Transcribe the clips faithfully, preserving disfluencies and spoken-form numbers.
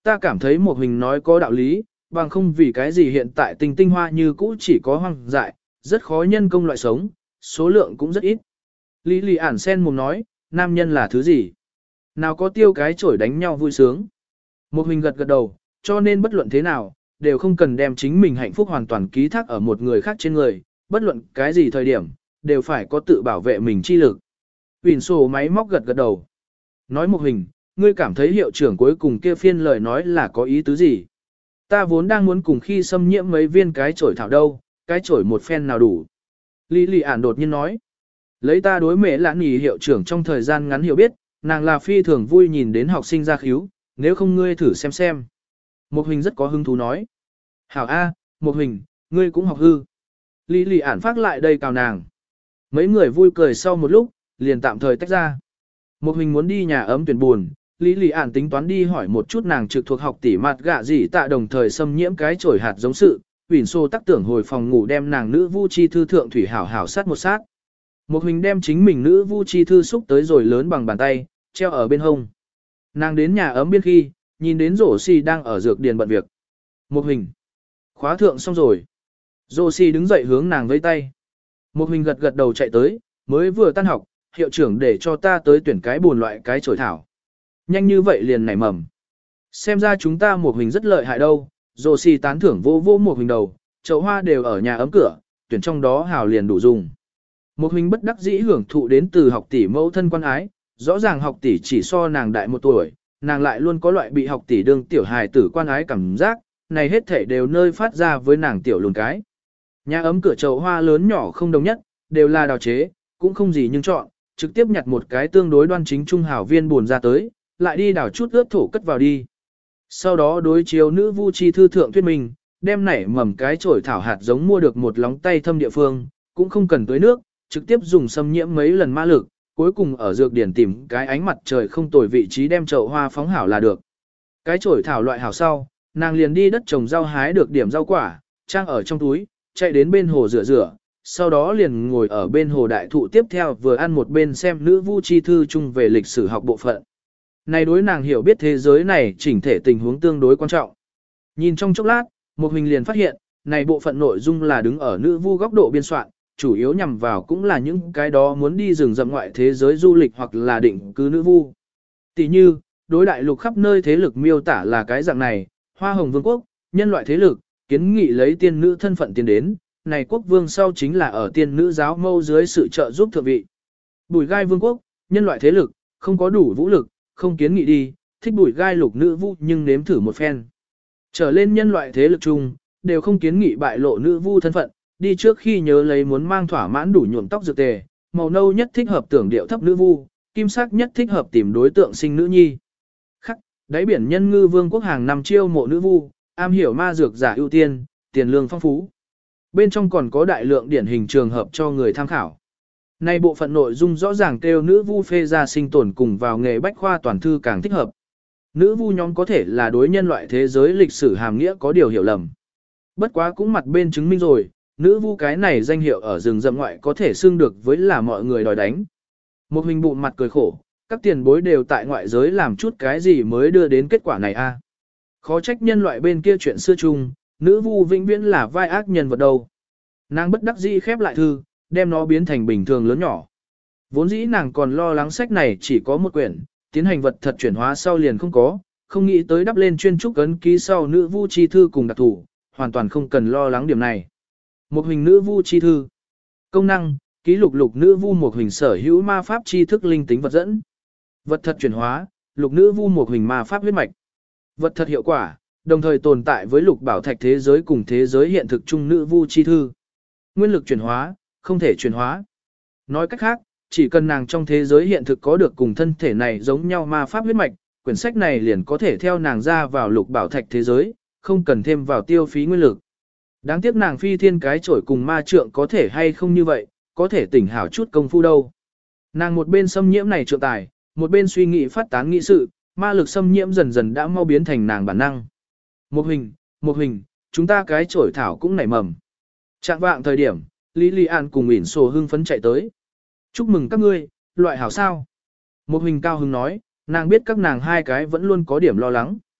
ta cảm thấy một hình nói có đạo lý, bằng không vì cái gì hiện tại tình tinh hoa như cũ chỉ có hoang dại, rất khó nhân công loại sống, số lượng cũng rất ít. Lý lì ản sen mồm nói, nam nhân là thứ gì? Nào có tiêu cái chổi đánh nhau vui sướng. Một hình gật gật đầu, cho nên bất luận thế nào, đều không cần đem chính mình hạnh phúc hoàn toàn ký thác ở một người khác trên người, bất luận cái gì thời điểm, đều phải có tự bảo vệ mình chi lực. Huỳnh sổ máy móc gật gật đầu. Nói một hình, ngươi cảm thấy hiệu trưởng cuối cùng kia phiên lời nói là có ý tứ gì? Ta vốn đang muốn cùng khi xâm nhiễm mấy viên cái chổi thảo đâu, cái chổi một phen nào đủ. Lý lì ản đột nhiên nói. Lấy ta đối mẹ lãn nhì hiệu trưởng trong thời gian ngắn hiểu biết, nàng là phi thường vui nhìn đến học sinh ra khíu, nếu không ngươi thử xem xem. Một hình rất có hứng thú nói. Hảo A, một hình, ngươi cũng học hư. Lý lì ản phát lại đây cào nàng. Mấy người vui cười sau một lúc, liền tạm thời tách ra. Một hình muốn đi nhà ấm tuyển buồn, Lý lì ản tính toán đi hỏi một chút nàng trực thuộc học tỷ mặt gạ gì tạ đồng thời xâm nhiễm cái chổi hạt giống sự. Huỳnh xô tắc tưởng hồi phòng ngủ đem nàng nữ vu chi thư thượng thủy hảo hảo sát một sát. Một hình đem chính mình nữ vu chi thư xúc tới rồi lớn bằng bàn tay, treo ở bên hông. Nàng đến nhà ấm biên khi, nhìn đến rổ xì đang ở dược điền bận việc. Một hình. Khóa thượng xong rồi. Rổ xì đứng dậy hướng nàng vẫy tay. Một hình gật gật đầu chạy tới, mới vừa tan học, hiệu trưởng để cho ta tới tuyển cái buồn loại cái chổi thảo. Nhanh như vậy liền nảy mầm. Xem ra chúng ta một hình rất lợi hại đâu. Rổ xì tán thưởng vô vô một hình đầu, chậu hoa đều ở nhà ấm cửa, tuyển trong đó hảo liền đủ dùng. Một hình bất đắc dĩ hưởng thụ đến từ học tỷ mẫu thân quan ái, rõ ràng học tỷ chỉ so nàng đại một tuổi, nàng lại luôn có loại bị học tỷ đương tiểu hài tử quan ái cảm giác, này hết thể đều nơi phát ra với nàng tiểu lùn cái. Nhà ấm cửa chậu hoa lớn nhỏ không đồng nhất, đều là đào chế, cũng không gì nhưng chọn, trực tiếp nhặt một cái tương đối đoan chính trung hảo viên buồn ra tới, lại đi đào chút ướp thổ cất vào đi. Sau đó đối chiếu nữ vu chi thư thượng thuyết minh, đem nảy mầm cái chổi thảo hạt giống mua được một lóng tay thâm địa phương, cũng không cần tưới nước, trực tiếp dùng xâm nhiễm mấy lần ma lực, cuối cùng ở dược điển tìm cái ánh mặt trời không tồi vị trí đem chậu hoa phóng hảo là được. Cái chổi thảo loại hảo sau, nàng liền đi đất trồng rau hái được điểm rau quả, trang ở trong túi, chạy đến bên hồ rửa rửa, sau đó liền ngồi ở bên hồ đại thụ tiếp theo vừa ăn một bên xem nữ vu chi thư chung về lịch sử học bộ phận. Này đối nàng hiểu biết thế giới này chỉnh thể tình huống tương đối quan trọng. Nhìn trong chốc lát, một hình liền phát hiện, này bộ phận nội dung là đứng ở nữ vu góc độ biên soạn, chủ yếu nhằm vào cũng là những cái đó muốn đi rừng rậm ngoại thế giới du lịch hoặc là định cư nữ vu. Tỷ như, đối đại lục khắp nơi thế lực miêu tả là cái dạng này, Hoa Hồng Vương quốc, nhân loại thế lực, kiến nghị lấy tiên nữ thân phận tiến đến, này quốc vương sau chính là ở tiên nữ giáo mâu dưới sự trợ giúp thượng vị. Bùi gai vương quốc, nhân loại thế lực, không có đủ vũ lực, không kiến nghị đi, thích bùi gai lục nữ vu nhưng nếm thử một phen. Trở lên nhân loại thế lực chung, đều không kiến nghị bại lộ nữ vu thân phận, đi trước khi nhớ lấy muốn mang thỏa mãn đủ nhuộm tóc dược tề, màu nâu nhất thích hợp tưởng điệu thấp nữ vu, kim sắc nhất thích hợp tìm đối tượng sinh nữ nhi. Khắc, đáy biển nhân ngư vương quốc hàng năm chiêu mộ nữ vu, am hiểu ma dược giả ưu tiên, tiền lương phong phú. Bên trong còn có đại lượng điển hình trường hợp cho người tham khảo. Nay bộ phận nội dung rõ ràng kêu nữ vu phê ra sinh tồn cùng vào nghề bách khoa toàn thư càng thích hợp. Nữ vu nhóm có thể là đối nhân loại thế giới lịch sử hàm nghĩa có điều hiểu lầm. Bất quá cũng mặt bên chứng minh rồi, nữ vu cái này danh hiệu ở rừng rậm ngoại có thể xưng được với là mọi người đòi đánh. Một hình bụng mặt cười khổ, các tiền bối đều tại ngoại giới làm chút cái gì mới đưa đến kết quả này a? Khó trách nhân loại bên kia chuyện xưa chung, nữ vu vĩnh viễn là vai ác nhân vật đâu. Nàng bất đắc dĩ khép lại thư, đem nó biến thành bình thường lớn nhỏ. Vốn dĩ nàng còn lo lắng sách này chỉ có một quyển, tiến hành vật thật chuyển hóa sau liền không có, không nghĩ tới đắp lên chuyên trúc ấn ký sau nữ vu chi thư cùng đặc thủ, hoàn toàn không cần lo lắng điểm này. Một hình nữ vu chi thư. Công năng, ký lục lục nữ vu một hình sở hữu ma pháp chi thức linh tính vật dẫn. Vật thật chuyển hóa, lục nữ vu một hình ma pháp huyết mạch. Vật thật hiệu quả, đồng thời tồn tại với lục bảo thạch thế giới cùng thế giới hiện thực chung nữ vu chi thư. Nguyên lực chuyển hóa, không thể chuyển hóa. Nói cách khác, chỉ cần nàng trong thế giới hiện thực có được cùng thân thể này giống nhau ma pháp huyết mạch, quyển sách này liền có thể theo nàng ra vào lục bảo thạch thế giới, không cần thêm vào tiêu phí nguyên lực. Đáng tiếc nàng phi thiên cái chổi cùng ma trượng có thể hay không như vậy, có thể tỉnh hảo chút công phu đâu. Nàng một bên xâm nhiễm này trượng tài, một bên suy nghĩ phát tán nghĩ sự, ma lực xâm nhiễm dần dần đã mau biến thành nàng bản năng. Một hình, một hình, chúng ta cái chổi thảo cũng nảy mầm. Trạng vạng thời điểm, Lý Lý An cùng ỉn sổ hưng phấn chạy tới. Chúc mừng các ngươi, loại hảo sao. Một hình cao hưng nói, nàng biết các nàng hai cái vẫn luôn có điểm lo lắng.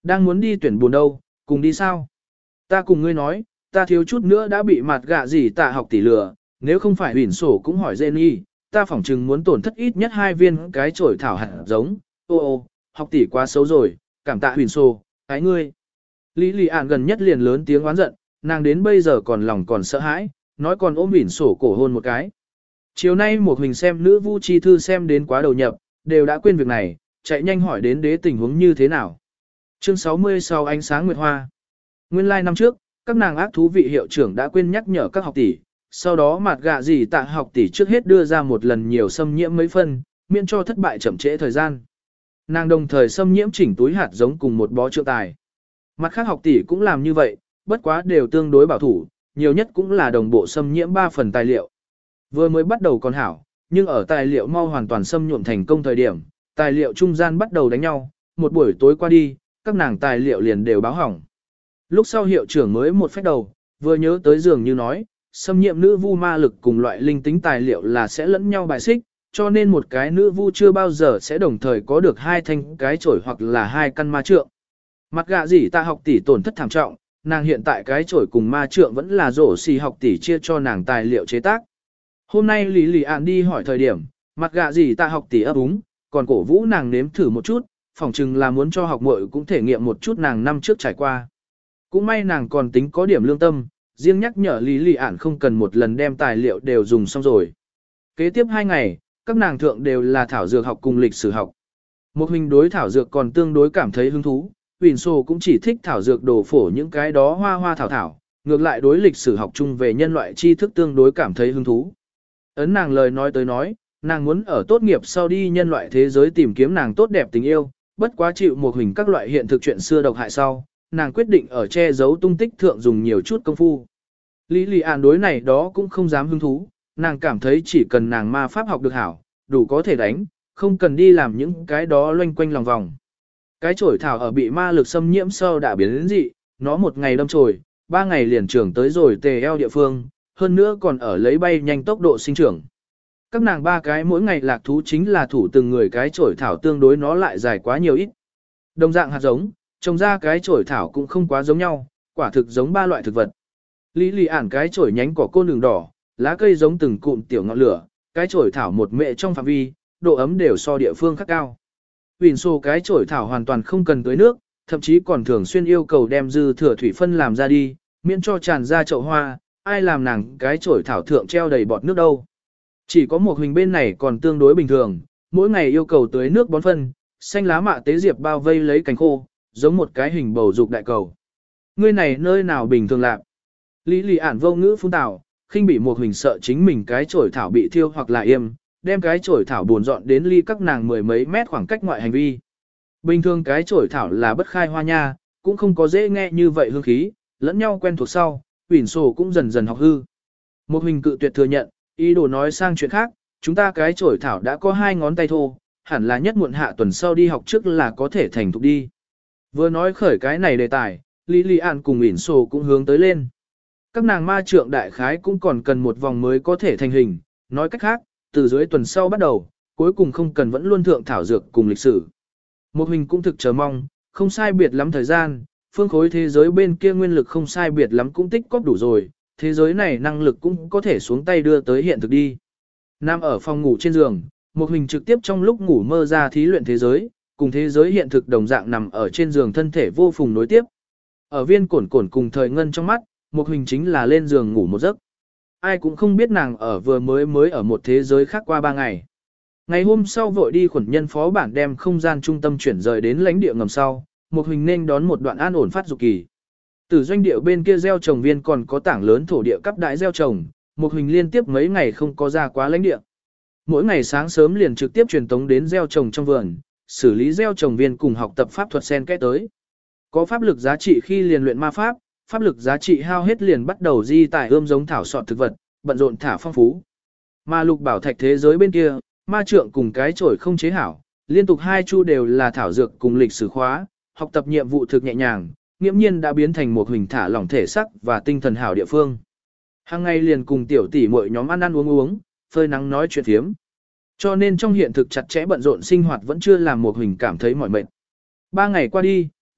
Đang muốn đi tuyển buồn đâu, cùng đi sao? Ta cùng ngươi nói, ta thiếu chút nữa đã bị mặt gạ gì tạ học tỷ lừa, nếu không phải huyền sổ cũng hỏi Jenny, ta phỏng chừng muốn tổn thất ít nhất hai viên cái chổi thảo hạt giống. Ô ô, học tỷ quá xấu rồi, cảm tạ huyền sổ, ái ngươi. Lý lì ạn gần nhất liền lớn tiếng oán giận, nàng đến bây giờ còn lòng còn sợ hãi, nói còn ôm huyền sổ cổ hôn một cái. Chiều nay một hình xem nữ vu chi thư xem đến quá đầu nhập, đều đã quên việc này, chạy nhanh hỏi đến đế tình huống như thế nào. Chương sáu mươi sau ánh sáng nguyệt hoa. Nguyên lai like năm trước, các nàng ác thú vị hiệu trưởng đã quên nhắc nhở các học tỷ, sau đó mặt gạ gì tạ học tỷ trước hết đưa ra một lần nhiều xâm nhiễm mấy phân, miễn cho thất bại chậm trễ thời gian. Nàng đồng thời xâm nhiễm chỉnh túi hạt giống cùng một bó trượng tài. Mặt khác học tỷ cũng làm như vậy, bất quá đều tương đối bảo thủ, nhiều nhất cũng là đồng bộ xâm nhiễm ba phần tài liệu. Vừa mới bắt đầu còn hảo, nhưng ở tài liệu mau hoàn toàn xâm nhuộm thành công thời điểm, tài liệu trung gian bắt đầu đánh nhau, một buổi tối qua đi, các nàng tài liệu liền đều báo hỏng. Lúc sau hiệu trưởng mới một phách đầu, vừa nhớ tới dường như nói, xâm nhiễm nữ vu ma lực cùng loại linh tính tài liệu là sẽ lẫn nhau bài xích, cho nên một cái nữ vu chưa bao giờ sẽ đồng thời có được hai thanh cái chổi hoặc là hai căn ma trượng. Mặt gạ gì ta học tỷ tổn thất thảm trọng, nàng hiện tại cái chổi cùng ma trượng vẫn là rổ xì học tỷ chia cho nàng tài liệu chế tác. Hôm nay Lý Lì Ạn đi hỏi thời điểm, mặt gạ gì ta học tỷ ấp úng, còn cổ vũ nàng nếm thử một chút, phỏng chừng là muốn cho học muội cũng thể nghiệm một chút nàng năm trước trải qua. Cũng may nàng còn tính có điểm lương tâm, riêng nhắc nhở Lý Lì Ạn không cần một lần đem tài liệu đều dùng xong rồi. Kế tiếp hai ngày, các nàng thượng đều là thảo dược học cùng lịch sử học. Một hình đối thảo dược còn tương đối cảm thấy hứng thú, Huỳnh Sô cũng chỉ thích thảo dược đồ phổ những cái đó hoa hoa thảo thảo, ngược lại đối lịch sử học chung về nhân loại tri thức tương đối cảm thấy hứng thú. Ấn nàng lời nói tới nói, nàng muốn ở tốt nghiệp sau đi nhân loại thế giới tìm kiếm nàng tốt đẹp tình yêu, bất quá chịu một hình các loại hiện thực chuyện xưa độc hại sau, nàng quyết định ở che giấu tung tích thượng dùng nhiều chút công phu. Lý Lì Ạn đối này đó cũng không dám hứng thú, nàng cảm thấy chỉ cần nàng ma pháp học được hảo, đủ có thể đánh, không cần đi làm những cái đó loanh quanh lòng vòng. Cái chổi thảo ở bị ma lực xâm nhiễm sâu đã biến đến dị, nó một ngày đâm chồi, ba ngày liền trưởng tới rồi tề eo địa phương, hơn nữa còn ở lấy bay nhanh tốc độ sinh trưởng. Các nàng ba cái mỗi ngày lạc thú chính là thủ từng người cái chổi thảo tương đối nó lại dài quá nhiều ít. Đồng dạng hạt giống, trồng ra cái chổi thảo cũng không quá giống nhau, quả thực giống ba loại thực vật. Lý Lì Ản cái chổi nhánh cỏ côn đường đỏ, lá cây giống từng cụm tiểu ngọn lửa, cái chổi thảo một mệ trong phạm vi, độ ấm đều so địa phương khác cao. Huỳnh Sô cái chổi thảo hoàn toàn không cần tưới nước, thậm chí còn thường xuyên yêu cầu đem dư thừa thủy phân làm ra đi, miễn cho tràn ra chậu hoa, ai làm nàng cái chổi thảo thượng treo đầy bọt nước đâu. Chỉ có một hình bên này còn tương đối bình thường, mỗi ngày yêu cầu tưới nước bón phân, xanh lá mạ tế diệp bao vây lấy cánh khô, giống một cái hình bầu dục đại cầu. Ngươi này nơi nào bình thường lạc? Lý Lì Ản vô ngữ phun tảo, khinh bị một hình sợ chính mình cái chổi thảo bị thiêu hoặc là im, đem cái chổi thảo buồn dọn đến ly các nàng mười mấy mét khoảng cách ngoại hành vi. Bình thường cái chổi thảo là bất khai hoa nha, cũng không có dễ nghe như vậy hương khí, lẫn nhau quen thuộc sau, Huỳnh Sô cũng dần dần học hư. Một hình cự tuyệt thừa nhận, ý đồ nói sang chuyện khác, chúng ta cái chổi thảo đã có hai ngón tay thô, hẳn là nhất muộn hạ tuần sau đi học trước là có thể thành thục đi. Vừa nói khởi cái này đề tài, Lý Lì Ản cùng Huỳnh Sô cũng hướng tới lên. Các nàng ma trượng đại khái cũng còn cần một vòng mới có thể thành hình, nói cách khác, từ dưới tuần sau bắt đầu, cuối cùng không cần vẫn luôn thượng thảo dược cùng lịch sử. Một hình cũng thực chờ mong, không sai biệt lắm thời gian, phương khối thế giới bên kia nguyên lực không sai biệt lắm cũng tích cóp đủ rồi, thế giới này năng lực cũng có thể xuống tay đưa tới hiện thực đi. Nam ở phòng ngủ trên giường, một hình trực tiếp trong lúc ngủ mơ ra thí luyện thế giới, cùng thế giới hiện thực đồng dạng nằm ở trên giường thân thể vô phùng nối tiếp. Ở viên cổn cổn cùng thời ngân trong mắt, một hình chính là lên giường ngủ một giấc. Ai cũng không biết nàng ở vừa mới mới ở một thế giới khác qua ba ngày. Ngày hôm sau vội đi khuẩn nhân phó bản đem không gian trung tâm chuyển rời đến lãnh địa ngầm sau, một hình nên đón một đoạn an ổn phát dục kỳ. Từ doanh địa bên kia gieo trồng viên còn có tảng lớn thổ địa cấp đại gieo trồng, một hình liên tiếp mấy ngày không có ra quá lãnh địa. Mỗi ngày sáng sớm liền trực tiếp truyền tống đến gieo trồng trong vườn, xử lý gieo trồng viên cùng học tập pháp thuật sen kẽ tới. Có pháp lực giá trị khi liền luyện ma pháp, pháp lực giá trị hao hết liền bắt đầu di tải ươm giống thảo sọt thực vật, bận rộn thả phong phú. Mà lục bảo thạch thế giới bên kia, ma trượng cùng cái chổi không chế hảo, liên tục hai chu đều là thảo dược cùng lịch sử khóa, học tập nhiệm vụ thực nhẹ nhàng, nghiễm nhiên đã biến thành một hình thả lỏng thể sắc và tinh thần hảo địa phương. Hàng ngày liền cùng tiểu tỷ muội nhóm ăn ăn uống uống, phơi nắng nói chuyện phiếm. Cho nên trong hiện thực chặt chẽ bận rộn sinh hoạt vẫn chưa làm một hình cảm thấy mỏi mệt. Ba ngày qua đi,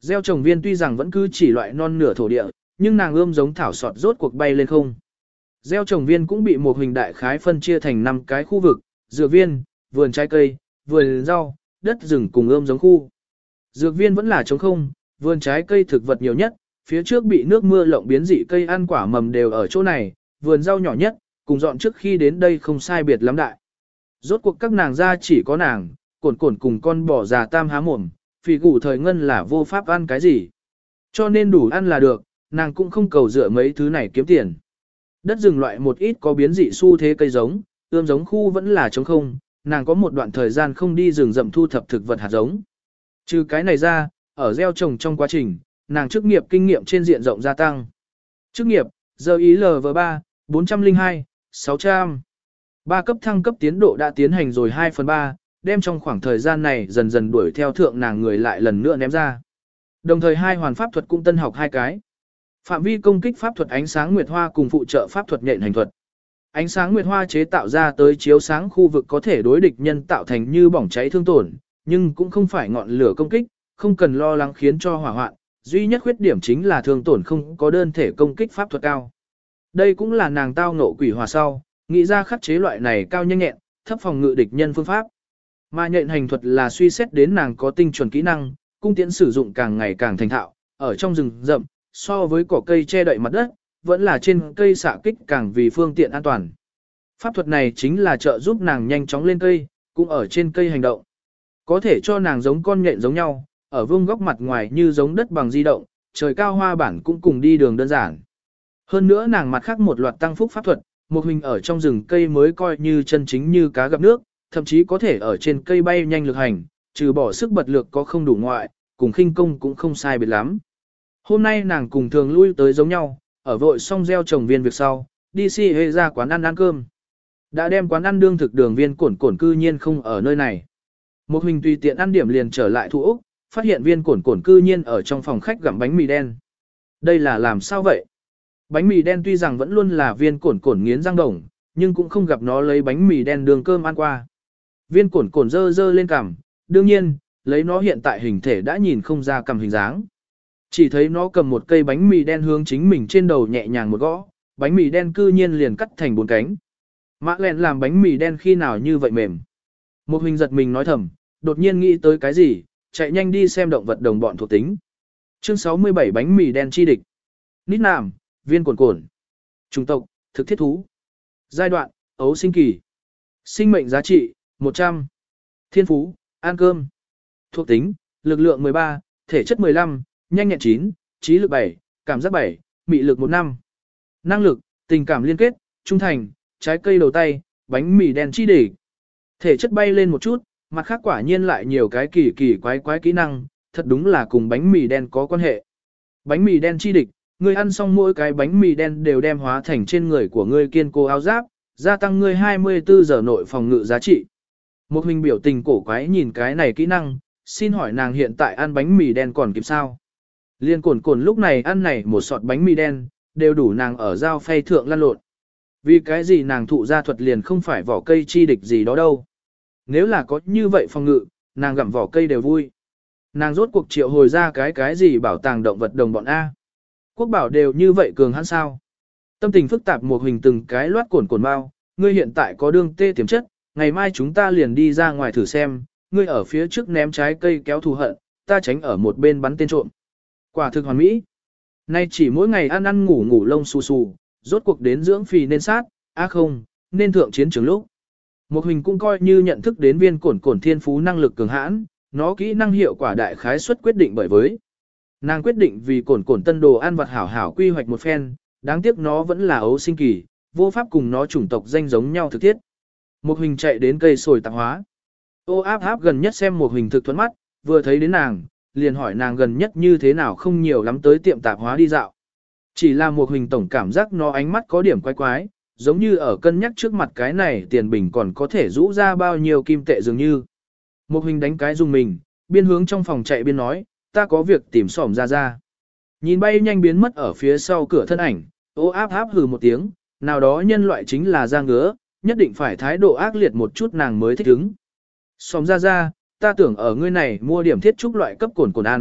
Gieo trồng viên tuy rằng vẫn cứ chỉ loại non nửa thổ địa, nhưng nàng ươm giống thảo sọt rốt cuộc bay lên không. Gieo trồng viên cũng bị một hình đại khái phân chia thành năm cái khu vực, dược viên, vườn trái cây, vườn rau, đất rừng cùng ươm giống khu. Dược viên vẫn là trống không, vườn trái cây thực vật nhiều nhất, phía trước bị nước mưa lộng biến dị cây ăn quả mầm đều ở chỗ này, vườn rau nhỏ nhất, cùng dọn trước khi đến đây không sai biệt lắm đại. Rốt cuộc các nàng ra chỉ có nàng, cồn cồn cùng con bò già tam há mồm, phì gủ thời ngân là vô pháp ăn cái gì. Cho nên đủ ăn là được, nàng cũng không cầu dựa mấy thứ này kiếm tiền. Đất rừng loại một ít có biến dị xu thế cây giống, ươm giống khu vẫn là trống không, nàng có một đoạn thời gian không đi rừng rậm thu thập thực vật hạt giống. Trừ cái này ra, ở gieo trồng trong quá trình, nàng chức nghiệp kinh nghiệm trên diện rộng gia tăng. Chức nghiệp, giờ ý L V ba, bốn trăm lẻ hai, sáu trăm. Ba cấp thăng cấp tiến độ đã tiến hành rồi hai phần ba, đem trong khoảng thời gian này dần dần đuổi theo thượng nàng người lại lần nữa ném ra. Đồng thời hai hoàn pháp thuật cũng tân học hai cái. Phạm vi công kích pháp thuật ánh sáng nguyệt hoa cùng phụ trợ pháp thuật nhện hành thuật. Ánh sáng nguyệt hoa chế tạo ra tới chiếu sáng khu vực có thể đối địch nhân tạo thành như bỏng cháy thương tổn, nhưng cũng không phải ngọn lửa công kích, không cần lo lắng khiến cho hỏa hoạn, duy nhất khuyết điểm chính là thương tổn không có đơn thể công kích pháp thuật cao. Đây cũng là nàng tao ngộ quỷ hòa sau, nghĩ ra khắc chế loại này cao nhanh nhẹn, thấp phòng ngự địch nhân phương pháp. Mà nhện hành thuật là suy xét đến nàng có tinh chuẩn kỹ năng, cung tiễn sử dụng càng ngày càng thành thạo, ở trong rừng rậm, so với cỏ cây che đậy mặt đất, vẫn là trên cây xạ kích càng vì phương tiện an toàn. Pháp thuật này chính là trợ giúp nàng nhanh chóng lên cây, cũng ở trên cây hành động. Có thể cho nàng giống con nhện giống nhau, ở vương góc mặt ngoài như giống đất bằng di động, trời cao hoa bản cũng cùng đi đường đơn giản. Hơn nữa nàng mặt khác một loạt tăng phúc pháp thuật, một hình ở trong rừng cây mới coi như chân chính như cá gặp nước, thậm chí có thể ở trên cây bay nhanh lực hành, trừ bỏ sức bật lực có không đủ ngoại, cùng khinh công cũng không sai biệt lắm. Hôm nay nàng cùng thường lui tới giống nhau, ở vội xong gieo trồng viên việc sau, đi si hê ra quán ăn ăn cơm. Đã đem quán ăn đương thực đường viên cổn cổn cư nhiên không ở nơi này. Một hình tùy tiện ăn điểm liền trở lại Thu Úc, phát hiện viên cổn cổn cư nhiên ở trong phòng khách gặm bánh mì đen. Đây là làm sao vậy? Bánh mì đen tuy rằng vẫn luôn là viên cổn cổn nghiến răng đồng, nhưng cũng không gặp nó lấy bánh mì đen đường cơm ăn qua. Viên cổn cổn dơ dơ lên cằm, đương nhiên, lấy nó hiện tại hình thể đã nhìn không ra cằm hình dáng. Chỉ thấy nó cầm một cây bánh mì đen hướng chính mình trên đầu nhẹ nhàng một gõ, bánh mì đen cư nhiên liền cắt thành bốn cánh. Mã lẹn làm bánh mì đen khi nào như vậy mềm. Một hình giật mình nói thầm, đột nhiên nghĩ tới cái gì, chạy nhanh đi xem động vật đồng bọn thuộc tính. Chương sáu mươi bảy bánh mì đen chi địch. Nít nàm, viên cổn cổn. Chủng tộc, thực thiết thú. Giai đoạn, ấu sinh kỳ. Sinh mệnh giá trị, một trăm. Thiên phú, ăn cơm. Thuộc tính, lực lượng mười ba, thể chất mười lăm, nhanh nhẹn chín, trí lực bảy, cảm giác bảy, mị lực một năm. Năng lực, tình cảm liên kết, trung thành, trái cây đầu tay, bánh mì đen chi địch. Thể chất bay lên một chút, mặt khác quả nhiên lại nhiều cái kỳ kỳ quái quái kỹ năng, thật đúng là cùng bánh mì đen có quan hệ. Bánh mì đen chi địch, ngươi ăn xong mỗi cái bánh mì đen đều đem hóa thành trên người của ngươi kiên cố áo giáp, gia tăng ngươi hai mươi tư giờ nội phòng ngự giá trị. Một hình biểu tình cổ quái nhìn cái này kỹ năng, xin hỏi nàng hiện tại ăn bánh mì đen còn kịp sao? Liên cồn cồn lúc này ăn này một sọt bánh mì đen, đều đủ nàng ở dao phay thượng lăn lộn. Vì cái gì nàng thụ ra thuật liền không phải vỏ cây chi địch gì đó đâu. Nếu là có như vậy phòng ngự, nàng gặm vỏ cây đều vui. Nàng rốt cuộc triệu hồi ra cái cái gì bảo tàng động vật đồng bọn A. Quốc bảo đều như vậy cường hắn sao. Tâm tình phức tạp một hình từng cái loát cồn cồn bao, ngươi hiện tại có đương tê tiềm chất, ngày mai chúng ta liền đi ra ngoài thử xem, ngươi ở phía trước ném trái cây kéo thù hận, ta tránh ở một bên bắn tên trộm. Quả thực hoàn mỹ. Nay chỉ mỗi ngày ăn ăn ngủ ngủ lông xù xù, rốt cuộc đến dưỡng phì nên sát, á không, nên thượng chiến trường lúc. Một hình cũng coi như nhận thức đến viên cổn cổn thiên phú năng lực cường hãn, nó kỹ năng hiệu quả đại khái suất quyết định bởi với. Nàng quyết định vì cổn cổn tân đồ ăn vật hảo hảo quy hoạch một phen, đáng tiếc nó vẫn là ấu sinh kỳ, vô pháp cùng nó chủng tộc danh giống nhau thực thiết. Một hình chạy đến cây sồi tạp hóa. Ô áp áp gần nhất xem một hình thực thuẫn mắt, vừa thấy đến nàng, liền hỏi nàng gần nhất như thế nào không nhiều lắm tới tiệm tạp hóa đi dạo. Chỉ là một hình tổng cảm giác nó ánh mắt có điểm quái quái, giống như ở cân nhắc trước mặt cái này tiền bình còn có thể rũ ra bao nhiêu kim tệ dường như. Một hình đánh cái dùng mình, biên hướng trong phòng chạy biên nói, ta có việc tìm xỏm ra ra. Nhìn bay nhanh biến mất ở phía sau cửa thân ảnh, ô áp áp hừ một tiếng, nào đó nhân loại chính là da ngứa, nhất định phải thái độ ác liệt một chút nàng mới thích ứng. Xỏm ra ra, ta tưởng ở ngươi này mua điểm thiết trúc loại cấp cồn cồn ăn,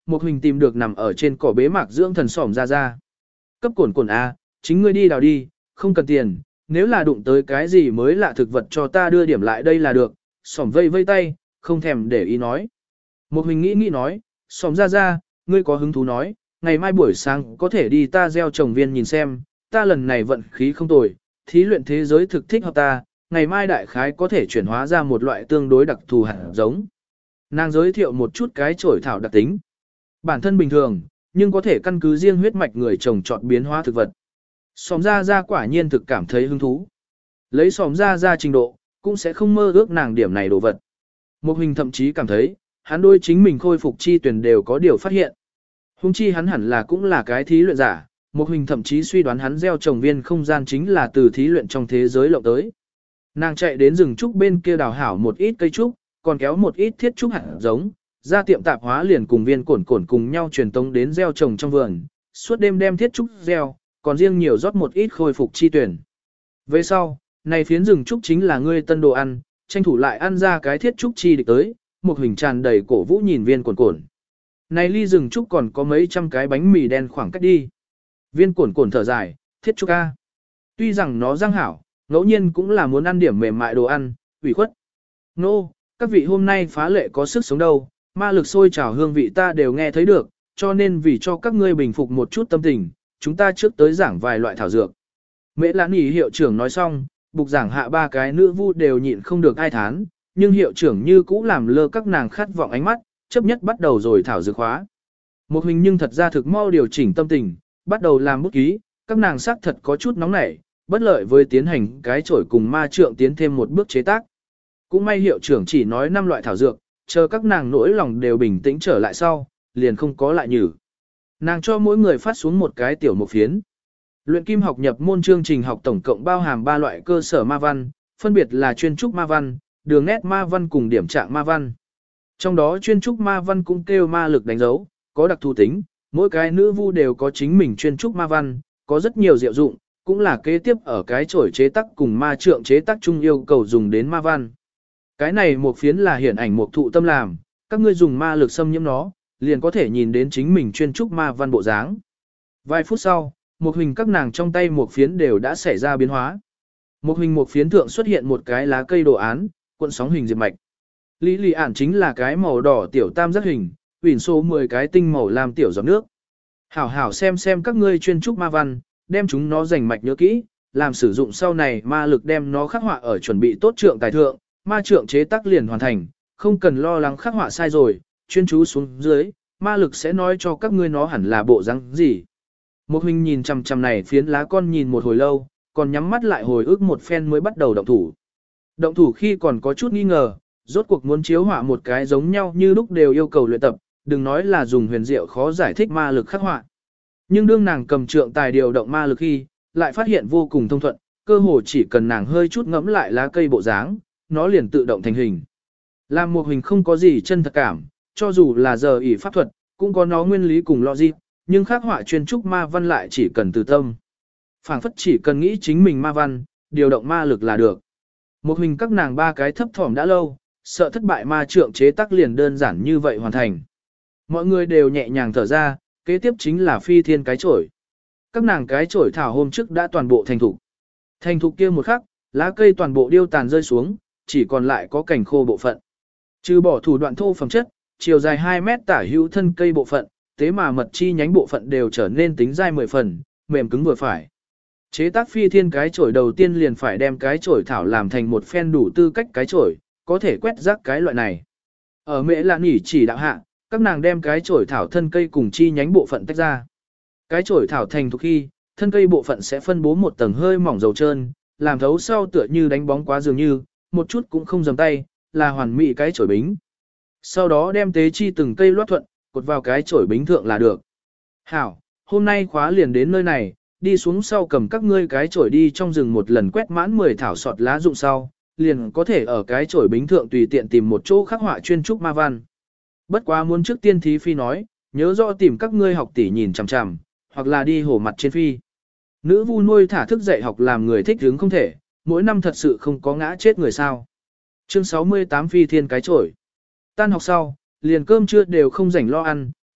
Một Huỳnh tìm được nằm ở trên cỏ bế mạc dưỡng thần xỏm ra ra. Cấp cổn cổn a, chính ngươi đi đào đi, không cần tiền, nếu là đụng tới cái gì mới lạ thực vật cho ta đưa điểm lại đây là được. Xỏm vây vây tay, không thèm để ý nói. Một Huỳnh nghĩ nghĩ nói, xỏm ra ra, ngươi có hứng thú nói, ngày mai buổi sáng có thể đi ta gieo trồng viên nhìn xem, ta lần này vận khí không tồi, thí luyện thế giới thực thích hợp ta, ngày mai đại khái có thể chuyển hóa ra một loại tương đối đặc thù hạt giống. Nàng giới thiệu một chút cái chổi thảo đặc tính. Bản thân bình thường, nhưng có thể căn cứ riêng huyết mạch người trồng chọn biến hóa thực vật. Xóm ra ra quả nhiên thực cảm thấy hứng thú. Lấy xóm ra ra trình độ, cũng sẽ không mơ ước nàng điểm này đồ vật. Một Huỳnh thậm chí cảm thấy, hắn đôi chính mình khôi phục chi tuyển đều có điều phát hiện. Hùng chi hắn hẳn là cũng là cái thí luyện giả, Một Huỳnh thậm chí suy đoán hắn gieo trồng viên không gian chính là từ thí luyện trong thế giới lộng tới. Nàng chạy đến rừng trúc bên kia đào hảo một ít cây trúc, còn kéo một ít thiết trúc hạt giống, ra tiệm tạp hóa liền cùng viên cổn cổn cùng nhau truyền tống đến gieo trồng trong vườn, suốt đêm đem thiết trúc gieo, còn riêng nhiều rót một ít khôi phục chi tuyển. Về sau, này phiến rừng trúc chính là ngươi tân đồ ăn, tranh thủ lại ăn ra cái thiết trúc chi địch tới, Một Huỳnh tràn đầy cổ vũ nhìn viên cổn cổn. Này ly rừng trúc còn có mấy trăm cái bánh mì đen khoảng cách đi. Viên cổn cổn thở dài, thiết trúc a. Tuy rằng nó răng hảo, ngẫu nhiên cũng là muốn ăn điểm mềm mại đồ ăn, ủy khuất. Nô, no, các vị hôm nay phá lệ có sức sống đâu, ma lực sôi trào hương vị ta đều nghe thấy được, cho nên vì cho các ngươi bình phục một chút tâm tình, chúng ta trước tới giảng vài loại thảo dược. Mễ Lãn Nhĩ hiệu trưởng nói xong, bục giảng hạ ba cái nữ vu đều nhịn không được ai thán, nhưng hiệu trưởng như cũ làm lơ các nàng khát vọng ánh mắt, chấp nhất bắt đầu rồi thảo dược khóa. Một Huỳnh nhưng thật ra thực mau điều chỉnh tâm tình, bắt đầu làm bút ký, các nàng xác thật có chút nóng nảy, bất lợi với tiến hành cái chổi cùng ma trượng tiến thêm một bước chế tác. Cũng may hiệu trưởng chỉ nói năm loại thảo dược, chờ các nàng nỗi lòng đều bình tĩnh trở lại sau, liền không có lại nhử. Nàng cho mỗi người phát xuống một cái tiểu một phiến. Luyện kim học nhập môn chương trình học tổng cộng bao hàm ba loại cơ sở ma văn, phân biệt là chuyên trúc ma văn, đường nét ma văn cùng điểm trạng ma văn. Trong đó chuyên trúc ma văn cũng kêu ma lực đánh dấu, có đặc thù tính, mỗi cái nữ vu đều có chính mình chuyên trúc ma văn, có rất nhiều diệu dụng, cũng là kế tiếp ở cái chổi chế tác cùng ma trượng chế tác chung yêu cầu dùng đến ma văn. Cái này một phiến là hiển ảnh một thụ tâm làm, các ngươi dùng ma lực xâm nhiễm nó, liền có thể nhìn đến chính mình chuyên trúc ma văn bộ dáng. Vài phút sau, một Huỳnh các nàng trong tay một phiến đều đã xảy ra biến hóa. Một Huỳnh một phiến thượng xuất hiện một cái lá cây đồ án, cuộn sóng hình diệp mạch. Lý lì ản chính là cái màu đỏ tiểu tam giác hình, ủy số mười cái tinh màu làm tiểu giọt nước. Hảo hảo xem xem các ngươi chuyên trúc ma văn, đem chúng nó rành mạch nhớ kỹ, làm sử dụng sau này ma lực đem nó khắc họa ở chuẩn bị tốt trượng tài thượng, ma trượng chế tác liền hoàn thành, không cần lo lắng khắc họa sai rồi, chuyên chú xuống dưới, ma lực sẽ nói cho các ngươi nó hẳn là bộ dáng gì. Một Huỳnh nhìn chằm chằm này phiến lá con nhìn một hồi lâu, còn nhắm mắt lại hồi ức một phen mới bắt đầu động thủ. Động thủ khi còn có chút nghi ngờ, rốt cuộc muốn chiếu họa một cái giống nhau như lúc đều yêu cầu luyện tập, đừng nói là dùng huyền diệu khó giải thích ma lực khắc họa. Nhưng đương nàng cầm trượng tài điều động ma lực khi, lại phát hiện vô cùng thông thuận, cơ hồ chỉ cần nàng hơi chút ngẫm lại lá cây bộ dáng, nó liền tự động thành hình. Làm một hình không có gì chân thật cảm, cho dù là giờ ỷ pháp thuật, cũng có nó nguyên lý cùng logic, nhưng khắc họa chuyên trúc ma văn lại chỉ cần từ tâm. Phảng phất chỉ cần nghĩ chính mình ma văn, điều động ma lực là được. Một hình các nàng ba cái thấp thỏm đã lâu, sợ thất bại ma trượng chế tác liền đơn giản như vậy hoàn thành. Mọi người đều nhẹ nhàng thở ra, kế tiếp chính là phi thiên cái chổi. Các nàng cái chổi thảo hôm trước đã toàn bộ thành thục. Thành thục kia một khắc, lá cây toàn bộ điêu tàn rơi xuống, chỉ còn lại có cành khô bộ phận. Trừ bỏ thủ đoạn thô phẩm chất, chiều dài hai mét tả hữu thân cây bộ phận, tế mà mật chi nhánh bộ phận đều trở nên tính dai mười phần, mềm cứng vừa phải. Chế tác phi thiên cái chổi đầu tiên liền phải đem cái chổi thảo làm thành một phen đủ tư cách cái chổi, có thể quét rác cái loại này. Ở Mễ Lãn Nhĩ chỉ đạo hạ, các nàng đem cái chổi thảo thân cây cùng chi nhánh bộ phận tách ra. Cái chổi thảo thành thục khi, thân cây bộ phận sẽ phân bố một tầng hơi mỏng dầu trơn, làm thấu sau tựa như đánh bóng quá dường như, một chút cũng không dầm tay, là hoàn mỹ cái chổi bính. Sau đó đem tế chi từng cây loát thuận, cột vào cái chổi bính thượng là được. Hảo, hôm nay khóa liền đến nơi này, đi xuống sau cầm các ngươi cái chổi đi trong rừng một lần quét mãn mười thảo sọt lá dụng sau, liền có thể ở cái chổi bính thượng tùy tiện tìm một chỗ khắc họa chuyên trúc ma văn. Bất quá muốn trước tiên thí phi nói, nhớ rõ tìm các ngươi học tỷ nhìn chằm chằm, hoặc là đi hổ mặt trên phi. Nữ vu nuôi thả thức dạy học làm người thích hứng không thể, mỗi năm thật sự không có ngã chết người sao. Chương sáu mươi tám phi thiên cái chổi. Tan học sau, liền cơm trưa đều không rảnh lo ăn,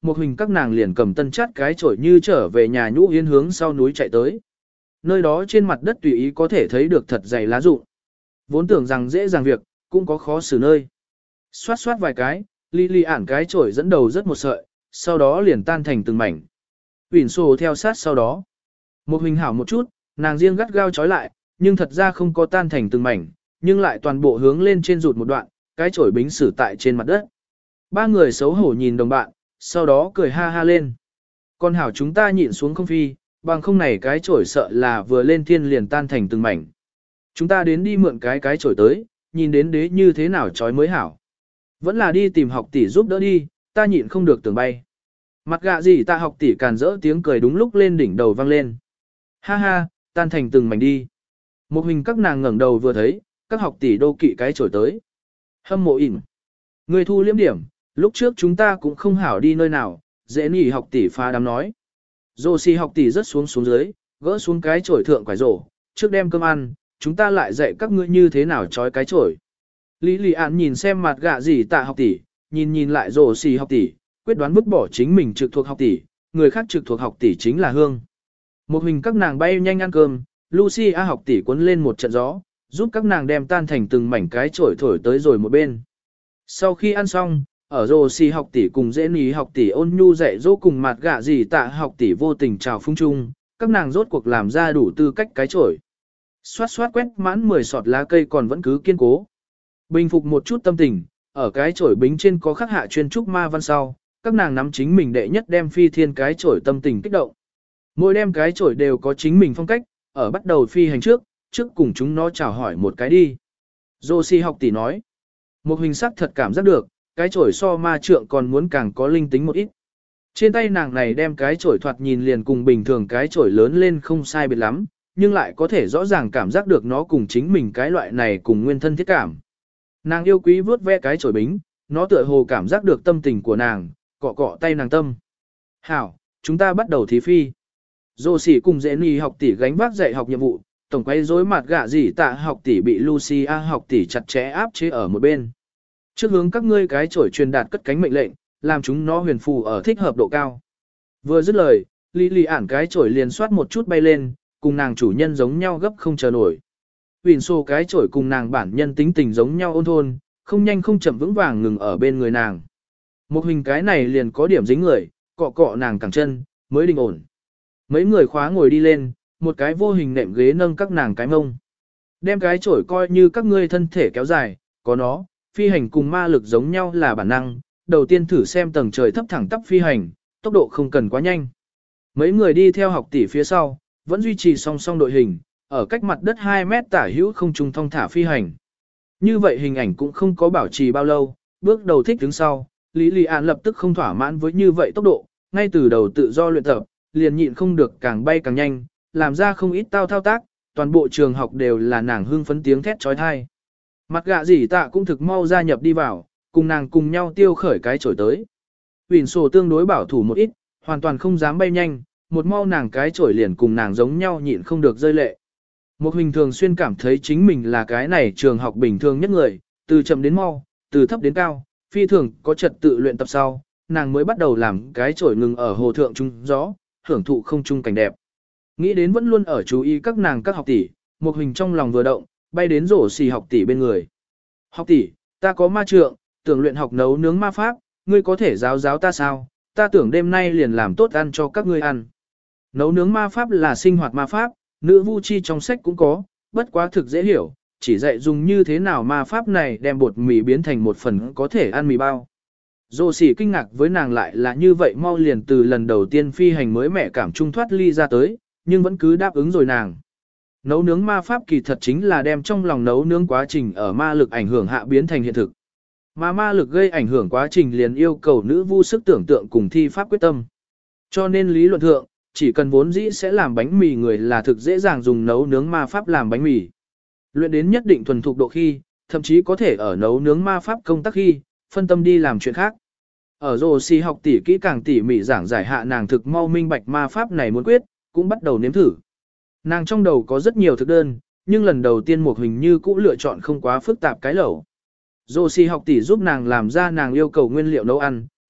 một hình các nàng liền cầm tân chát cái chổi như trở về nhà nhũ yên hướng sau núi chạy tới. Nơi đó trên mặt đất tùy ý có thể thấy được thật dày lá rụng. Vốn tưởng rằng dễ dàng việc, cũng có khó xử nơi. Xoát xoát vài cái, Lý Lý ản cái chổi dẫn đầu rất một sợi, sau đó liền tan thành từng mảnh. Uyển Sô theo sát sau đó. Một hình hảo một chút, nàng riêng gắt gao trói lại, nhưng thật ra không có tan thành từng mảnh, nhưng lại toàn bộ hướng lên trên rụt một đoạn, cái chổi bính xử tại trên mặt đất. Ba người xấu hổ nhìn đồng bạn, sau đó cười ha ha lên. Con hảo chúng ta nhịn xuống không phi, bằng không này cái chổi sợ là vừa lên thiên liền tan thành từng mảnh. Chúng ta đến đi mượn cái cái chổi tới, nhìn đến đế như thế nào chói mới hảo. Vẫn là đi tìm học tỷ giúp đỡ đi, ta nhịn không được tưởng bay. Mặt gạ gì ta học tỷ càn rỡ tiếng cười đúng lúc lên đỉnh đầu vang lên. Ha ha, tan thành từng mảnh đi. Một hình các nàng ngẩng đầu vừa thấy, các học tỷ đô kỵ cái chổi tới. Hâm mộ ỉn. Người thu liếm điểm, lúc trước chúng ta cũng không hảo đi nơi nào, dễ nỉ học tỷ phá đám nói. Rồ xì học tỷ rất xuống xuống dưới, gỡ xuống cái chổi thượng quải rổ, trước đem cơm ăn, chúng ta lại dạy các ngươi như thế nào trói cái chổi. Lý Lì Ản nhìn xem mặt gạ gì tạ học tỷ, nhìn nhìn lại rồ xì học tỷ, quyết đoán vứt bỏ chính mình trực thuộc học tỷ, người khác trực thuộc học tỷ chính là Hương. Một hình các nàng bay nhanh ăn cơm, Lucy A học tỷ cuốn lên một trận gió, giúp các nàng đem tan thành từng mảnh cái chổi thổi tới rồi một bên. Sau khi ăn xong, ở rồ xì học tỷ cùng dễ ní học tỷ ôn nhu dạy dỗ cùng mặt gạ gì tạ học tỷ vô tình chào phung chung, các nàng rốt cuộc làm ra đủ tư cách cái chổi. Xoát xoát quét mãn mười sọt lá cây còn vẫn cứ kiên cố. Bình phục một chút tâm tình, ở cái chổi bính trên có khắc hạ chuyên trúc ma văn sau, các nàng nắm chính mình đệ nhất đem phi thiên cái chổi tâm tình kích động. Mỗi đem cái chổi đều có chính mình phong cách, ở bắt đầu phi hành trước, trước cùng chúng nó chào hỏi một cái đi. Josie học tỷ nói, một hình sắc thật cảm giác được, cái chổi so ma trượng còn muốn càng có linh tính một ít. Trên tay nàng này đem cái chổi thoạt nhìn liền cùng bình thường cái chổi lớn lên không sai biệt lắm, nhưng lại có thể rõ ràng cảm giác được nó cùng chính mình cái loại này cùng nguyên thân thiết cảm. Nàng yêu quý vớt ve cái chổi bính, nó tựa hồ cảm giác được tâm tình của nàng, cọ cọ tay nàng tâm. Hảo, chúng ta bắt đầu thí phi. Dô sỉ cùng dễ ni học tỷ gánh vác dạy học nhiệm vụ, tổng quay rối mặt gạ gì tạ học tỷ bị Lucia học tỷ chặt chẽ áp chế ở một bên. Trước hướng các ngươi cái chổi truyền đạt cất cánh mệnh lệnh, làm chúng nó huyền phù ở thích hợp độ cao. Vừa dứt lời, Lý Lý ản cái chổi liền soát một chút bay lên, cùng nàng chủ nhân giống nhau gấp không chờ nổi. Huỳnh xô cái chổi cùng nàng bản nhân tính tình giống nhau ôn thôn, không nhanh không chậm vững vàng ngừng ở bên người nàng. Một hình cái này liền có điểm dính người, cọ cọ nàng cẳng chân, mới đình ổn. Mấy người khóa ngồi đi lên, một cái vô hình nệm ghế nâng các nàng cái mông. Đem cái chổi coi như các ngươi thân thể kéo dài, có nó, phi hành cùng ma lực giống nhau là bản năng. Đầu tiên thử xem tầng trời thấp thẳng tắp phi hành, tốc độ không cần quá nhanh. Mấy người đi theo học tỷ phía sau, vẫn duy trì song song đội hình, ở cách mặt đất hai mét tả hữu không trung thong thả phi hành. Như vậy hình ảnh cũng không có bảo trì bao lâu, bước đầu thích đứng sau, Lý Lý An lập tức không thỏa mãn với như vậy tốc độ, ngay từ đầu tự do luyện tập, liền nhịn không được càng bay càng nhanh, làm ra không ít tao thao tác, toàn bộ trường học đều là nàng hưng phấn tiếng thét trói thai. Mặt gạ gì tạ cũng thực mau gia nhập đi vào, cùng nàng cùng nhau tiêu khởi cái chổi tới. Huỳnh sổ tương đối bảo thủ một ít, hoàn toàn không dám bay nhanh, một mau nàng cái chổi liền cùng nàng giống nhau nhịn không được rơi lệ. Một hình thường xuyên cảm thấy chính mình là cái này trường học bình thường nhất người, từ chậm đến mau, từ thấp đến cao, phi thường có trật tự luyện tập sau, nàng mới bắt đầu làm cái chổi ngừng ở hồ thượng trung gió, hưởng thụ không trung cảnh đẹp. Nghĩ đến vẫn luôn ở chú ý các nàng các học tỷ, một hình trong lòng vừa động, bay đến rổ xì học tỷ bên người. Học tỷ, ta có ma trượng, tưởng luyện học nấu nướng ma pháp, ngươi có thể giáo giáo ta sao? Ta tưởng đêm nay liền làm tốt ăn cho các ngươi ăn. Nấu nướng ma pháp là sinh hoạt ma pháp, nữ vu chi trong sách cũng có, bất quá thực dễ hiểu, chỉ dạy dùng như thế nào ma pháp này đem bột mì biến thành một phần có thể ăn mì bao. Dô sỉ kinh ngạc với nàng lại là như vậy mau liền từ lần đầu tiên phi hành mới mẹ cảm trung thoát ly ra tới, nhưng vẫn cứ đáp ứng rồi nàng. Nấu nướng ma pháp kỳ thật chính là đem trong lòng nấu nướng quá trình ở ma lực ảnh hưởng hạ biến thành hiện thực. Mà ma lực gây ảnh hưởng quá trình liền yêu cầu nữ vu sức tưởng tượng cùng thi pháp quyết tâm. Cho nên lý luận thượng, chỉ cần vốn dĩ sẽ làm bánh mì người là thực dễ dàng dùng nấu nướng ma pháp làm bánh mì. Luyện đến nhất định thuần thục độ khi, thậm chí có thể ở nấu nướng ma pháp công tác khi, phân tâm đi làm chuyện khác. Ở rồ si học tỉ kỹ càng tỉ mỉ giảng giải hạ nàng thực mau minh bạch ma pháp này muốn quyết, cũng bắt đầu nếm thử. Nàng trong đầu có rất nhiều thực đơn, nhưng lần đầu tiên một hình như cũ lựa chọn không quá phức tạp cái lẩu. Dô si học tỷ giúp nàng làm ra nàng yêu cầu nguyên liệu nấu ăn,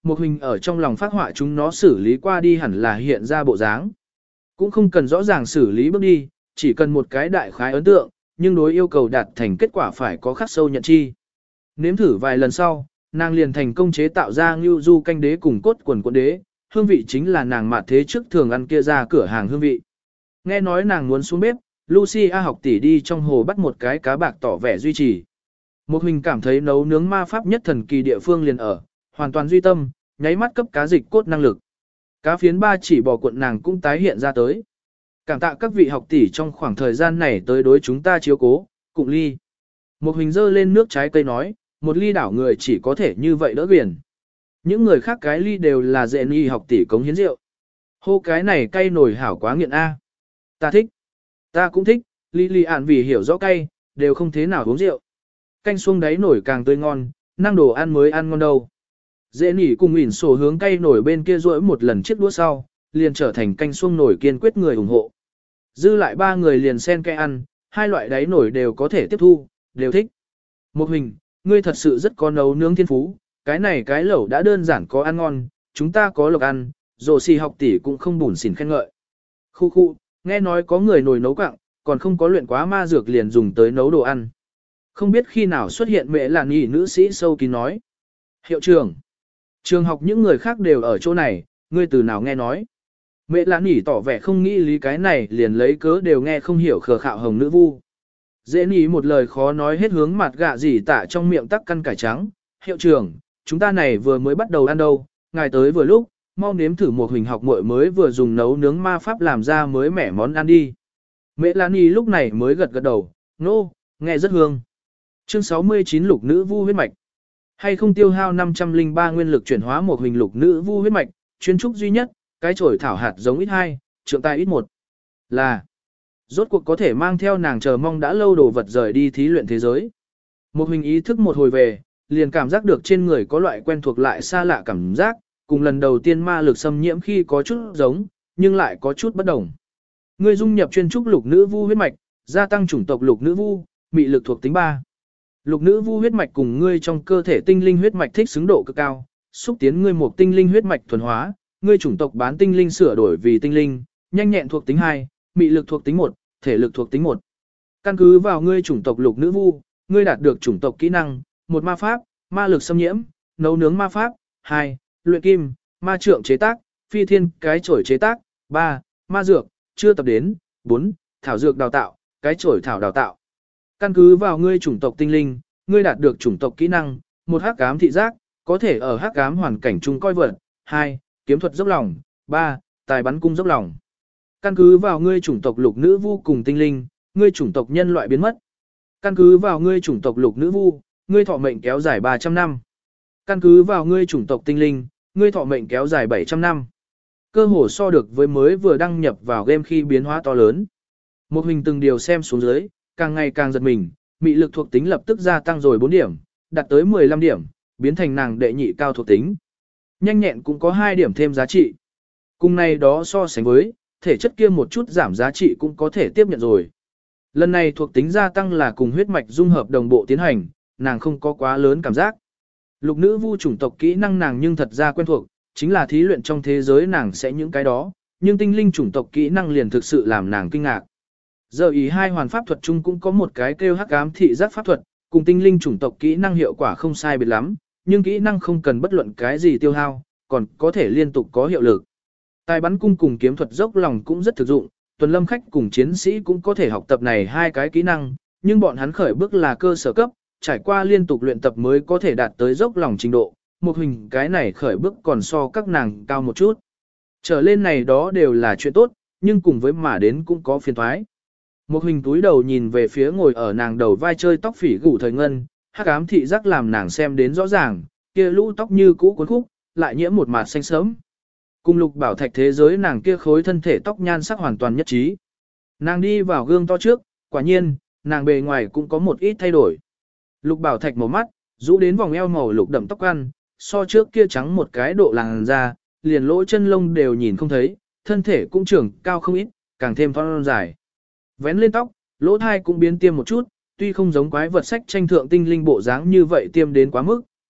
một hình ở trong lòng phát họa chúng nó xử lý qua đi hẳn là hiện ra bộ dáng. Cũng không cần rõ ràng xử lý bước đi, chỉ cần một cái đại khái ấn tượng, nhưng đối yêu cầu đạt thành kết quả phải có khắc sâu nhận chi. Nếm thử vài lần sau, nàng liền thành công chế tạo ra ngưu du canh đế cùng cốt quần quần đế, hương vị chính là nàng mạt thế trước thường ăn kia ra cửa hàng hương vị. Nghe nói nàng muốn xuống bếp, Lucia học tỷ đi trong hồ bắt một cái cá bạc tỏ vẻ duy trì. Một hình cảm thấy nấu nướng ma pháp nhất thần kỳ địa phương liền ở, hoàn toàn duy tâm, nháy mắt cấp cá dịch cốt năng lực. Cá phiến ba chỉ bò cuộn nàng cũng tái hiện ra tới. Cảm tạ các vị học tỷ trong khoảng thời gian này tới đối chúng ta chiếu cố, cụng ly. Một hình dơ lên nước trái cây nói, một ly đảo người chỉ có thể như vậy đỡ biển. Những người khác cái ly đều là dệ ni học tỷ cống hiến rượu. Hô cái này cay nổi hảo quá nghiện A. Ta thích. Ta cũng thích, ly ly ạn vì hiểu rõ cay, đều không thế nào uống rượu. Canh xuông đáy nổi càng tươi ngon, năng đồ ăn mới ăn ngon đâu. Dễ nỉ cùng ỉn sổ hướng cay nổi bên kia rỗi một lần chiếc đũa sau, liền trở thành canh xuông nổi kiên quyết người ủng hộ. Dư lại ba người liền xen cay ăn, hai loại đáy nổi đều có thể tiếp thu, đều thích. Một hình, ngươi thật sự rất có nấu nướng thiên phú, cái này cái lẩu đã đơn giản có ăn ngon, chúng ta có lộc ăn, rồi xì học tỷ cũng không bùn xỉn khen ngợi. Khu khu, nghe nói có người nồi nấu quặng, còn không có luyện quá ma dược liền dùng tới nấu đồ ăn. Không biết khi nào xuất hiện mẹ là nhị nữ sĩ sâu kín nói. Hiệu trưởng, trường học những người khác đều ở chỗ này, ngươi từ nào nghe nói. Mẹ là nhị tỏ vẻ không nghĩ lý cái này liền lấy cớ đều nghe không hiểu khờ khạo hồng nữ vu. Dễ nhị một lời khó nói hết hướng mặt gạ gì tạ trong miệng tắc căn cải trắng. Hiệu trưởng, chúng ta này vừa mới bắt đầu ăn đâu, ngài tới vừa lúc, mau nếm thử một hình học muội mới vừa dùng nấu nướng ma pháp làm ra mới mẻ món ăn đi. Mẹ Lan Y lúc này mới gật gật đầu, nô, no, nghe rất hương. Chương sáu mươi chín lục nữ vu huyết mạch. Hay không tiêu hao năm trăm lẻ ba nguyên lực chuyển hóa một hình lục nữ vu huyết mạch, chuyên trúc duy nhất, cái chổi thảo hạt giống ít hai, trượng tài ít một. Là, rốt cuộc có thể mang theo nàng chờ mong đã lâu đồ vật rời đi thí luyện thế giới. Một hình ý thức một hồi về, liền cảm giác được trên người có loại quen thuộc lại xa lạ cảm giác, cùng lần đầu tiên ma lực xâm nhiễm khi có chút giống, nhưng lại có chút bất đồng. Ngươi dung nhập chuyên trúc lục nữ vu huyết mạch, gia tăng chủng tộc lục nữ vu, mị lực thuộc tính ba. Lục nữ vu huyết mạch cùng ngươi trong cơ thể tinh linh huyết mạch thích xứng độ cực cao, xúc tiến ngươi một tinh linh huyết mạch thuần hóa, ngươi chủng tộc bán tinh linh sửa đổi vì tinh linh, nhanh nhẹn thuộc tính hai, mị lực thuộc tính một, thể lực thuộc tính một. Căn cứ vào ngươi chủng tộc lục nữ vu, ngươi đạt được chủng tộc kỹ năng, một ma pháp, ma lực xâm nhiễm, nấu nướng ma pháp, hai, luyện kim, ma trượng chế tác, phi thiên cái chổi chế tác, ba, ma dược, chưa tập đến, bốn, thảo dược đào tạo, cái chổi thảo đào tạo. Căn cứ vào ngươi chủng tộc tinh linh, ngươi đạt được chủng tộc kỹ năng, một hắc ám thị giác, có thể ở hắc ám hoàn cảnh chung coi vật, hai, kiếm thuật dốc lòng, ba, tài bắn cung dốc lòng. Căn cứ vào ngươi chủng tộc lục nữ vu cùng tinh linh, ngươi chủng tộc nhân loại biến mất. Căn cứ vào ngươi chủng tộc lục nữ vu, ngươi thọ mệnh kéo dài ba trăm năm. Căn cứ vào ngươi chủng tộc tinh linh, ngươi thọ mệnh kéo dài bảy trăm năm. Cơ hồ so được với mới vừa đăng nhập vào game khi biến hóa to lớn. Một hình từng điều xem xuống dưới, càng ngày càng giật mình, mị lực thuộc tính lập tức gia tăng rồi bốn điểm, đạt tới mười lăm điểm, biến thành nàng đệ nhị cao thuộc tính. Nhanh nhẹn cũng có hai điểm thêm giá trị. Cùng này đó so sánh với, thể chất kia một chút giảm giá trị cũng có thể tiếp nhận rồi. Lần này thuộc tính gia tăng là cùng huyết mạch dung hợp đồng bộ tiến hành, nàng không có quá lớn cảm giác. Lục nữ vu chủng tộc kỹ năng nàng nhưng thật ra quen thuộc, chính là thí luyện trong thế giới nàng sẽ những cái đó, nhưng tinh linh chủng tộc kỹ năng liền thực sự làm nàng kinh ngạc. Giờ ý hai hoàn pháp thuật chung cũng có một cái kêu hắc ám thị giác pháp thuật, cùng tinh linh chủng tộc kỹ năng hiệu quả không sai biệt lắm, nhưng kỹ năng không cần bất luận cái gì tiêu hao, còn có thể liên tục có hiệu lực. Tài bắn cung cùng kiếm thuật dốc lòng cũng rất thực dụng, tuần lâm khách cùng chiến sĩ cũng có thể học tập này hai cái kỹ năng, nhưng bọn hắn khởi bước là cơ sở cấp, trải qua liên tục luyện tập mới có thể đạt tới dốc lòng trình độ, một hình cái này khởi bước còn so các nàng cao một chút. Trở lên này đó đều là chuyện tốt, nhưng cùng với mà đến cũng có phiền thoái. Một hình túi đầu nhìn về phía ngồi ở nàng đầu vai chơi tóc phỉ gủ thời ngân, hắc ám thị giác làm nàng xem đến rõ ràng, kia lũ tóc như cũ cuốn khúc, lại nhiễm một mạt xanh sớm. Cùng lục bảo thạch thế giới nàng kia khối thân thể tóc nhan sắc hoàn toàn nhất trí. Nàng đi vào gương to trước, quả nhiên, nàng bề ngoài cũng có một ít thay đổi. Lục bảo thạch màu mắt, rũ đến vòng eo màu lục đậm tóc ăn, so trước kia trắng một cái độ làn da, liền lỗ chân lông đều nhìn không thấy, thân thể cũng trưởng cao không ít, càng thêm thon dài. Vén lên tóc, lỗ thai cũng biến tiêm một chút, tuy không giống quái vật sách tranh thượng tinh linh bộ dáng như vậy tiêm đến quá mức,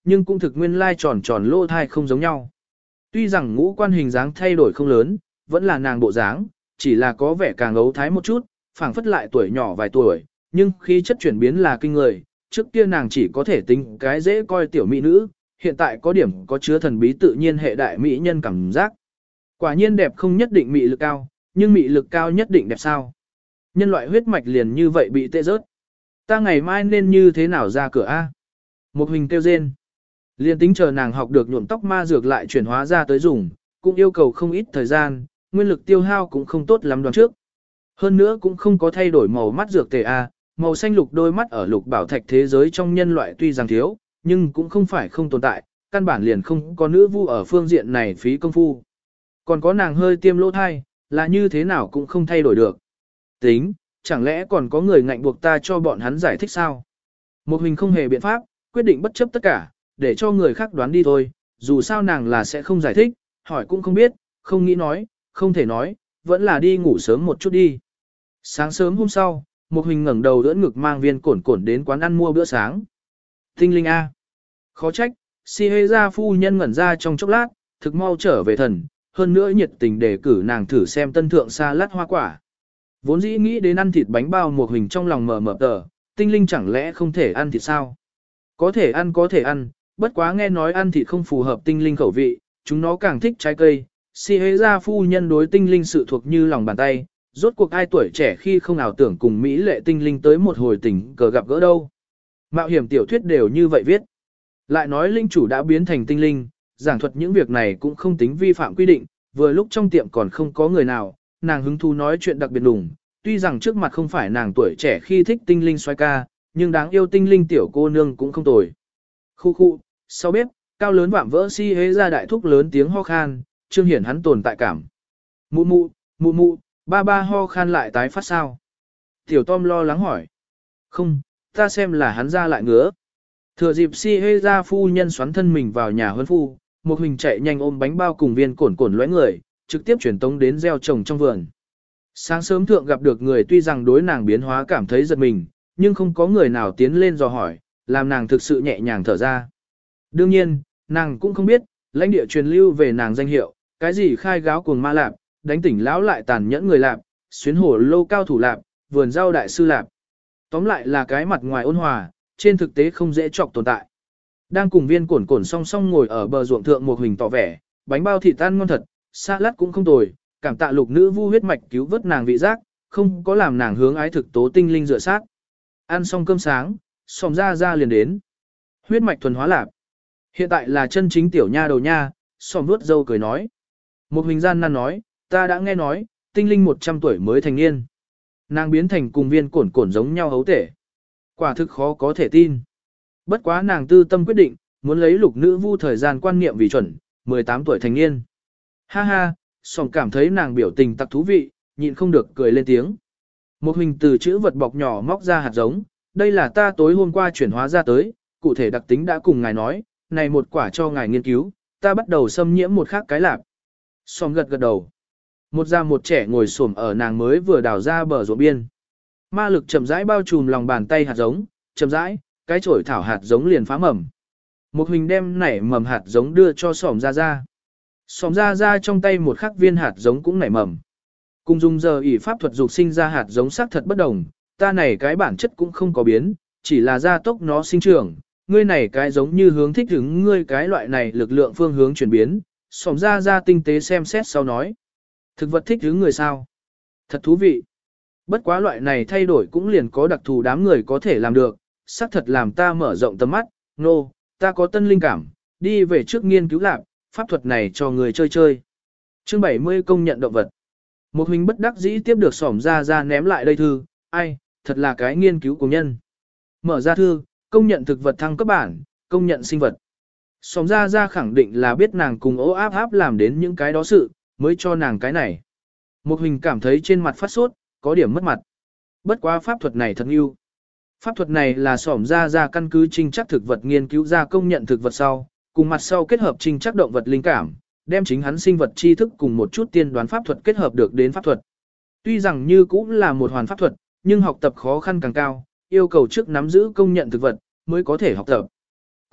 nhưng cũng thực nguyên lai tròn tròn lỗ thai không giống nhau. Tuy rằng ngũ quan hình dáng thay đổi không lớn, vẫn là nàng bộ dáng, chỉ là có vẻ càng ấu thái một chút, phảng phất lại tuổi nhỏ vài tuổi, nhưng khí chất chuyển biến là kinh người, trước kia nàng chỉ có thể tính cái dễ coi tiểu mỹ nữ, hiện tại có điểm có chứa thần bí tự nhiên hệ đại mỹ nhân cảm giác. Quả nhiên đẹp không nhất định mị lực cao, nhưng mị lực cao nhất định đẹp sao? Nhân loại huyết mạch liền như vậy bị tê rớt. Ta ngày mai nên như thế nào ra cửa a? Một hình kêu rên. Liên tính chờ nàng học được nhuộm tóc ma dược lại chuyển hóa ra tới dùng, cũng yêu cầu không ít thời gian, nguyên lực tiêu hao cũng không tốt lắm đoán trước. Hơn nữa cũng không có thay đổi màu mắt dược tề a, màu xanh lục đôi mắt ở lục bảo thạch thế giới trong nhân loại tuy rằng thiếu, nhưng cũng không phải không tồn tại, căn bản liền không có nữ vu ở phương diện này phí công phu. Còn có nàng hơi tiêm lỗ thai, là như thế nào cũng không thay đổi được. Tính, chẳng lẽ còn có người ngạnh buộc ta cho bọn hắn giải thích sao? Một hình không hề biện pháp, quyết định bất chấp tất cả, để cho người khác đoán đi thôi, dù sao nàng là sẽ không giải thích, hỏi cũng không biết, không nghĩ nói, không thể nói, vẫn là đi ngủ sớm một chút đi. Sáng sớm hôm sau, một hình ngẩng đầu đỡ ngực mang viên cổn cổn đến quán ăn mua bữa sáng. Tinh linh A. Khó trách, si hê ra phu nhân ngẩn ra trong chốc lát, thực mau trở về thần, hơn nữa nhiệt tình để cử nàng thử xem tân thượng sa lát hoa quả. Vốn dĩ nghĩ đến ăn thịt bánh bao một hình trong lòng mờ mờ tờ, tinh linh chẳng lẽ không thể ăn thịt sao? Có thể ăn có thể ăn, bất quá nghe nói ăn thịt không phù hợp tinh linh khẩu vị, chúng nó càng thích trái cây. Si hê ra phu nhân đối tinh linh sự thuộc như lòng bàn tay, rốt cuộc ai tuổi trẻ khi không ảo tưởng cùng Mỹ lệ tinh linh tới một hồi tình cờ gặp gỡ đâu. Mạo hiểm tiểu thuyết đều như vậy viết. Lại nói linh chủ đã biến thành tinh linh, giảng thuật những việc này cũng không tính vi phạm quy định, vừa lúc trong tiệm còn không có người nào, nàng hứng thú nói chuyện đặc biệt đủng, tuy rằng trước mặt không phải nàng tuổi trẻ khi thích tinh linh xoay ca, nhưng đáng yêu tinh linh tiểu cô nương cũng không tồi. Khu khu, sau bếp, cao lớn vạm vỡ si hế ra đại thúc lớn tiếng ho khan, trương hiển hắn tồn tại cảm. Mụ mụ, mụ mụ, ba ba ho khan lại tái phát sao? Tiểu Tom lo lắng hỏi. Không, ta xem là hắn ra lại ngứa. Thừa dịp si hê ra phu nhân xoắn thân mình vào nhà huân phu, một hình chạy nhanh ôm bánh bao cùng viên cổn cổn lóe người, trực tiếp chuyển tống đến gieo trồng trong vườn. Sáng sớm thượng gặp được người tuy rằng đối nàng biến hóa cảm thấy giật mình, nhưng không có người nào tiến lên dò hỏi, làm nàng thực sự nhẹ nhàng thở ra. Đương nhiên, nàng cũng không biết, lãnh địa truyền lưu về nàng danh hiệu, cái gì khai gáo cuồng ma lạp, đánh tỉnh lão lại tàn nhẫn người lạp, xuyến hổ lâu cao thủ lạp, vườn rau đại sư lạp. Tóm lại là cái mặt ngoài ôn hòa, trên thực tế không dễ chọc tồn tại. Đang cùng viên cổn cổn song song ngồi ở bờ ruộng thượng một hình tỏ vẻ, bánh bao thịt tan ngon thật, salad cũng không tồi, cảm tạ lục nữ vu huyết mạch cứu vớt nàng vị giác, không có làm nàng hướng ái thực tố tinh linh dựa sát. Ăn xong cơm sáng, xòm ra ra liền đến. Huyết mạch thuần hóa lạp. Hiện tại là chân chính tiểu nha đầu nha, xòm vuốt dâu cười nói. Một hình gian nan nói, ta đã nghe nói, tinh linh một trăm tuổi mới thành niên. Nàng biến thành cùng viên cổn cổn giống nhau hấu tể. Quả thực khó có thể tin. Bất quá nàng tư tâm quyết định, muốn lấy lục nữ vu thời gian quan niệm vì chuẩn, mười tám tuổi thành niên. Ha ha, sòng cảm thấy nàng biểu tình tặc thú vị, nhịn không được cười lên tiếng. Một hình từ chữ vật bọc nhỏ móc ra hạt giống, đây là ta tối hôm qua chuyển hóa ra tới, cụ thể đặc tính đã cùng ngài nói, này một quả cho ngài nghiên cứu, ta bắt đầu xâm nhiễm một khác cái lạp. Sòng gật gật đầu. Một già một trẻ ngồi xổm ở nàng mới vừa đào ra bờ ruộng biên. Ma lực chậm rãi bao trùm lòng bàn tay hạt giống, chậm rãi, cái chổi thảo hạt giống liền phá mầm. Một hình đem nảy mầm hạt giống đưa cho Sòm ra ra. Sòm ra ra trong tay một khắc viên hạt giống cũng nảy mầm. Cùng dùng giờ ỷ pháp thuật dục sinh ra hạt giống xác thật bất đồng, ta này cái bản chất cũng không có biến, chỉ là gia tốc nó sinh trưởng. Ngươi này cái giống như hướng thích ứng ngươi cái loại này lực lượng phương hướng chuyển biến. Sòm ra ra tinh tế xem xét sau nói. Thực vật thích ứng người sao? Thật thú vị. Bất quá loại này thay đổi cũng liền có đặc thù đám người có thể làm được, xác thật làm ta mở rộng tầm mắt, nô, no, ta có tân linh cảm, đi về trước nghiên cứu lạc, pháp thuật này cho người chơi chơi. Chương bảy mươi công nhận động vật. Một hình bất đắc dĩ tiếp được xỏm ra ra ném lại đây thư, ai, thật là cái nghiên cứu của nhân. Mở ra thư, công nhận thực vật thăng cấp bản, công nhận sinh vật. Xỏm ra ra khẳng định là biết nàng cùng ố áp áp làm đến những cái đó sự, mới cho nàng cái này. Một hình cảm thấy trên mặt phát sốt, có điểm mất mặt. Bất quá pháp thuật này thật yêu. Pháp thuật này là xỏm ra ra căn cứ trinh chắc thực vật nghiên cứu ra công nhận thực vật sau, cùng mặt sau kết hợp trinh chắc động vật linh cảm, đem chính hắn sinh vật tri thức cùng một chút tiên đoán pháp thuật kết hợp được đến pháp thuật. Tuy rằng như cũng là một hoàn pháp thuật, nhưng học tập khó khăn càng cao, yêu cầu trước nắm giữ công nhận thực vật, mới có thể học tập.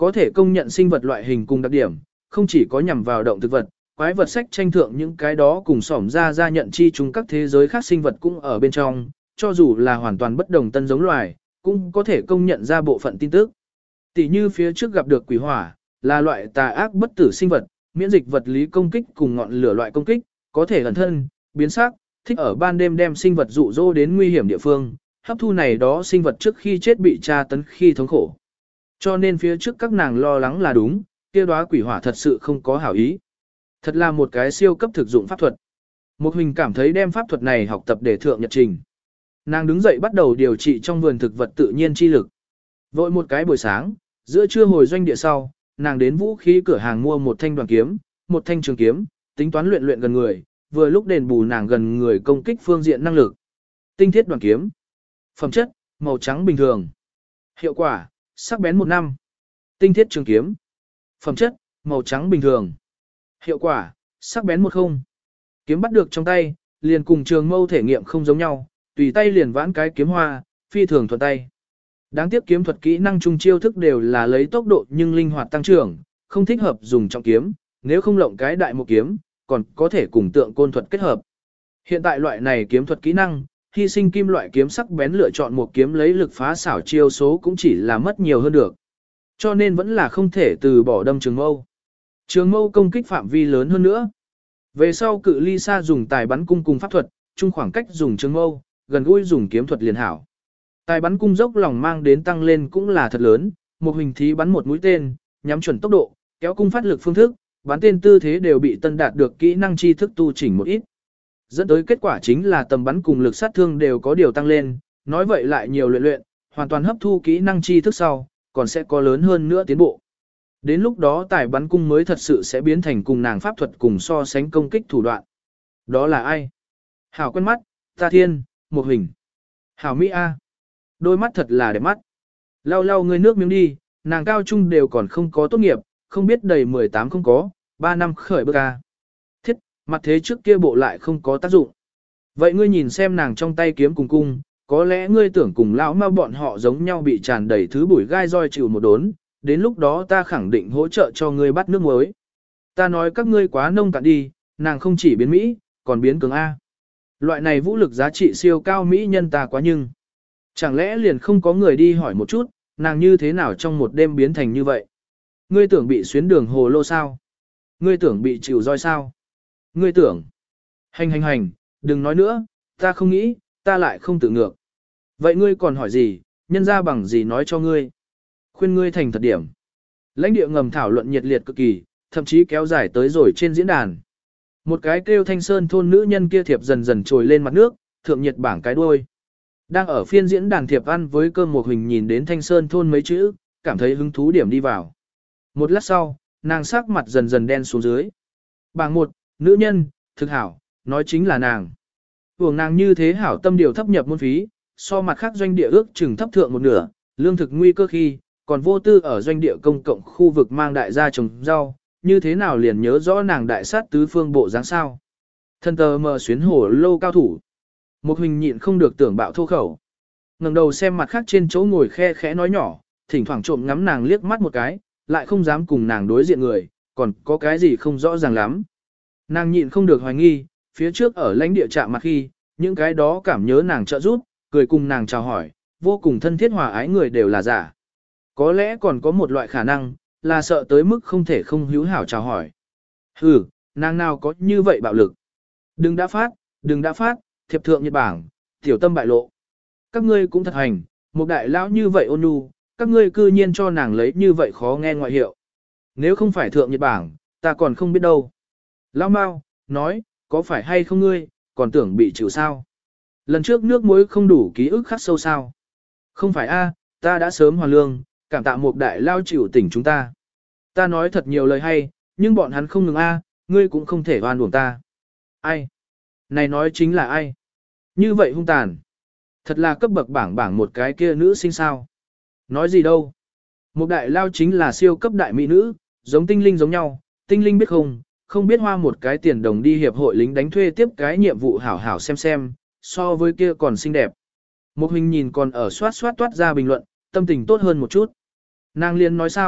Có thể công nhận sinh vật loại hình cùng đặc điểm, không chỉ có nhằm vào động thực vật, quái vật sách tranh thượng những cái đó cùng xỏm ra ra nhận chi chúng các thế giới khác sinh vật cũng ở bên trong, cho dù là hoàn toàn bất đồng tân giống loài, cũng có thể công nhận ra bộ phận tin tức. Tỷ như phía trước gặp được quỷ hỏa, là loại tà ác bất tử sinh vật, miễn dịch vật lý công kích cùng ngọn lửa loại công kích, có thể ẩn thân, biến sắc, thích ở ban đêm đem sinh vật dụ dỗ đến nguy hiểm địa phương, hấp thu này đó sinh vật trước khi chết bị tra tấn khi thống khổ. Cho nên phía trước các nàng lo lắng là đúng, kia đóa quỷ hỏa thật sự không có hảo ý. Thật là một cái siêu cấp thực dụng pháp thuật. Một Huỳnh cảm thấy đem pháp thuật này học tập để thượng nhật trình. Nàng đứng dậy bắt đầu điều trị trong vườn thực vật tự nhiên chi lực. Vội một cái buổi sáng, giữa trưa hồi doanh địa sau, nàng đến vũ khí cửa hàng mua một thanh đoàn kiếm, một thanh trường kiếm, tính toán luyện luyện gần người, vừa lúc đền bù nàng gần người công kích phương diện năng lực. Tinh thiết đoàn kiếm. Phẩm chất, màu trắng bình thường. Hiệu quả, sắc bén một năm. Tinh thiết trường kiếm. Phẩm chất, màu trắng bình thường. Hiệu quả, sắc bén một không. Kiếm bắt được trong tay, liền cùng trường mâu thể nghiệm không giống nhau, tùy tay liền vãn cái kiếm hoa, phi thường thuận tay. Đáng tiếc kiếm thuật kỹ năng chung chiêu thức đều là lấy tốc độ nhưng linh hoạt tăng trưởng, không thích hợp dùng trọng kiếm, nếu không lộng cái đại một kiếm, còn có thể cùng tượng côn thuật kết hợp. Hiện tại loại này kiếm thuật kỹ năng, hy sinh kim loại kiếm sắc bén lựa chọn một kiếm lấy lực phá xảo chiêu số cũng chỉ là mất nhiều hơn được. Cho nên vẫn là không thể từ bỏ đâm trường mâu. Trường mâu công kích phạm vi lớn hơn nữa. Về sau cự ly xa dùng tài bắn cung cùng pháp thuật, chung khoảng cách dùng trường mâu, gần gũi dùng kiếm thuật liền hảo. Tài bắn cung dốc lòng mang đến tăng lên cũng là thật lớn, một hình thí bắn một mũi tên, nhắm chuẩn tốc độ, kéo cung phát lực phương thức, bắn tên tư thế đều bị tân đạt được kỹ năng tri thức tu chỉnh một ít. Dẫn tới kết quả chính là tầm bắn cùng lực sát thương đều có điều tăng lên, nói vậy lại nhiều luyện luyện, hoàn toàn hấp thu kỹ năng tri thức sau, còn sẽ có lớn hơn nữa tiến bộ. Đến lúc đó tài bắn cung mới thật sự sẽ biến thành cùng nàng pháp thuật cùng so sánh công kích thủ đoạn. Đó là ai? Hảo quen mắt, ta thiên, một hình. Hảo Mỹ A. Đôi mắt thật là đẹp mắt. Lau lau ngươi nước miếng đi, nàng cao trung đều còn không có tốt nghiệp, không biết đầy mười tám không có, ba năm khởi bước A. Thiết, mặt thế trước kia bộ lại không có tác dụng. Vậy ngươi nhìn xem nàng trong tay kiếm cùng cung, có lẽ ngươi tưởng cùng lão ma bọn họ giống nhau bị tràn đầy thứ bụi gai roi chịu một đốn, đến lúc đó ta khẳng định hỗ trợ cho ngươi bắt nước muối. Ta nói các ngươi quá nông cạn đi, nàng không chỉ biến Mỹ, còn biến cường A. Loại này vũ lực giá trị siêu cao Mỹ nhân ta quá nhưng. Chẳng lẽ liền không có người đi hỏi một chút, nàng như thế nào trong một đêm biến thành như vậy? Ngươi tưởng bị xuyến đường hồ lô sao? Ngươi tưởng bị chịu roi sao? Ngươi tưởng. Hành hành hành, đừng nói nữa, ta không nghĩ, ta lại không tự ngược. Vậy ngươi còn hỏi gì, nhân ra bằng gì nói cho ngươi? Khuyên ngươi thành thật điểm. Lãnh địa ngầm thảo luận nhiệt liệt cực kỳ, thậm chí kéo dài tới rồi trên diễn đàn. Một cái kêu Thanh Sơn thôn nữ nhân kia thiệp dần dần trồi lên mặt nước, thượng nhiệt bảng cái đuôi. Đang ở phiên diễn đàn thiệp ăn với cơm một hình nhìn đến Thanh Sơn thôn mấy chữ, cảm thấy hứng thú điểm đi vào. Một lát sau, nàng sắc mặt dần dần đen xuống dưới. Bảng một, nữ nhân, thực hảo, nói chính là nàng. Hưởng nàng như thế hảo tâm điều thấp nhập môn phí, so mặt khác doanh địa ước chừng thấp thượng một nửa, lương thực nguy cơ khi, còn vô tư ở doanh địa công cộng khu vực mang đại gia trồng rau, như thế nào liền nhớ rõ nàng đại sát tứ phương bộ dáng sao. Thân tờ mờ xuyến hổ lâu cao thủ. Một hình nhịn không được tưởng bạo thô khẩu. Ngẩng đầu xem mặt khác trên chỗ ngồi khe khẽ nói nhỏ, thỉnh thoảng trộm ngắm nàng liếc mắt một cái, lại không dám cùng nàng đối diện người, còn có cái gì không rõ ràng lắm. Nàng nhịn không được hoài nghi, phía trước ở lãnh địa trạm mặt khi, những cái đó cảm nhớ nàng trợ giúp, cười cùng nàng chào hỏi, vô cùng thân thiết hòa ái người đều là giả. Có lẽ còn có một loại khả năng, là sợ tới mức không thể không hữu hảo chào hỏi. Hừ, nàng nào có như vậy bạo lực. Đừng đã phát, đừng đã phát, thiệp thượng Nhật Bảng, tiểu tâm bại lộ. Các ngươi cũng thật hành, một đại lão như vậy ôn nhu, các ngươi cư nhiên cho nàng lấy như vậy khó nghe ngoại hiệu. Nếu không phải thượng Nhật Bảng, ta còn không biết đâu. Lão Mao, nói, có phải hay không ngươi, còn tưởng bị chịu sao? Lần trước nước muối không đủ ký ức khắc sâu sao? Không phải a, ta đã sớm hoàn lương, cảm tạ một đại lao chịu tỉnh chúng ta. Ta nói thật nhiều lời hay, nhưng bọn hắn không ngừng a, ngươi cũng không thể oan uổng ta. Ai? Này nói chính là ai? Như vậy hung tàn. Thật là cấp bậc bảng bảng một cái kia nữ sinh sao. Nói gì đâu. Một đại lao chính là siêu cấp đại mỹ nữ, giống tinh linh giống nhau, tinh linh biết không, không biết hoa một cái tiền đồng đi hiệp hội lính đánh thuê tiếp cái nhiệm vụ hảo hảo xem xem, so với kia còn xinh đẹp. Một hình nhìn còn ở soát soát toát ra bình luận, tâm tình tốt hơn một chút. Nàng liên nói sao,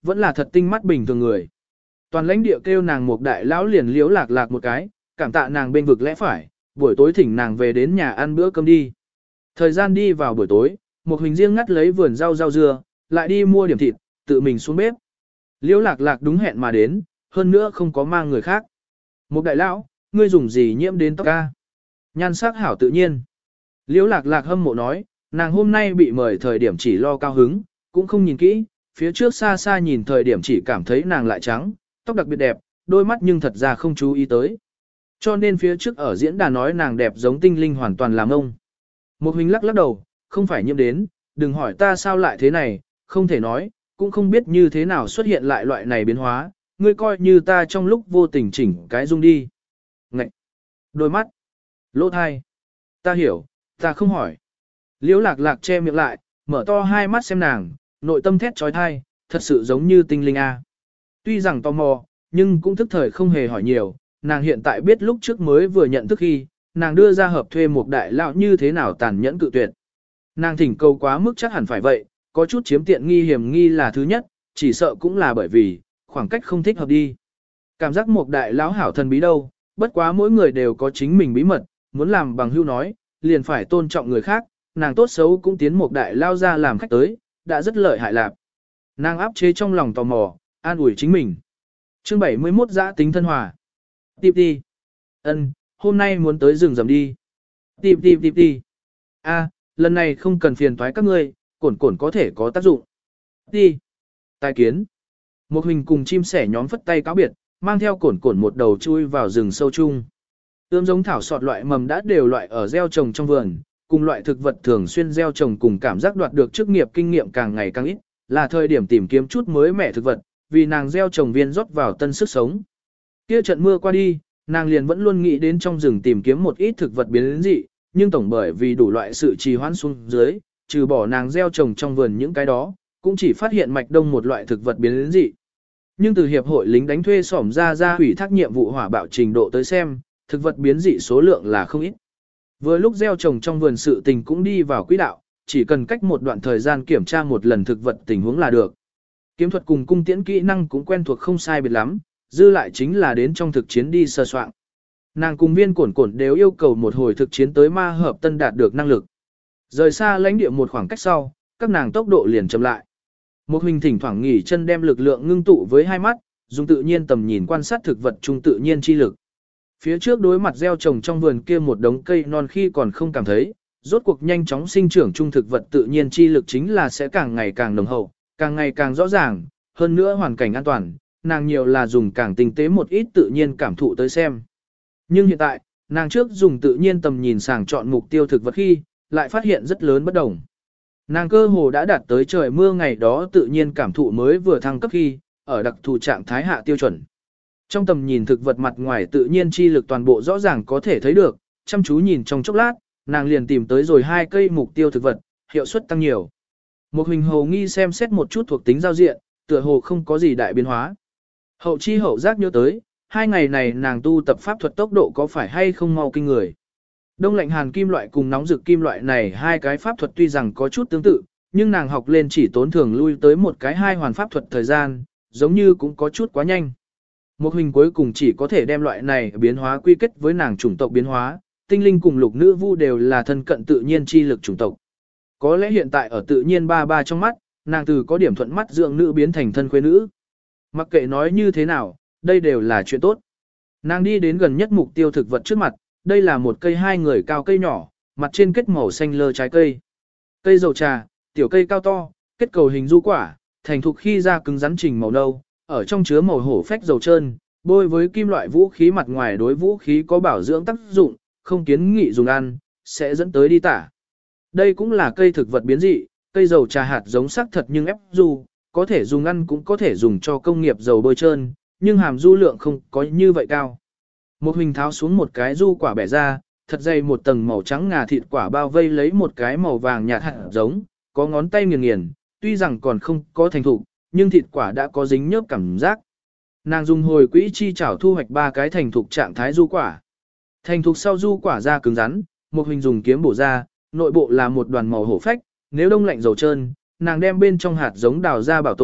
vẫn là thật tinh mắt bình thường người. Toàn lãnh địa kêu nàng một đại lão liền liếu lạc lạc một cái, cảm tạ nàng bên vực lẽ phải, buổi tối thỉnh nàng về đến nhà ăn bữa cơm đi. Thời gian đi vào buổi tối, một hình riêng ngắt lấy vườn rau rau dưa, lại đi mua điểm thịt, tự mình xuống bếp. Liễu lạc lạc đúng hẹn mà đến, hơn nữa không có mang người khác. Một đại lão, ngươi dùng gì nhiễm đến tóc ca? Nhan sắc hảo tự nhiên. Liễu lạc lạc hâm mộ nói, nàng hôm nay bị mời thời điểm chỉ lo cao hứng, cũng không nhìn kỹ, phía trước xa xa nhìn thời điểm chỉ cảm thấy nàng lại trắng, tóc đặc biệt đẹp, đôi mắt nhưng thật ra không chú ý tới. Cho nên phía trước ở diễn đàn nói nàng đẹp giống tinh linh hoàn toàn làm ông. Một hình lắc lắc đầu, không phải nhiễm đến, đừng hỏi ta sao lại thế này, không thể nói, cũng không biết như thế nào xuất hiện lại loại này biến hóa, ngươi coi như ta trong lúc vô tình chỉnh cái dung đi. Ngậy! Đôi mắt! Lỗ thai! Ta hiểu, ta không hỏi. Liễu lạc lạc che miệng lại, mở to hai mắt xem nàng, nội tâm thét trói thai, thật sự giống như tinh linh a. Tuy rằng tò mò, nhưng cũng thức thời không hề hỏi nhiều, nàng hiện tại biết lúc trước mới vừa nhận thức khi, nàng đưa ra hợp thuê một đại lão như thế nào tàn nhẫn cự tuyệt. Nàng thỉnh cầu quá mức chắc hẳn phải vậy, có chút chiếm tiện nghi hiểm nghi là thứ nhất, chỉ sợ cũng là bởi vì, khoảng cách không thích hợp đi. Cảm giác một đại lão hảo thần bí đâu, bất quá mỗi người đều có chính mình bí mật, muốn làm bằng hưu nói, liền phải tôn trọng người khác, nàng tốt xấu cũng tiến một đại lao ra làm khách tới, đã rất lợi hại lạc. Nàng áp chế trong lòng tò mò, an ủi chính mình. Chương bảy mươi mốt giã tính thân hòa. Tiếp đi. Ân, hôm nay muốn tới rừng rầm đi. Tiếp tiếp tiếp đi. A, lần này không cần phiền toái các ngươi, cổn cổn có thể có tác dụng. Đi. Tài kiến. Một hình cùng chim sẻ nhóm phất tay cáo biệt, mang theo cổn cổn một đầu chui vào rừng sâu chung. Ươm giống thảo sọt loại mầm đã đều loại ở gieo trồng trong vườn, cùng loại thực vật thường xuyên gieo trồng cùng cảm giác đoạt được chức nghiệp kinh nghiệm càng ngày càng ít, là thời điểm tìm kiếm chút mới mẻ thực vật, vì nàng gieo trồng viên rót vào tân sức sống. Kia trận mưa qua đi, nàng liền vẫn luôn nghĩ đến trong rừng tìm kiếm một ít thực vật biến dị, nhưng tổng bởi vì đủ loại sự trì hoãn xuống dưới, trừ bỏ nàng gieo trồng trong vườn những cái đó, cũng chỉ phát hiện mạch đông một loại thực vật biến dị. Nhưng từ hiệp hội lính đánh thuê xỏm ra ra hủy thác nhiệm vụ hỏa bạo trình độ tới xem, thực vật biến dị số lượng là không ít. Vừa lúc gieo trồng trong vườn sự tình cũng đi vào quỹ đạo, chỉ cần cách một đoạn thời gian kiểm tra một lần thực vật tình huống là được. Kiếm thuật cùng cung tiễn kỹ năng cũng quen thuộc không sai biệt lắm, dư lại chính là đến trong thực chiến đi sơ soạn. Nàng cùng viên cổn cổn đều yêu cầu một hồi thực chiến tới ma hợp tân đạt được năng lực. Rời xa lãnh địa một khoảng cách sau, các nàng tốc độ liền chậm lại. Một hình thỉnh thoảng nghỉ chân đem lực lượng ngưng tụ với hai mắt, dùng tự nhiên tầm nhìn quan sát thực vật trung tự nhiên chi lực. Phía trước đối mặt gieo trồng trong vườn kia một đống cây non khi còn không cảm thấy, rốt cuộc nhanh chóng sinh trưởng trung thực vật tự nhiên chi lực chính là sẽ càng ngày càng nồng hậu, càng ngày càng rõ ràng, hơn nữa hoàn cảnh an toàn, nàng nhiều là dùng càng tinh tế một ít tự nhiên cảm thụ tới xem. Nhưng hiện tại, nàng trước dùng tự nhiên tầm nhìn sàng chọn mục tiêu thực vật khi, lại phát hiện rất lớn bất đồng. Nàng cơ hồ đã đạt tới trời mưa ngày đó tự nhiên cảm thụ mới vừa thăng cấp khi, ở đặc thù trạng thái hạ tiêu chuẩn. Trong tầm nhìn thực vật mặt ngoài tự nhiên chi lực toàn bộ rõ ràng có thể thấy được, chăm chú nhìn trong chốc lát, nàng liền tìm tới rồi hai cây mục tiêu thực vật, hiệu suất tăng nhiều. Một hình hồ nghi xem xét một chút thuộc tính giao diện, tựa hồ không có gì đại biến hóa. Hậu chi hậu giác nhớ tới, hai ngày này nàng tu tập pháp thuật tốc độ có phải hay không mau kinh người. Đông lạnh hàn kim loại cùng nóng rực kim loại này hai cái pháp thuật tuy rằng có chút tương tự, nhưng nàng học lên chỉ tốn thường lui tới một cái hai hoàn pháp thuật thời gian, giống như cũng có chút quá nhanh. Một hình cuối cùng chỉ có thể đem loại này biến hóa quy kết với nàng chủng tộc biến hóa, tinh linh cùng lục nữ vu đều là thân cận tự nhiên chi lực chủng tộc. Có lẽ hiện tại ở tự nhiên ba ba trong mắt, nàng từ có điểm thuận mắt dưỡng nữ biến thành thân khuê nữ. Mặc kệ nói như thế nào, đây đều là chuyện tốt. Nàng đi đến gần nhất mục tiêu thực vật trước mặt, đây là một cây hai người cao cây nhỏ, mặt trên kết màu xanh lơ trái cây. Cây dầu trà, tiểu cây cao to, kết cầu hình du quả, thành thục khi ra cứng rắn trình màu nâu, ở trong chứa màu hổ phách dầu trơn, bôi với kim loại vũ khí mặt ngoài đối vũ khí có bảo dưỡng tác dụng, không kiến nghị dùng ăn, sẽ dẫn tới đi tả. Đây cũng là cây thực vật biến dị, cây dầu trà hạt giống sắc thật nhưng ép du, có thể dùng ăn cũng có thể dùng cho công nghiệp dầu bôi trơn, nhưng hàm du lượng không có như vậy cao. Một hình tháo xuống một cái du quả bẻ ra, thật dày một tầng màu trắng ngà thịt quả bao vây lấy một cái màu vàng nhạt hạt giống, có ngón tay nghiền nghiền, tuy rằng còn không có thành thục, nhưng thịt quả đã có dính nhớp cảm giác. Nàng dùng hồi quỹ chi chảo thu hoạch ba cái thành thục trạng thái du quả. Thành thục sau du quả ra cứng rắn, một hình dùng kiếm bổ ra, nội bộ là một đoàn màu hổ phách, nếu đông lạnh dầu trơn, nàng đem bên trong hạt giống đào ra bảo tồn,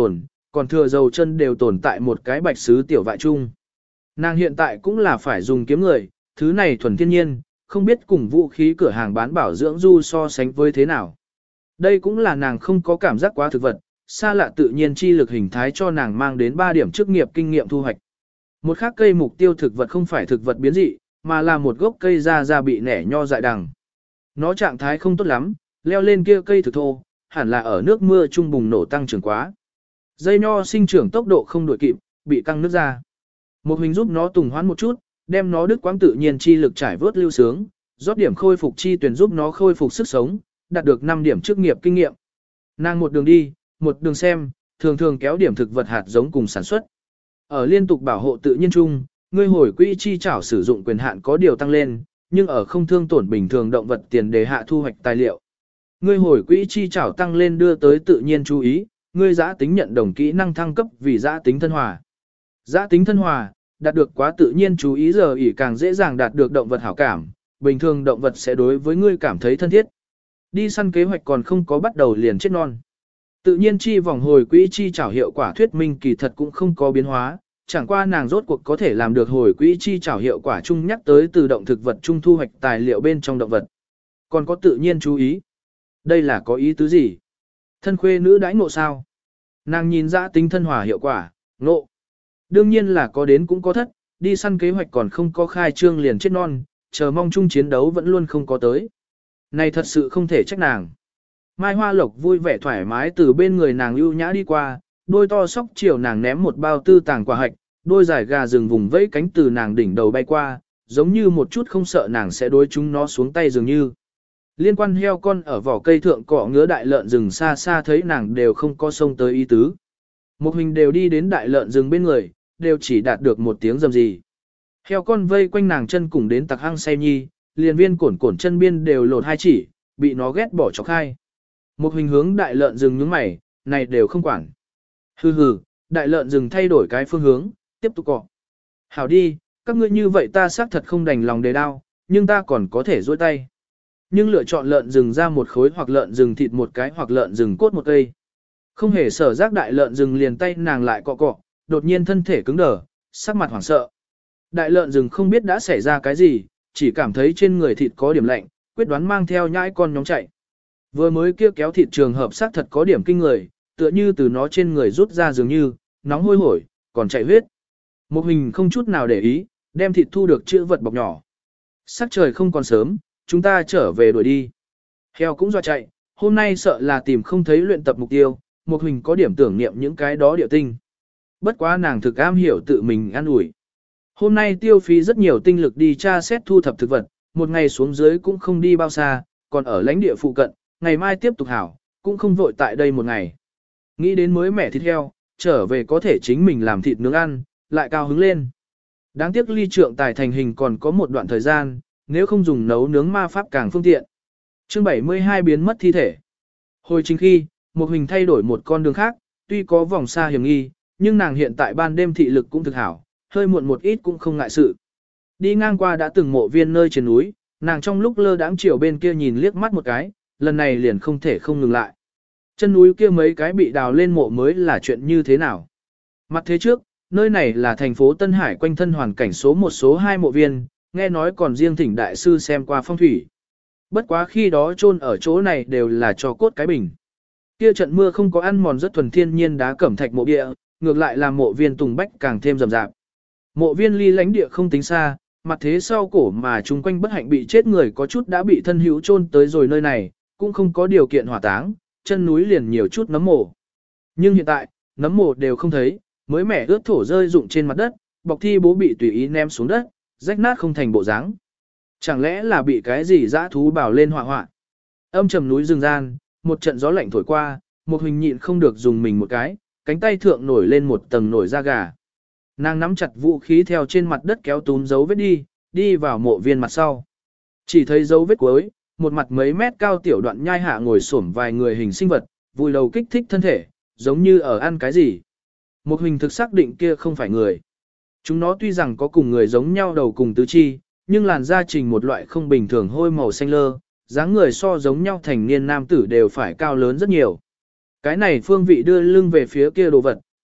còn thừa dầu chân đều tồn tại một cái bạch sứ tiểu vại chung. Nàng hiện tại cũng là phải dùng kiếm người, thứ này thuần thiên nhiên, không biết cùng vũ khí cửa hàng bán bảo dưỡng du so sánh với thế nào. Đây cũng là nàng không có cảm giác quá thực vật, xa lạ tự nhiên chi lực hình thái cho nàng mang đến ba điểm chức nghiệp kinh nghiệm thu hoạch. Một khác cây mục tiêu thực vật không phải thực vật biến dị, mà là một gốc cây ra ra bị nẻ nho dại đằng. Nó trạng thái không tốt lắm, leo lên kia cây thực thô, hẳn là ở nước mưa trung bùng nổ tăng trưởng quá. Dây nho sinh trưởng tốc độ không đuổi kịp, bị căng nước ra. Một hình giúp nó tùng hoán một chút, đem nó đứt quãng tự nhiên chi lực trải vớt lưu sướng, rót điểm khôi phục chi tuyển giúp nó khôi phục sức sống, đạt được năm điểm chức nghiệp kinh nghiệm. Nàng một đường đi, một đường xem, thường thường kéo điểm thực vật hạt giống cùng sản xuất. Ở liên tục bảo hộ tự nhiên chung, ngươi hồi quỹ chi trảo sử dụng quyền hạn có điều tăng lên, nhưng ở không thương tổn bình thường động vật tiền đề hạ thu hoạch tài liệu. Ngươi hồi quỹ chi trảo tăng lên đưa tới tự nhiên chú ý, ngươi giã tính nhận đồng kỹ năng thăng cấp vì giã tính thân hòa. Giã tính thân hòa, đạt được quá tự nhiên chú ý giờ ỉ càng dễ dàng đạt được động vật hảo cảm, bình thường động vật sẽ đối với ngươi cảm thấy thân thiết. Đi săn kế hoạch còn không có bắt đầu liền chết non. Tự nhiên chi vòng hồi quỹ chi trảo hiệu quả thuyết minh kỳ thật cũng không có biến hóa, chẳng qua nàng rốt cuộc có thể làm được hồi quỹ chi trảo hiệu quả chung nhắc tới từ động thực vật chung thu hoạch tài liệu bên trong động vật. Còn có tự nhiên chú ý. Đây là có ý tứ gì? Thân khuê nữ đãi ngộ sao? Nàng nhìn ra tính thân hòa hiệu quả, ngộ. Đương nhiên là có đến cũng có thất, đi săn kế hoạch còn không có khai trương liền chết non, chờ mong chung chiến đấu vẫn luôn không có tới. Này thật sự không thể trách nàng. Mai Hoa Lộc vui vẻ thoải mái từ bên người nàng ưu nhã đi qua, đôi to sóc chiều nàng ném một bao tư tàng quả hạch, đôi dài gà rừng vùng vẫy cánh từ nàng đỉnh đầu bay qua, giống như một chút không sợ nàng sẽ đối chúng nó xuống tay dường như. Liên quan heo con ở vỏ cây thượng cọ ngứa đại lợn rừng xa xa thấy nàng đều không có sông tới ý tứ. Một hình đều đi đến đại lợn rừng bên người, đều chỉ đạt được một tiếng rầm gì. Heo con vây quanh nàng chân cùng đến tặc hăng say nhi, liền viên cổn cổn chân biên đều lột hai chỉ, bị nó ghét bỏ chọc hai. Một hình hướng đại lợn rừng nhướng mày, này đều không quản. Hừ hừ, đại lợn rừng thay đổi cái phương hướng, tiếp tục cọ. Hảo đi, các ngươi như vậy ta xác thật không đành lòng đề đau, nhưng ta còn có thể dối tay. Nhưng lựa chọn lợn rừng ra một khối hoặc lợn rừng thịt một cái hoặc lợn rừng cốt một cây. Không hề sở giác đại lợn rừng liền tay nàng lại cọ cọ, đột nhiên thân thể cứng đờ, sắc mặt hoảng sợ. Đại lợn rừng không biết đã xảy ra cái gì, chỉ cảm thấy trên người thịt có điểm lạnh, quyết đoán mang theo nhãi con nhóm chạy. Vừa mới kia kéo thịt trường hợp xác thật có điểm kinh người, tựa như từ nó trên người rút ra dường như, nóng hôi hổi, còn chạy huyết. Một hình không chút nào để ý, đem thịt thu được chữ vật bọc nhỏ. Sắc trời không còn sớm, chúng ta trở về đuổi đi. Heo cũng dọa chạy, hôm nay sợ là tìm không thấy luyện tập mục tiêu, một hình có điểm tưởng niệm những cái đó địa tinh. Bất quá nàng thực am hiểu tự mình ăn ủi. Hôm nay tiêu phí rất nhiều tinh lực đi tra xét thu thập thực vật, một ngày xuống dưới cũng không đi bao xa, còn ở lãnh địa phụ cận, ngày mai tiếp tục hảo, cũng không vội tại đây một ngày. Nghĩ đến mới mẻ thịt heo, trở về có thể chính mình làm thịt nướng ăn, lại cao hứng lên. Đáng tiếc ly trượng tài thành hình còn có một đoạn thời gian, nếu không dùng nấu nướng ma pháp càng phương tiện. Chương bảy mươi hai biến mất thi thể. Hồi chính khi, một hình thay đổi một con đường khác, tuy có vòng xa hiểm nghi, nhưng nàng hiện tại ban đêm thị lực cũng thực hảo, hơi muộn một ít cũng không ngại sự. Đi ngang qua đã từng mộ viên nơi trên núi, nàng trong lúc lơ đãng chiều bên kia nhìn liếc mắt một cái, lần này liền không thể không ngừng lại. Chân núi kia mấy cái bị đào lên mộ mới là chuyện như thế nào? Mặt thế trước, nơi này là thành phố Tân Hải quanh thân hoàn cảnh số một số hai mộ viên, nghe nói còn riêng thỉnh đại sư xem qua phong thủy. Bất quá khi đó chôn ở chỗ này đều là cho cốt cái bình. Kia trận mưa không có ăn mòn rất thuần thiên nhiên đá cẩm thạch mộ địa, ngược lại làm mộ viên tùng bách càng thêm rầm rạp. Mộ viên ly lãnh địa không tính xa, mặt thế sau cổ mà chung quanh bất hạnh bị chết người có chút đã bị thân hữu chôn tới rồi nơi này, cũng không có điều kiện hỏa táng, chân núi liền nhiều chút nấm mồ. Nhưng hiện tại, nấm mồ đều không thấy, mới mẻ ướt thổ rơi rụng trên mặt đất, bọc thi bố bị tùy ý ném xuống đất, rách nát không thành bộ dáng. Chẳng lẽ là bị cái gì dã thú bảo lên họa họa? Âm trầm núi rừng gian, một trận gió lạnh thổi qua, một hình nhịn không được dùng mình một cái, cánh tay thượng nổi lên một tầng nổi da gà. Nàng nắm chặt vũ khí theo trên mặt đất kéo túm dấu vết đi, đi vào mộ viên mặt sau. Chỉ thấy dấu vết cuối, một mặt mấy mét cao tiểu đoạn nhai hạ ngồi xổm vài người hình sinh vật, vùi đầu kích thích thân thể, giống như ở ăn cái gì. Một hình thực xác định kia không phải người. Chúng nó tuy rằng có cùng người giống nhau đầu cùng tứ chi, nhưng làn da trình một loại không bình thường hôi màu xanh lơ, dáng người so giống nhau thành niên nam tử đều phải cao lớn rất nhiều. Cái này phương vị đưa lưng về phía kia đồ vật,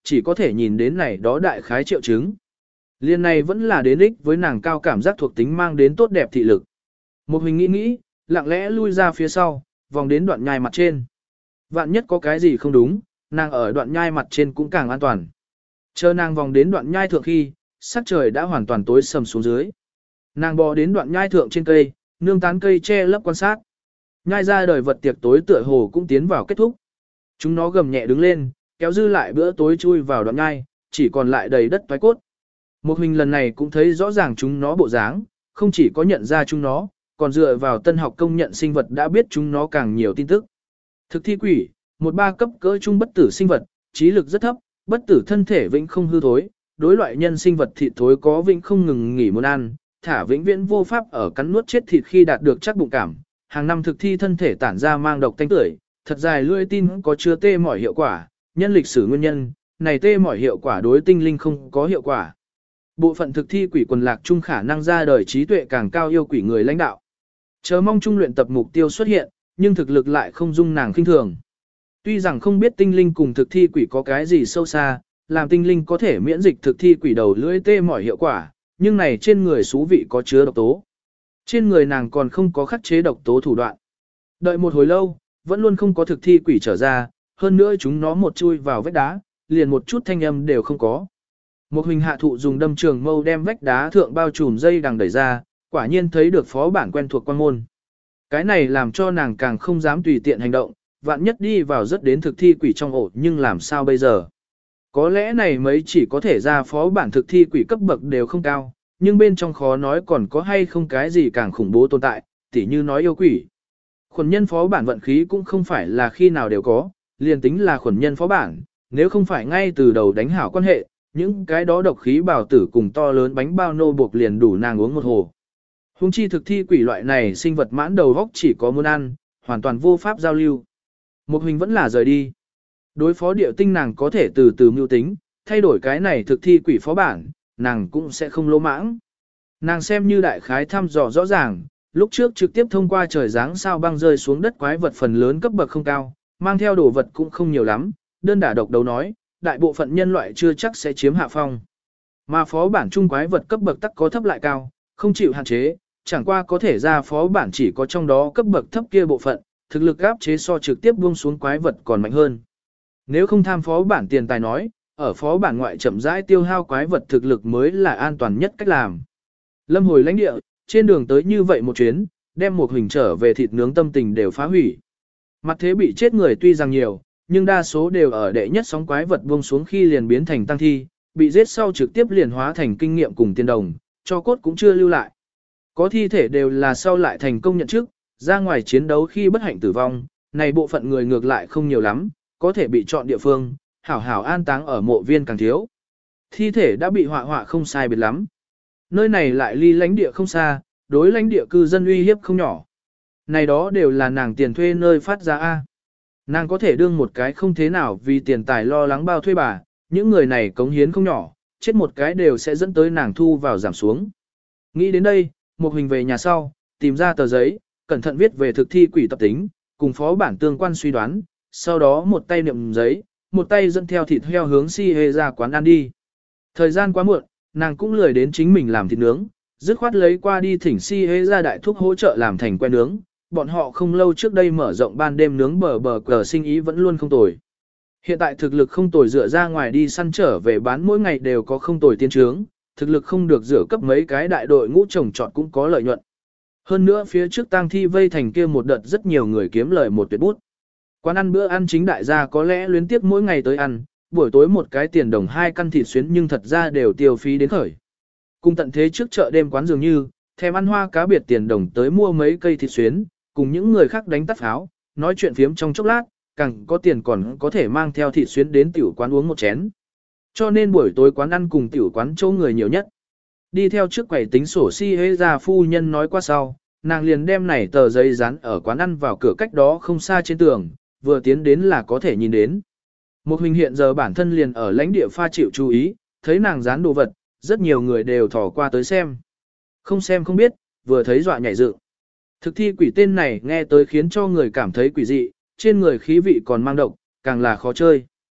chỉ có thể nhìn đến này đó đại khái triệu chứng. Liên này vẫn là đến ích với nàng cao cảm giác thuộc tính mang đến tốt đẹp thị lực. Một hình nghĩ nghĩ, lặng lẽ lui ra phía sau, vòng đến đoạn nhai mặt trên. Vạn nhất có cái gì không đúng, nàng ở đoạn nhai mặt trên cũng càng an toàn. Chờ nàng vòng đến đoạn nhai thượng khi, sắc trời đã hoàn toàn tối sầm xuống dưới. Nàng bò đến đoạn nhai thượng trên cây, nương tán cây che lấp quan sát. Nhai ra đời vật tiệc tối tựa hồ cũng tiến vào kết thúc. Chúng nó gầm nhẹ đứng lên, kéo dư lại bữa tối chui vào đoạn nhai, chỉ còn lại đầy đất toái cốt. Một hình lần này cũng thấy rõ ràng chúng nó bộ dáng, không chỉ có nhận ra chúng nó, còn dựa vào tân học công nhận sinh vật đã biết chúng nó càng nhiều tin tức. Thực thi quỷ, một ba cấp cỡ trung bất tử sinh vật, trí lực rất thấp, bất tử thân thể vĩnh không hư thối, đối loại nhân sinh vật thịt thối có vĩnh không ngừng nghỉ muốn ăn, thả vĩnh viễn vô pháp ở cắn nuốt chết thịt khi đạt được chắc bụng cảm. Hàng năm thực thi thân thể tản ra mang độc tanh tưởi, thật dài lưỡi tin có chứa tê mỏi hiệu quả, nhân lịch sử nguyên nhân, này tê mỏi hiệu quả đối tinh linh không có hiệu quả. Bộ phận thực thi quỷ quần lạc trung khả năng ra đời trí tuệ càng cao yêu quỷ người lãnh đạo. Chờ mong trung luyện tập mục tiêu xuất hiện, nhưng thực lực lại không dung nàng khinh thường. Tuy rằng không biết tinh linh cùng thực thi quỷ có cái gì sâu xa, làm tinh linh có thể miễn dịch thực thi quỷ đầu lưỡi tê mỏi hiệu quả, nhưng này trên người xú vị có chứa độc tố. Trên người nàng còn không có khắc chế độc tố thủ đoạn. Đợi một hồi lâu, vẫn luôn không có thực thi quỷ trở ra, hơn nữa chúng nó một chui vào vách đá, liền một chút thanh âm đều không có. Một hình hạ thụ dùng đâm trường mâu đem vách đá thượng bao trùm dây đằng đẩy ra, quả nhiên thấy được phó bản quen thuộc quan môn. Cái này làm cho nàng càng không dám tùy tiện hành động, vạn nhất đi vào rất đến thực thi quỷ trong ổ, nhưng làm sao bây giờ? Có lẽ này mấy chỉ có thể ra phó bản thực thi quỷ cấp bậc đều không cao, nhưng bên trong khó nói còn có hay không cái gì càng khủng bố tồn tại, tỉ như nói yêu quỷ. Khuẩn nhân phó bản vận khí cũng không phải là khi nào đều có, liền tính là khuẩn nhân phó bản, nếu không phải ngay từ đầu đánh hảo quan hệ, những cái đó độc khí bào tử cùng to lớn bánh bao nô buộc liền đủ nàng uống một hồ. Hùng chi thực thi quỷ loại này sinh vật mãn đầu góc chỉ có muốn ăn, hoàn toàn vô pháp giao lưu. Một hình vẫn là rời đi. Đối phó điệu tinh nàng có thể từ từ mưu tính, thay đổi cái này thực thi quỷ phó bản, nàng cũng sẽ không lỗ mãng. Nàng xem như đại khái thăm dò rõ ràng, lúc trước trực tiếp thông qua trời giáng sao băng rơi xuống đất quái vật phần lớn cấp bậc không cao, mang theo đồ vật cũng không nhiều lắm, đơn đả độc đấu nói, đại bộ phận nhân loại chưa chắc sẽ chiếm hạ phong. Mà phó bản chung quái vật cấp bậc tắc có thấp lại cao, không chịu hạn chế, chẳng qua có thể ra phó bản chỉ có trong đó cấp bậc thấp kia bộ phận, thực lực áp chế so trực tiếp buông xuống quái vật còn mạnh hơn. Nếu không tham phó bản tiền tài nói, ở phó bản ngoại chậm rãi tiêu hao quái vật thực lực mới là an toàn nhất cách làm. Lâm hồi lãnh địa, trên đường tới như vậy một chuyến, đem một hình trở về thịt nướng tâm tình đều phá hủy. Mặt thế bị chết người tuy rằng nhiều, nhưng đa số đều ở đệ nhất sóng quái vật buông xuống khi liền biến thành tăng thi, bị giết sau trực tiếp liền hóa thành kinh nghiệm cùng tiền đồng, cho cốt cũng chưa lưu lại. Có thi thể đều là sau lại thành công nhận chức, ra ngoài chiến đấu khi bất hạnh tử vong, này bộ phận người ngược lại không nhiều lắm, có thể bị chọn địa phương, hảo hảo an táng ở mộ viên càng thiếu. Thi thể đã bị họa họa không sai biệt lắm. Nơi này lại ly lãnh địa không xa, đối lãnh địa cư dân uy hiếp không nhỏ. Này đó đều là nàng tiền thuê nơi phát ra A. Nàng có thể đương một cái không thế nào vì tiền tài lo lắng bao thuê bà, những người này cống hiến không nhỏ, chết một cái đều sẽ dẫn tới nàng thu vào giảm xuống. Nghĩ đến đây, một hình về nhà sau, tìm ra tờ giấy, cẩn thận viết về thực thi quỷ tập tính, cùng phó bản tương quan suy đoán, sau đó một tay niệm giấy, một tay dẫn theo thịt heo hướng si hê ra quán ăn đi. Thời gian quá muộn, nàng cũng lười đến chính mình làm thịt nướng, dứt khoát lấy qua đi thỉnh si hê ra đại thúc hỗ trợ làm thành que nướng, bọn họ không lâu trước đây mở rộng ban đêm nướng bờ bờ cờ sinh ý vẫn luôn không tồi. Hiện tại thực lực không tồi dựa ra ngoài đi săn trở về bán mỗi ngày đều có không tồi tiến trướng, thực lực không được rửa cấp mấy cái đại đội ngũ trồng trọt cũng có lợi nhuận. Hơn nữa phía trước tang thi vây thành kia một đợt rất nhiều người kiếm lời một tuyệt bút. Quán ăn bữa ăn chính đại gia có lẽ luyến tiếp mỗi ngày tới ăn, buổi tối một cái tiền đồng hai căn thịt xuyến nhưng thật ra đều tiêu phí đến khởi. Cùng tận thế trước chợ đêm quán dường như, thèm ăn hoa cá biệt tiền đồng tới mua mấy cây thịt xuyến, cùng những người khác đánh tắt pháo, nói chuyện phiếm trong chốc lát, càng có tiền còn có thể mang theo thịt xuyến đến tiểu quán uống một chén. Cho nên buổi tối quán ăn cùng tiểu quán chỗ người nhiều nhất. Đi theo trước quầy tính sổ si hê ra phu nhân nói qua sau, nàng liền đem này tờ giấy dán ở quán ăn vào cửa cách đó không xa trên tường, vừa tiến đến là có thể nhìn đến. Một hình hiện giờ bản thân liền ở lãnh địa pha chịu chú ý, thấy nàng dán đồ vật, rất nhiều người đều thò qua tới xem. Không xem không biết, vừa thấy dọa nhảy dựng. Thực thi quỷ tên này nghe tới khiến cho người cảm thấy quỷ dị, trên người khí vị còn mang độc, càng là khó chơi.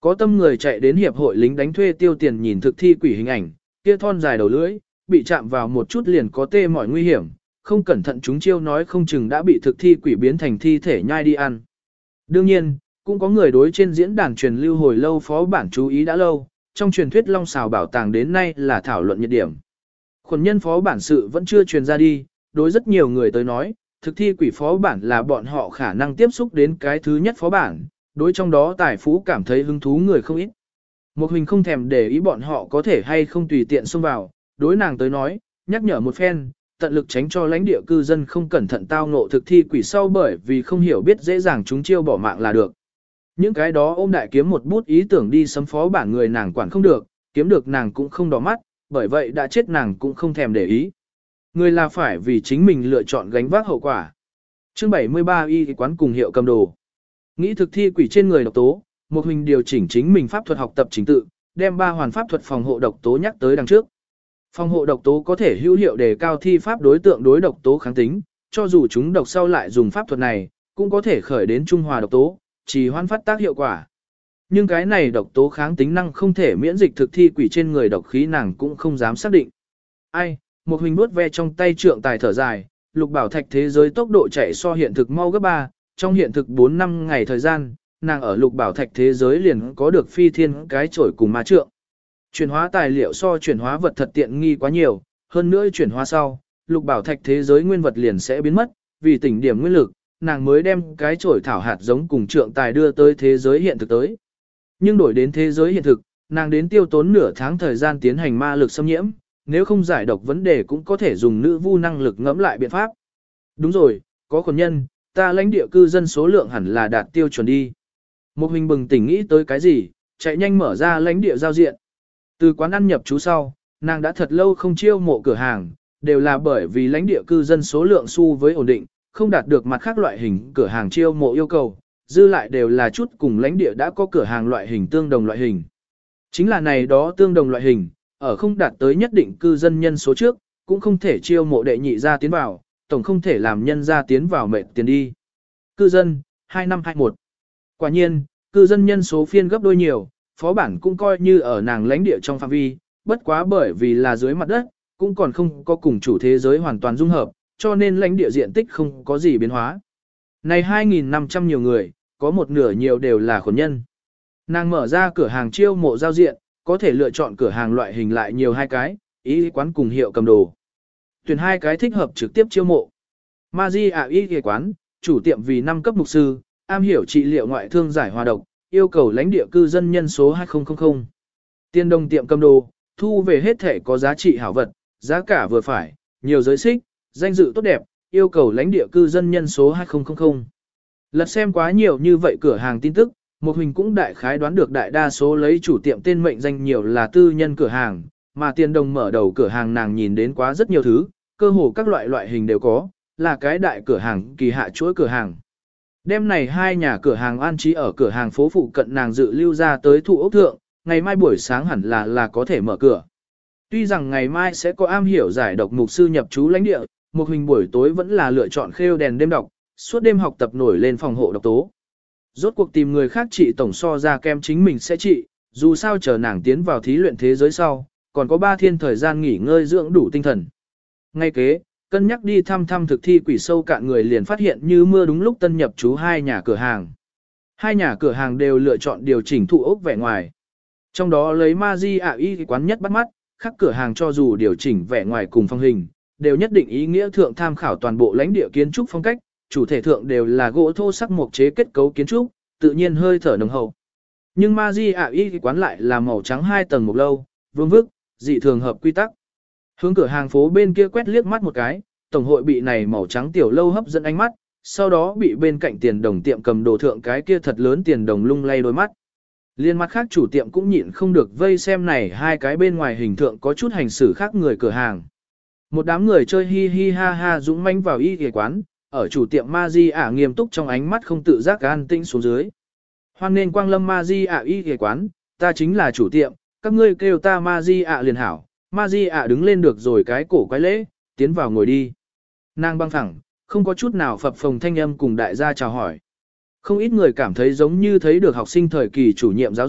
Có tâm người chạy đến hiệp hội lính đánh thuê tiêu tiền nhìn thực thi quỷ hình ảnh, kia thon dài đầu lưỡi, bị chạm vào một chút liền có tê mỏi nguy hiểm, không cẩn thận chúng chiêu nói không chừng đã bị thực thi quỷ biến thành thi thể nhai đi ăn. Đương nhiên, cũng có người đối trên diễn đàn truyền lưu hồi lâu phó bản chú ý đã lâu, trong truyền thuyết Long Xào bảo tàng đến nay là thảo luận nhiệt điểm. Khuẩn nhân phó bản sự vẫn chưa truyền ra đi, đối rất nhiều người tới nói, thực thi quỷ phó bản là bọn họ khả năng tiếp xúc đến cái thứ nhất phó bản, đối trong đó tài phú cảm thấy hứng thú người không ít. Một hình không thèm để ý bọn họ có thể hay không tùy tiện xông vào, đối nàng tới nói, nhắc nhở một phen, tận lực tránh cho lãnh địa cư dân không cẩn thận tao ngộ thực thi quỷ sau bởi vì không hiểu biết dễ dàng chúng chiêu bỏ mạng là được. Những cái đó ôm đại kiếm một bút ý tưởng đi sấm phó bản người nàng quản không được, kiếm được nàng cũng không đỏ mắt, bởi vậy đã chết nàng cũng không thèm để ý. Người là phải vì chính mình lựa chọn gánh vác hậu quả. Chương bảy mươi ba y quán cùng hiệu cầm đồ. Nghĩ thực thi quỷ trên người độc tố, một hình điều chỉnh chính mình pháp thuật học tập chính tự, đem ba hoàn pháp thuật phòng hộ độc tố nhắc tới đằng trước. Phòng hộ độc tố có thể hữu hiệu để cao thi pháp đối tượng đối độc tố kháng tính, cho dù chúng độc sau lại dùng pháp thuật này, cũng có thể khởi đến trung hòa độc tố, trì hoãn phát tác hiệu quả. Nhưng cái này độc tố kháng tính năng không thể miễn dịch thực thi quỷ trên người độc khí nàng cũng không dám xác định. Ai, một hình vuốt ve trong tay trượng tài thở dài, lục bảo thạch thế giới tốc độ chạy so hiện thực mau gấp ba, trong hiện thực bốn năm ngày thời gian, nàng ở lục bảo thạch thế giới liền có được phi thiên cái chổi cùng ma trượng. Chuyển hóa tài liệu so chuyển hóa vật thật tiện nghi quá nhiều, hơn nữa chuyển hóa sau, lục bảo thạch thế giới nguyên vật liền sẽ biến mất, vì tỉnh điểm nguyên lực, nàng mới đem cái chổi thảo hạt giống cùng trượng tài đưa tới thế giới hiện thực tới. Nhưng đổi đến thế giới hiện thực, nàng đến tiêu tốn nửa tháng thời gian tiến hành ma lực xâm nhiễm, nếu không giải độc vấn đề cũng có thể dùng nữ vu năng lực ngẫm lại biện pháp. Đúng rồi, có khuẩn nhân, ta lãnh địa cư dân số lượng hẳn là đạt tiêu chuẩn đi. Một hình bừng tỉnh nghĩ tới cái gì, chạy nhanh mở ra lãnh địa giao diện. Từ quán ăn nhập trú sau, nàng đã thật lâu không chiêu mộ cửa hàng, đều là bởi vì lãnh địa cư dân số lượng su với ổn định, không đạt được mặt khác loại hình cửa hàng chiêu mộ yêu cầu, dư lại đều là chút cùng lãnh địa đã có cửa hàng loại hình tương đồng loại hình. Chính là này đó tương đồng loại hình, ở không đạt tới nhất định cư dân nhân số trước, cũng không thể chiêu mộ đệ nhị ra tiến vào, tổng không thể làm nhân ra tiến vào mệt tiền đi. Cư dân, hai năm hai một. Quả nhiên, cư dân nhân số phiên gấp đôi nhiều, phó bản cũng coi như ở nàng lãnh địa trong phạm vi, bất quá bởi vì là dưới mặt đất, cũng còn không có cùng chủ thế giới hoàn toàn dung hợp, cho nên lãnh địa diện tích không có gì biến hóa. Này hai nghìn năm trăm nhiều người, có một nửa nhiều đều là khuẩn nhân. Nàng mở ra cửa hàng chiêu mộ giao diện, có thể lựa chọn cửa hàng loại hình lại nhiều hai cái, y quán cùng hiệu cầm đồ. Tuyển hai cái thích hợp trực tiếp chiêu mộ. Maji ạ y quán, chủ tiệm vì năm cấp mục sư, am hiểu trị liệu ngoại thương giải hòa độc, yêu cầu lãnh địa cư dân nhân số hai nghìn. Tiên đồng tiệm cầm đồ, thu về hết thể có giá trị hảo vật, giá cả vừa phải, nhiều giới xích, danh dự tốt đẹp, yêu cầu lãnh địa cư dân nhân số hai nghìn. Lật xem quá nhiều như vậy cửa hàng tin tức, một hình cũng đại khái đoán được đại đa số lấy chủ tiệm tên mệnh danh nhiều là tư nhân cửa hàng, mà tiền đồng mở đầu cửa hàng nàng nhìn đến quá rất nhiều thứ, cơ hồ các loại loại hình đều có, là cái đại cửa hàng kỳ hạ chuỗi cửa hàng. Đêm này hai nhà cửa hàng an trí ở cửa hàng phố phụ cận nàng dự lưu ra tới thụ ốc thượng, ngày mai buổi sáng hẳn là là có thể mở cửa. Tuy rằng ngày mai sẽ có am hiểu giải độc mục sư nhập trú lãnh địa, một hình buổi tối vẫn là lựa chọn khêu đèn đêm đọc, suốt đêm học tập nổi lên phòng hộ độc tố. Rốt cuộc tìm người khác trị tổng so ra kem chính mình sẽ trị, dù sao chờ nàng tiến vào thí luyện thế giới sau, còn có ba thiên thời gian nghỉ ngơi dưỡng đủ tinh thần. Ngay kế, cân nhắc đi thăm thăm thực thi quỷ sâu cạn người liền phát hiện như mưa đúng lúc tân nhập trú hai nhà cửa hàng. Hai nhà cửa hàng đều lựa chọn điều chỉnh thụ ốc vẻ ngoài. Trong đó lấy Maji ạ y quán nhất bắt mắt, khác cửa hàng cho dù điều chỉnh vẻ ngoài cùng phong hình, đều nhất định ý nghĩa thượng tham khảo toàn bộ lãnh địa kiến trúc phong cách, chủ thể thượng đều là gỗ thô sắc mộc chế kết cấu kiến trúc, tự nhiên hơi thở nồng hậu. Nhưng Maji ạ y quán lại là màu trắng hai tầng một lâu, vương vức, dị thường hợp quy tắc. Hướng cửa hàng phố bên kia quét liếc mắt một cái, tổng hội bị này màu trắng tiểu lâu hấp dẫn ánh mắt, sau đó bị bên cạnh tiền đồng tiệm cầm đồ thượng cái kia thật lớn tiền đồng lung lay đôi mắt. Liên mắt khác chủ tiệm cũng nhịn không được vây xem này hai cái bên ngoài hình tượng có chút hành xử khác người cửa hàng. Một đám người chơi hi hi ha ha dũng manh vào y ghề quán, ở chủ tiệm Maji ạ nghiêm túc trong ánh mắt không tự giác an tĩnh xuống dưới. Hoan nên quang lâm Maji ạ y ghề quán, ta chính là chủ tiệm, các ngươi kêu ta Maji ạ liền hảo. Maji ạ đứng lên được rồi cái cổ quái lễ, tiến vào ngồi đi. Nàng băng thẳng, không có chút nào phập phồng thanh âm cùng đại gia chào hỏi. Không ít người cảm thấy giống như thấy được học sinh thời kỳ chủ nhiệm giáo dục,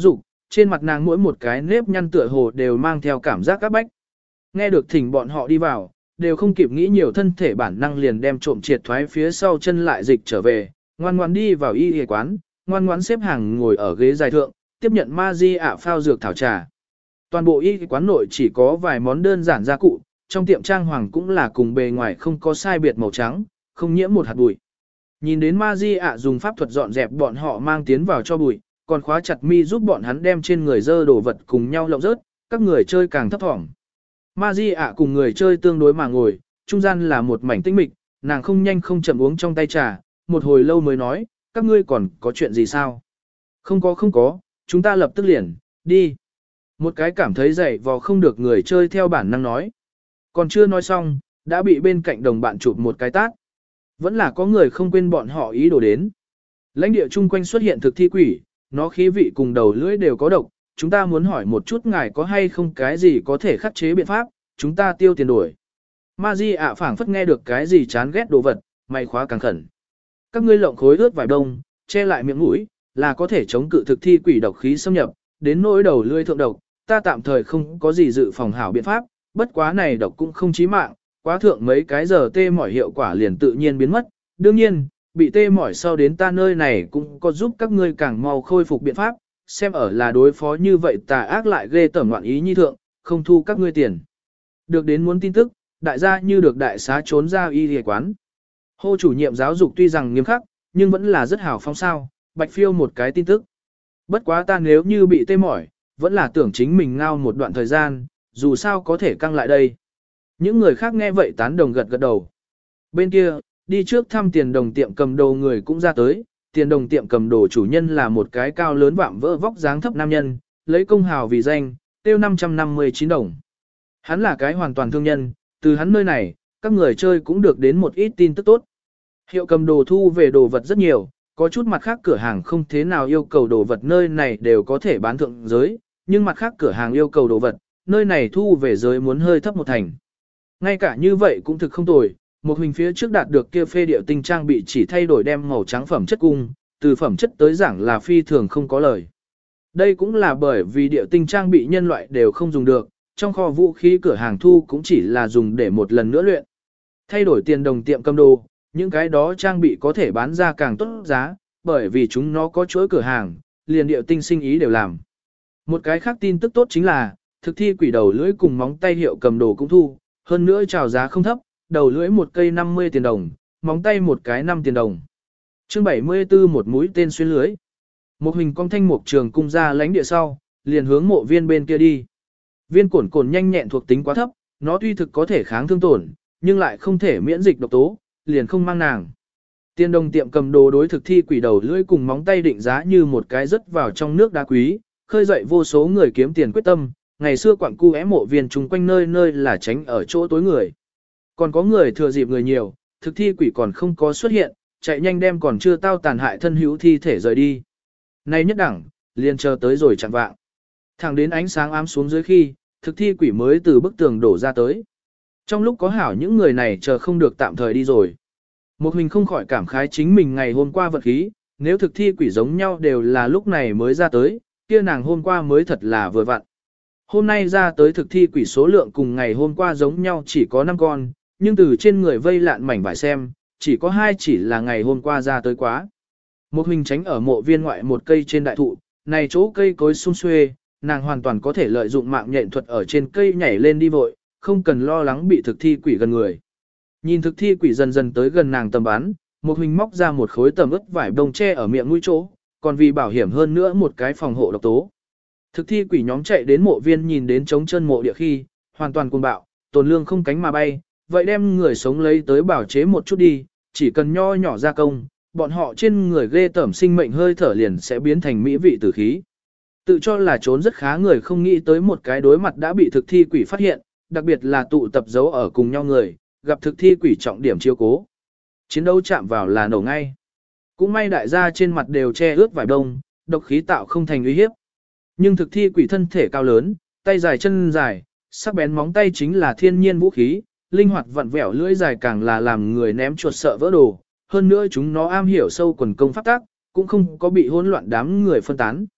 trên mặt nàng mỗi một cái nếp nhăn tựa hồ đều mang theo cảm giác các bách. Nghe được thỉnh bọn họ đi vào, đều không kịp nghĩ nhiều, thân thể bản năng liền đem trộm triệt thoái phía sau chân lại dịch trở về, ngoan ngoan đi vào y y quán, ngoan ngoan xếp hàng ngồi ở ghế dài thượng, tiếp nhận ma di ạ phao dược thảo trà. Toàn bộ y y quán nội chỉ có vài món đơn giản gia cụ, trong tiệm trang hoàng cũng là cùng bề ngoài không có sai biệt màu trắng, không nhiễm một hạt bụi. Nhìn đến ma di ạ dùng pháp thuật dọn dẹp bọn họ mang tiến vào cho bụi, còn khóa chặt mi giúp bọn hắn đem trên người dơ đồ vật cùng nhau lộng rớt, các người chơi càng thấp thỏm. Ma di ạ cùng người chơi tương đối mà ngồi, trung gian là một mảnh tĩnh mịch, nàng không nhanh không chậm uống trong tay trà, một hồi lâu mới nói, các ngươi còn có chuyện gì sao? Không có không có, chúng ta lập tức liền, đi. Một cái cảm thấy dậy vò không được người chơi theo bản năng nói. Còn chưa nói xong, đã bị bên cạnh đồng bạn chụp một cái tát. Vẫn là có người không quên bọn họ ý đồ đến. Lãnh địa chung quanh xuất hiện thực thi quỷ, nó khí vị cùng đầu lưỡi đều có độc. Chúng ta muốn hỏi một chút ngài có hay không cái gì có thể khắc chế biện pháp, chúng ta tiêu tiền đổi. Ma Di ạ phảng phất nghe được cái gì chán ghét đồ vật, mày khóa càng khẩn. Các ngươi lộng khối ướt vải đông, che lại miệng mũi, là có thể chống cự thực thi quỷ độc khí xâm nhập, đến nỗi đầu lưỡi thượng độc, ta tạm thời không có gì dự phòng hảo biện pháp, bất quá này độc cũng không chí mạng, quá thượng mấy cái giờ tê mỏi hiệu quả liền tự nhiên biến mất. Đương nhiên, bị tê mỏi sau đến ta nơi này cũng có giúp các ngươi càng mau khôi phục biện pháp, xem ở là đối phó như vậy tà ác lại ghê tởm ngoạn ý nhi thượng, không thu các ngươi tiền. Được đến muốn tin tức, đại gia như được đại xá trốn ra y y quán. Hô chủ nhiệm giáo dục tuy rằng nghiêm khắc, nhưng vẫn là rất hào phóng sao, bạch phiêu một cái tin tức. Bất quá ta nếu như bị tê mỏi, vẫn là tưởng chính mình ngao một đoạn thời gian, dù sao có thể căng lại đây. Những người khác nghe vậy tán đồng gật gật đầu. Bên kia, đi trước thăm tiền đồng tiệm cầm đồ người cũng ra tới, tiền đồng tiệm cầm đồ chủ nhân là một cái cao lớn vạm vỡ vóc dáng thấp nam nhân, lấy công hào vì danh, tiêu năm trăm năm mươi chín đồng. Hắn là cái hoàn toàn thương nhân, từ hắn nơi này, các người chơi cũng được đến một ít tin tức tốt. Hiệu cầm đồ thu về đồ vật rất nhiều, có chút mặt khác cửa hàng không thế nào yêu cầu đồ vật nơi này đều có thể bán thượng giới, nhưng mặt khác cửa hàng yêu cầu đồ vật, nơi này thu về giới muốn hơi thấp một thành. Ngay cả như vậy cũng thực không tồi, một hình phía trước đạt được kia phê điệu tinh trang bị chỉ thay đổi đem màu trắng phẩm chất cung, từ phẩm chất tới giảng là phi thường không có lời. Đây cũng là bởi vì điệu tinh trang bị nhân loại đều không dùng được, trong kho vũ khí cửa hàng thu cũng chỉ là dùng để một lần nữa luyện. Thay đổi tiền đồng tiệm cầm đồ, những cái đó trang bị có thể bán ra càng tốt giá, bởi vì chúng nó có chuỗi cửa hàng, liền điệu tinh sinh ý đều làm. Một cái khác tin tức tốt chính là, thực thi quỷ đầu lưỡi cùng móng tay hiệu cầm đồ cũng thu, hơn nữa chào giá không thấp, đầu lưỡi một cây năm mươi tiền đồng, móng tay một cái năm tiền đồng. Chương bảy mươi tư một mũi tên xuyên lưới. Một hình cong thanh mục trường cung ra lãnh địa sau, liền hướng mộ viên bên kia đi. Viên cổn cổn nhanh nhẹn thuộc tính quá thấp, nó tuy thực có thể kháng thương tổn, nhưng lại không thể miễn dịch độc tố, liền không mang nàng. Tiên đồng tiệm cầm đồ đối thực thi quỷ đầu lưỡi cùng móng tay định giá như một cái rớt vào trong nước đá quý, khơi dậy vô số người kiếm tiền quyết tâm. Ngày xưa quặng cu é mộ viên chung quanh nơi nơi là tránh ở chỗ tối người. Còn có người thừa dịp người nhiều, thực thi quỷ còn không có xuất hiện, chạy nhanh đem còn chưa tao tàn hại thân hữu thi thể rời đi. Nay nhất đẳng, liền chờ tới rồi chẳng vạng. Thẳng đến ánh sáng ám xuống dưới khi, thực thi quỷ mới từ bức tường đổ ra tới. Trong lúc có hảo những người này chờ không được tạm thời đi rồi. Một mình không khỏi cảm khái chính mình ngày hôm qua vật khí, nếu thực thi quỷ giống nhau đều là lúc này mới ra tới, kia nàng hôm qua mới thật là vừa vặn. Hôm nay ra tới thực thi quỷ số lượng cùng ngày hôm qua giống nhau chỉ có năm con, nhưng từ trên người vây lạn mảnh vải xem, chỉ có hai chỉ là ngày hôm qua ra tới quá. Một hình tránh ở mộ viên ngoại một cây trên đại thụ, này chỗ cây cối sum xuê, nàng hoàn toàn có thể lợi dụng mạng nhện thuật ở trên cây nhảy lên đi vội, không cần lo lắng bị thực thi quỷ gần người. Nhìn thực thi quỷ dần dần tới gần nàng tầm bắn, một hình móc ra một khối tầm ướt vải đông che ở miệng mũi chỗ, còn vì bảo hiểm hơn nữa một cái phòng hộ độc tố. Thực thi quỷ nhóm chạy đến mộ viên nhìn đến trống chân mộ địa khi, hoàn toàn cuồng bạo, tồn lương không cánh mà bay, vậy đem người sống lấy tới bảo chế một chút đi, chỉ cần nho nhỏ gia công, bọn họ trên người ghê tởm sinh mệnh hơi thở liền sẽ biến thành mỹ vị tử khí. Tự cho là trốn rất khá người không nghĩ tới một cái đối mặt đã bị thực thi quỷ phát hiện, đặc biệt là tụ tập giấu ở cùng nhau người, gặp thực thi quỷ trọng điểm chiếu cố. Chiến đấu chạm vào là nổ ngay. Cũng may đại gia trên mặt đều che ướt vải đông, độc khí tạo không thành uy hiếp. Nhưng thực thi quỷ thân thể cao lớn, tay dài chân dài, sắc bén móng tay chính là thiên nhiên vũ khí, linh hoạt vặn vẹo lưỡi dài càng là làm người ném chuột sợ vỡ đồ. Hơn nữa chúng nó am hiểu sâu quần công pháp tác, cũng không có bị hỗn loạn đám người phân tán.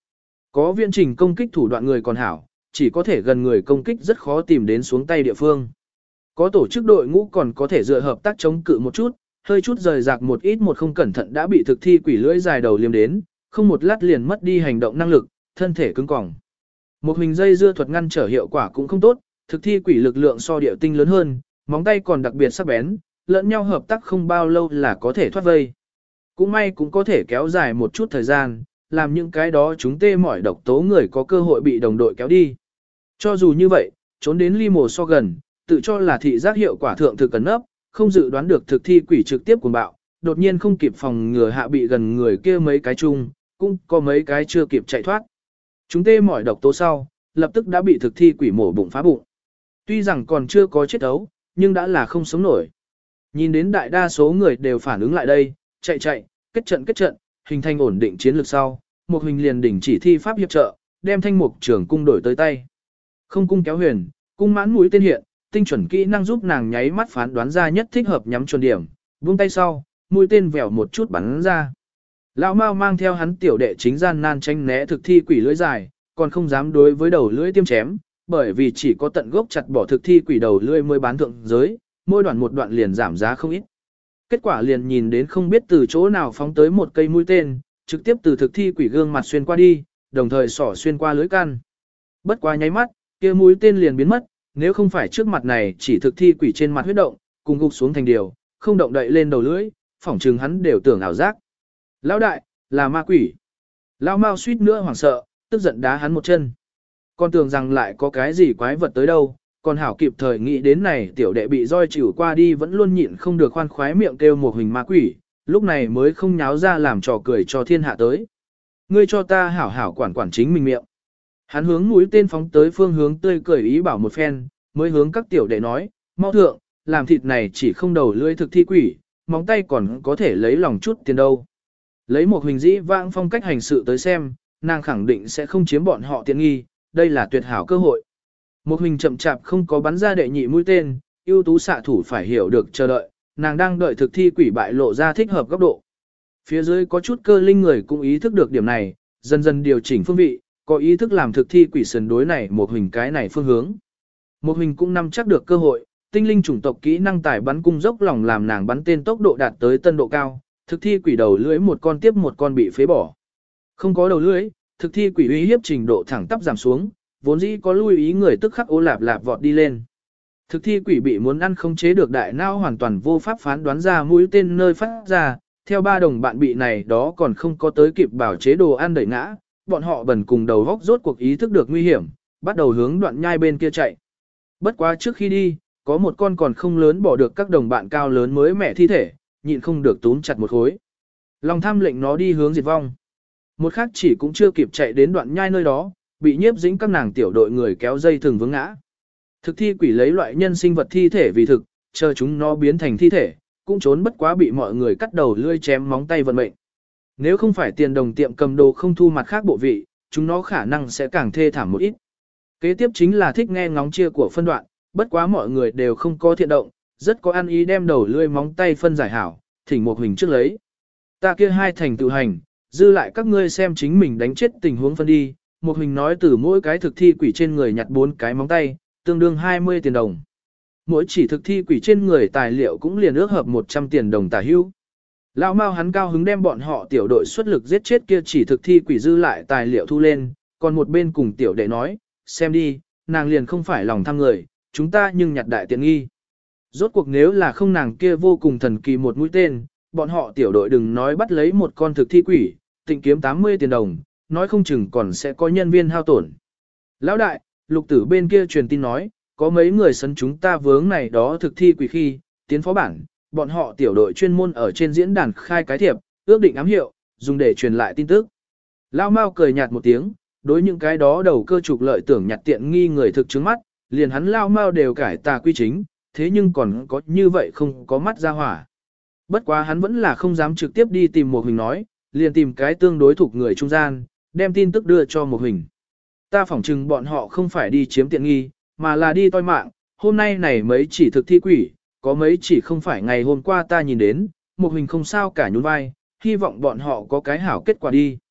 Có viễn trình công kích thủ đoạn người còn hảo, chỉ có thể gần người công kích rất khó tìm đến xuống tay địa phương. Có tổ chức đội ngũ còn có thể dựa hợp tác chống cự một chút, hơi chút rời rạc một ít một không cẩn thận đã bị thực thi quỷ lưỡi dài đầu liếm đến, không một lát liền mất đi hành động năng lực, thân thể cứng cỏng. Một hình dây dưa thuật ngăn trở hiệu quả cũng không tốt, thực thi quỷ lực lượng so điệu tinh lớn hơn, móng tay còn đặc biệt sắc bén, lẫn nhau hợp tác không bao lâu là có thể thoát vây. Cũng may cũng có thể kéo dài một chút thời gian, làm những cái đó chúng tê mỏi độc tố người có cơ hội bị đồng đội kéo đi. Cho dù như vậy, trốn đến ly mồ so gần, tự cho là thị giác hiệu quả thượng thực cẩn nấp, không dự đoán được thực thi quỷ trực tiếp cuồng bạo, đột nhiên không kịp phòng ngừa hạ bị gần người kia mấy cái chung, cũng có mấy cái chưa kịp chạy thoát. Chúng tê mỏi độc tố sau, lập tức đã bị thực thi quỷ mổ bụng phá bụng. Tuy rằng còn chưa có chết đấu, nhưng đã là không sống nổi. Nhìn đến đại đa số người đều phản ứng lại đây, chạy chạy, kết trận kết trận, hình thành ổn định chiến lược sau, một hình liền đỉnh chỉ thi pháp hiệp trợ, đem thanh mục trưởng cung đổi tới tay. Không cung kéo huyền, cung mãn mũi tên hiện, tinh chuẩn kỹ năng giúp nàng nháy mắt phán đoán ra nhất thích hợp nhắm chuẩn điểm, buông tay sau, mũi tên vèo một chút bắn ra. Lão Mao mang theo hắn tiểu đệ chính gian nan tranh né thực thi quỷ lưỡi dài, còn không dám đối với đầu lưỡi tiêm chém, bởi vì chỉ có tận gốc chặt bỏ thực thi quỷ đầu lưỡi mới bán thượng giới, mỗi đoạn một đoạn liền giảm giá không ít. Kết quả liền nhìn đến không biết từ chỗ nào phóng tới một cây mũi tên, trực tiếp từ thực thi quỷ gương mặt xuyên qua đi, đồng thời xỏ xuyên qua lưỡi căn. Bất quá nháy mắt, kia mũi tên liền biến mất, nếu không phải trước mặt này chỉ thực thi quỷ trên mặt huyết động, cùng gục xuống thành điều, không động đậy lên đầu lưỡi, phỏng chừng hắn đều tưởng ảo giác. Lão đại, là ma quỷ. Lão Mao suýt nữa hoảng sợ, tức giận đá hắn một chân. Con tưởng rằng lại có cái gì quái vật tới đâu, còn hảo kịp thời nghĩ đến này tiểu đệ bị roi chịu qua đi vẫn luôn nhịn không được khoan khoái miệng kêu một hình ma quỷ, lúc này mới không nháo ra làm trò cười cho thiên hạ tới. Ngươi cho ta hảo hảo quản quản chính mình miệng. Hắn hướng mũi tên phóng tới phương hướng tươi cười ý bảo một phen, mới hướng các tiểu đệ nói, mau thượng, làm thịt này chỉ không đầu lưỡi thực thi quỷ, móng tay còn có thể lấy lòng chút tiền đâu. Lấy một hình dĩ vãng phong cách hành sự tới xem, nàng khẳng định sẽ không chiếm bọn họ tiện nghi, đây là tuyệt hảo cơ hội. Một hình chậm chạp không có bắn ra đệ nhị mũi tên, ưu tú xạ thủ phải hiểu được chờ đợi, nàng đang đợi thực thi quỷ bại lộ ra thích hợp góc độ. Phía dưới có chút cơ linh người cũng ý thức được điểm này, dần dần điều chỉnh phương vị, có ý thức làm thực thi quỷ sần đối này một hình cái này phương hướng. Một hình cũng nắm chắc được cơ hội, tinh linh chủng tộc kỹ năng tải bắn cung dốc lòng làm nàng bắn tên tốc độ đạt tới tân độ cao, thực thi quỷ đầu lưỡi một con tiếp một con bị phế bỏ. Không có đầu lưỡi, thực thi quỷ uy hiếp trình độ thẳng tắp giảm xuống, vốn dĩ có lưu ý người tức khắc ô lạp lạp vọt đi lên. Thực thi quỷ bị muốn ăn không chế được đại não hoàn toàn vô pháp phán đoán ra mũi tên nơi phát ra, theo ba đồng bạn bị này đó còn không có tới kịp bảo chế đồ ăn đẩy ngã, bọn họ bần cùng đầu góc rốt cuộc ý thức được nguy hiểm, bắt đầu hướng đoạn nhai bên kia chạy. Bất quá trước khi đi, có một con còn không lớn bỏ được các đồng bạn cao lớn mới mẹ thi thể, nhịn không được túm chặt một khối. Lòng tham lệnh nó đi hướng diệt vong. Một khác chỉ cũng chưa kịp chạy đến đoạn nhai nơi đó, bị nhiếp dính các nàng tiểu đội người kéo dây thừng vướng ngã. Thực thi quỷ lấy loại nhân sinh vật thi thể vì thực, chờ chúng nó biến thành thi thể, cũng trốn bất quá bị mọi người cắt đầu lươi chém móng tay vận mệnh. Nếu không phải tiền đồng tiệm cầm đồ không thu mặt khác bộ vị, chúng nó khả năng sẽ càng thê thảm một ít. Kế tiếp chính là thích nghe ngóng chia của phân đoạn, bất quá mọi người đều không có thiện động, rất có ăn ý đem đầu lươi móng tay phân giải hảo, thỉnh một hình trước lấy. Ta kia hai thành tự hành, dư lại các ngươi xem chính mình đánh chết tình huống phân đi, một hình nói từ mỗi cái thực thi quỷ trên người nhặt bốn cái móng tay, tương đương hai mươi tiền đồng. Mỗi chỉ thực thi quỷ trên người tài liệu cũng liền ước hợp một trăm tiền đồng tả hữu. Lão Mao hắn cao hứng đem bọn họ tiểu đội xuất lực giết chết kia chỉ thực thi quỷ dư lại tài liệu thu lên, còn một bên cùng tiểu đệ nói, xem đi, nàng liền không phải lòng tham người, chúng ta nhưng nhặt đại tiện nghi. Rốt cuộc nếu là không nàng kia vô cùng thần kỳ một mũi tên, bọn họ tiểu đội đừng nói bắt lấy một con thực thi quỷ, tịnh kiếm tám mươi tiền đồng, nói không chừng còn sẽ có nhân viên hao tổn. Lão đại, lục tử bên kia truyền tin nói, có mấy người sấn chúng ta vướng này đó thực thi quỷ khi, tiến phó bản, bọn họ tiểu đội chuyên môn ở trên diễn đàn khai cái thiệp, ước định ám hiệu, dùng để truyền lại tin tức. Lão Mao cười nhạt một tiếng, đối những cái đó đầu cơ trục lợi tưởng nhặt tiện nghi người thực chứng mắt, liền hắn Lão Mao đều cải tà quy chính, thế nhưng còn có như vậy không có mắt ra hỏa. Bất quá hắn vẫn là không dám trực tiếp đi tìm một hình nói, liền tìm cái tương đối thuộc người trung gian, đem tin tức đưa cho một hình. Ta phỏng chừng bọn họ không phải đi chiếm tiện nghi, mà là đi toi mạng, hôm nay này mấy chỉ thực thi quỷ, có mấy chỉ không phải ngày hôm qua ta nhìn đến, một hình không sao cả nhún vai, hy vọng bọn họ có cái hảo kết quả đi.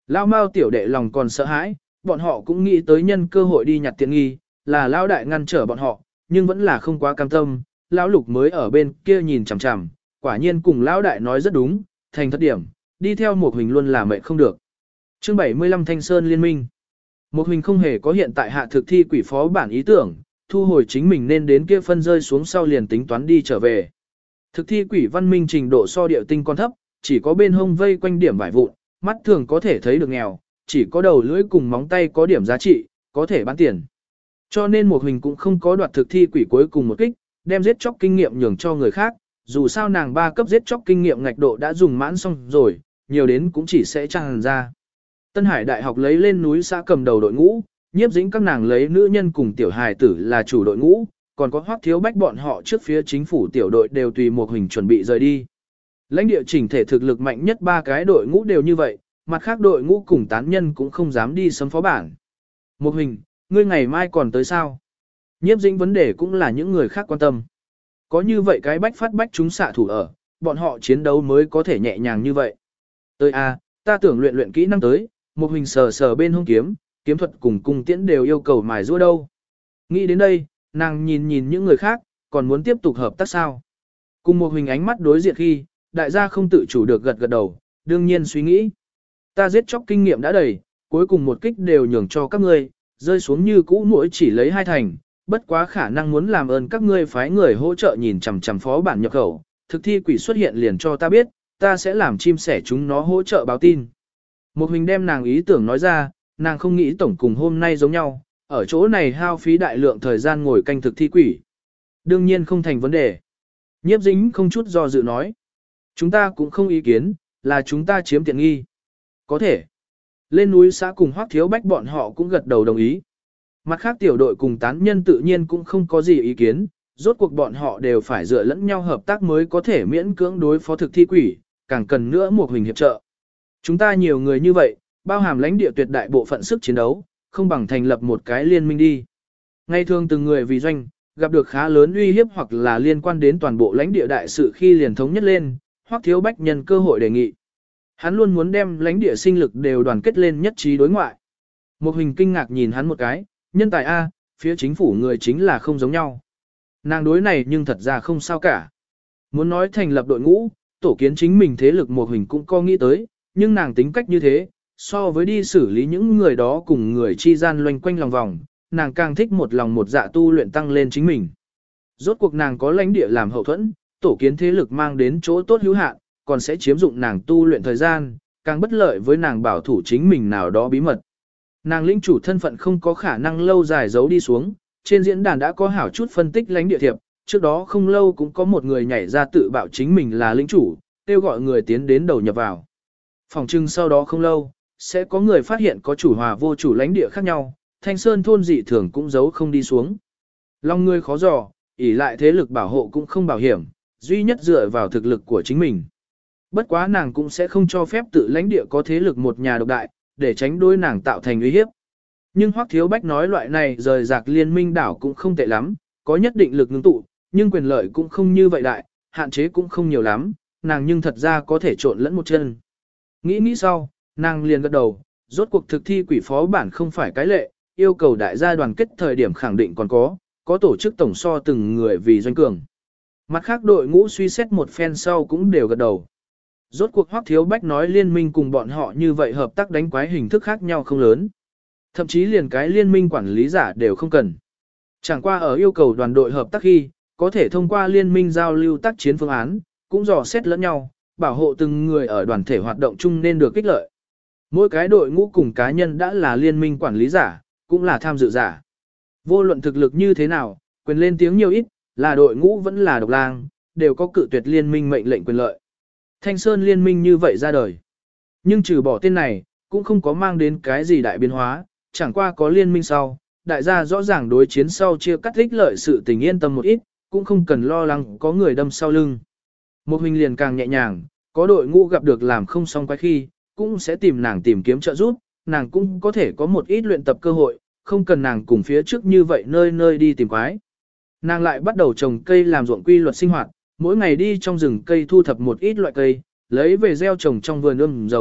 Lao Mao tiểu đệ lòng còn sợ hãi, bọn họ cũng nghĩ tới nhân cơ hội đi nhặt tiện nghi, là Lao đại ngăn trở bọn họ, nhưng vẫn là không quá cam tâm. Lão Lục mới ở bên kia nhìn chằm chằm, quả nhiên cùng Lão đại nói rất đúng, thành thất điểm, đi theo một hình luôn là mệnh không được. Chương bảy mươi lăm Thanh Sơn Liên minh. Một hình không hề có hiện tại hạ thực thi quỷ phó bản ý tưởng, thu hồi chính mình nên đến kia phân rơi xuống sau liền tính toán đi trở về. Thực thi quỷ văn minh trình độ so điệu tinh còn thấp, chỉ có bên hông vây quanh điểm vải vụn, mắt thường có thể thấy được nghèo, chỉ có đầu lưỡi cùng móng tay có điểm giá trị, có thể bán tiền. Cho nên một hình cũng không có đoạt thực thi quỷ cuối cùng một kích, đem giết chóc kinh nghiệm nhường cho người khác, dù sao nàng ba cấp giết chóc kinh nghiệm ngạch độ đã dùng mãn xong rồi, nhiều đến cũng chỉ sẽ tràn ra. Tân Hải Đại học lấy lên núi xã cầm đầu đội ngũ, nhiếp dĩnh các nàng lấy nữ nhân cùng tiểu hài tử là chủ đội ngũ, còn có Hoắc Thiếu Bách bọn họ trước phía chính phủ tiểu đội đều tùy một hình chuẩn bị rời đi. Lãnh địa chỉnh thể thực lực mạnh nhất ba cái đội ngũ đều như vậy, mặt khác đội ngũ cùng tán nhân cũng không dám đi sấm phó bản. Một hình, ngươi ngày mai còn tới sao? Nhiếp dĩnh vấn đề cũng là những người khác quan tâm. Có như vậy cái bách phát bách chúng xạ thủ ở, bọn họ chiến đấu mới có thể nhẹ nhàng như vậy. Tới a, ta tưởng luyện luyện kỹ năng tới, một hình sờ sờ bên hông kiếm, kiếm thuật cùng cung tiễn đều yêu cầu mài giũa đâu. Nghĩ đến đây, nàng nhìn nhìn những người khác, còn muốn tiếp tục hợp tác sao? Cùng một hình ánh mắt đối diện khi, đại gia không tự chủ được gật gật đầu, đương nhiên suy nghĩ. Ta giết chóc kinh nghiệm đã đầy, cuối cùng một kích đều nhường cho các ngươi, rơi xuống như cũ mỗi chỉ lấy hai thành, bất quá khả năng muốn làm ơn các ngươi phái người hỗ trợ nhìn chằm chằm phó bản nhập khẩu, thực thi quỷ xuất hiện liền cho ta biết, ta sẽ làm chim sẻ chúng nó hỗ trợ báo tin. Một hình đem nàng ý tưởng nói ra, nàng không nghĩ tổng cùng hôm nay giống nhau, ở chỗ này hao phí đại lượng thời gian ngồi canh thực thi quỷ. Đương nhiên không thành vấn đề. Nhiếp dính không chút do dự nói. Chúng ta cũng không ý kiến, là chúng ta chiếm tiện nghi. Có thể. Lên núi xã cùng Hoắc Thiếu Bách bọn họ cũng gật đầu đồng ý. Mặt khác tiểu đội cùng tán nhân tự nhiên cũng không có gì ý kiến, rốt cuộc bọn họ đều phải dựa lẫn nhau hợp tác mới có thể miễn cưỡng đối phó thực thi quỷ, càng cần nữa một hình hiệp trợ. Chúng ta nhiều người như vậy, bao hàm lãnh địa tuyệt đại bộ phận sức chiến đấu, không bằng thành lập một cái liên minh đi. Ngay thường từng người vì doanh, gặp được khá lớn uy hiếp hoặc là liên quan đến toàn bộ lãnh địa đại sự khi liền thống nhất lên, Hoắc Thiếu Bách nhân cơ hội đề nghị. Hắn luôn muốn đem lãnh địa sinh lực đều đoàn kết lên nhất trí đối ngoại. Một hình kinh ngạc nhìn hắn một cái, nhân tài A, phía chính phủ người chính là không giống nhau. Nàng đối này nhưng thật ra không sao cả. Muốn nói thành lập đội ngũ, tổ kiến chính mình thế lực một hình cũng có nghĩ tới, nhưng nàng tính cách như thế, so với đi xử lý những người đó cùng người chi gian loanh quanh lòng vòng, nàng càng thích một lòng một dạ tu luyện tăng lên chính mình. Rốt cuộc nàng có lãnh địa làm hậu thuẫn, tổ kiến thế lực mang đến chỗ tốt hữu hạn, còn sẽ chiếm dụng nàng tu luyện thời gian, càng bất lợi với nàng bảo thủ chính mình nào đó bí mật. Nàng lĩnh chủ thân phận không có khả năng lâu dài giấu đi xuống, trên diễn đàn đã có hảo chút phân tích lãnh địa thiệp, trước đó không lâu cũng có một người nhảy ra tự bạo chính mình là lĩnh chủ, kêu gọi người tiến đến đầu nhập vào. Phòng trưng sau đó không lâu, sẽ có người phát hiện có chủ hòa vô chủ lãnh địa khác nhau, Thanh Sơn thôn dị thường cũng giấu không đi xuống. Lòng người khó dò, ỷ lại thế lực bảo hộ cũng không bảo hiểm, duy nhất dựa vào thực lực của chính mình. Bất quá nàng cũng sẽ không cho phép tự lãnh địa có thế lực một nhà độc đại, để tránh đối nàng tạo thành uy hiếp. Nhưng Hoắc Thiếu Bách nói loại này rời rạc liên minh đảo cũng không tệ lắm, có nhất định lực ngưng tụ, nhưng quyền lợi cũng không như vậy đại, hạn chế cũng không nhiều lắm, nàng nhưng thật ra có thể trộn lẫn một chân. Nghĩ nghĩ sau, nàng liền gật đầu, rốt cuộc thực thi quỷ phó bản không phải cái lệ, yêu cầu đại gia đoàn kết thời điểm khẳng định còn có, có tổ chức tổng so từng người vì doanh cường. Mặt khác đội ngũ suy xét một phen sau cũng đều gật đầu. Rốt cuộc Hoắc Thiếu Bách nói liên minh cùng bọn họ như vậy hợp tác đánh quái hình thức khác nhau không lớn. Thậm chí liền cái liên minh quản lý giả đều không cần. Chẳng qua ở yêu cầu đoàn đội hợp tác khi, có thể thông qua liên minh giao lưu tác chiến phương án, cũng dò xét lẫn nhau, bảo hộ từng người ở đoàn thể hoạt động chung nên được kích lợi. Mỗi cái đội ngũ cùng cá nhân đã là liên minh quản lý giả, cũng là tham dự giả. Vô luận thực lực như thế nào, quyền lên tiếng nhiều ít, là đội ngũ vẫn là độc lang, đều có cự tuyệt liên minh mệnh lệnh quyền lợi. Thanh Sơn liên minh như vậy ra đời. Nhưng trừ bỏ tên này, cũng không có mang đến cái gì đại biến hóa, chẳng qua có liên minh sau, đại gia rõ ràng đối chiến sau chia cắt ích lợi sự tình yên tâm một ít, cũng không cần lo lắng có người đâm sau lưng. Một hình liền càng nhẹ nhàng, có đội ngũ gặp được làm không xong quái khi, cũng sẽ tìm nàng tìm kiếm trợ giúp, nàng cũng có thể có một ít luyện tập cơ hội, không cần nàng cùng phía trước như vậy nơi nơi đi tìm quái. Nàng lại bắt đầu trồng cây làm ruộng quy luật sinh hoạt, mỗi ngày đi trong rừng cây thu thập một ít loại cây, lấy về gieo trồng trong vườn ươm giống,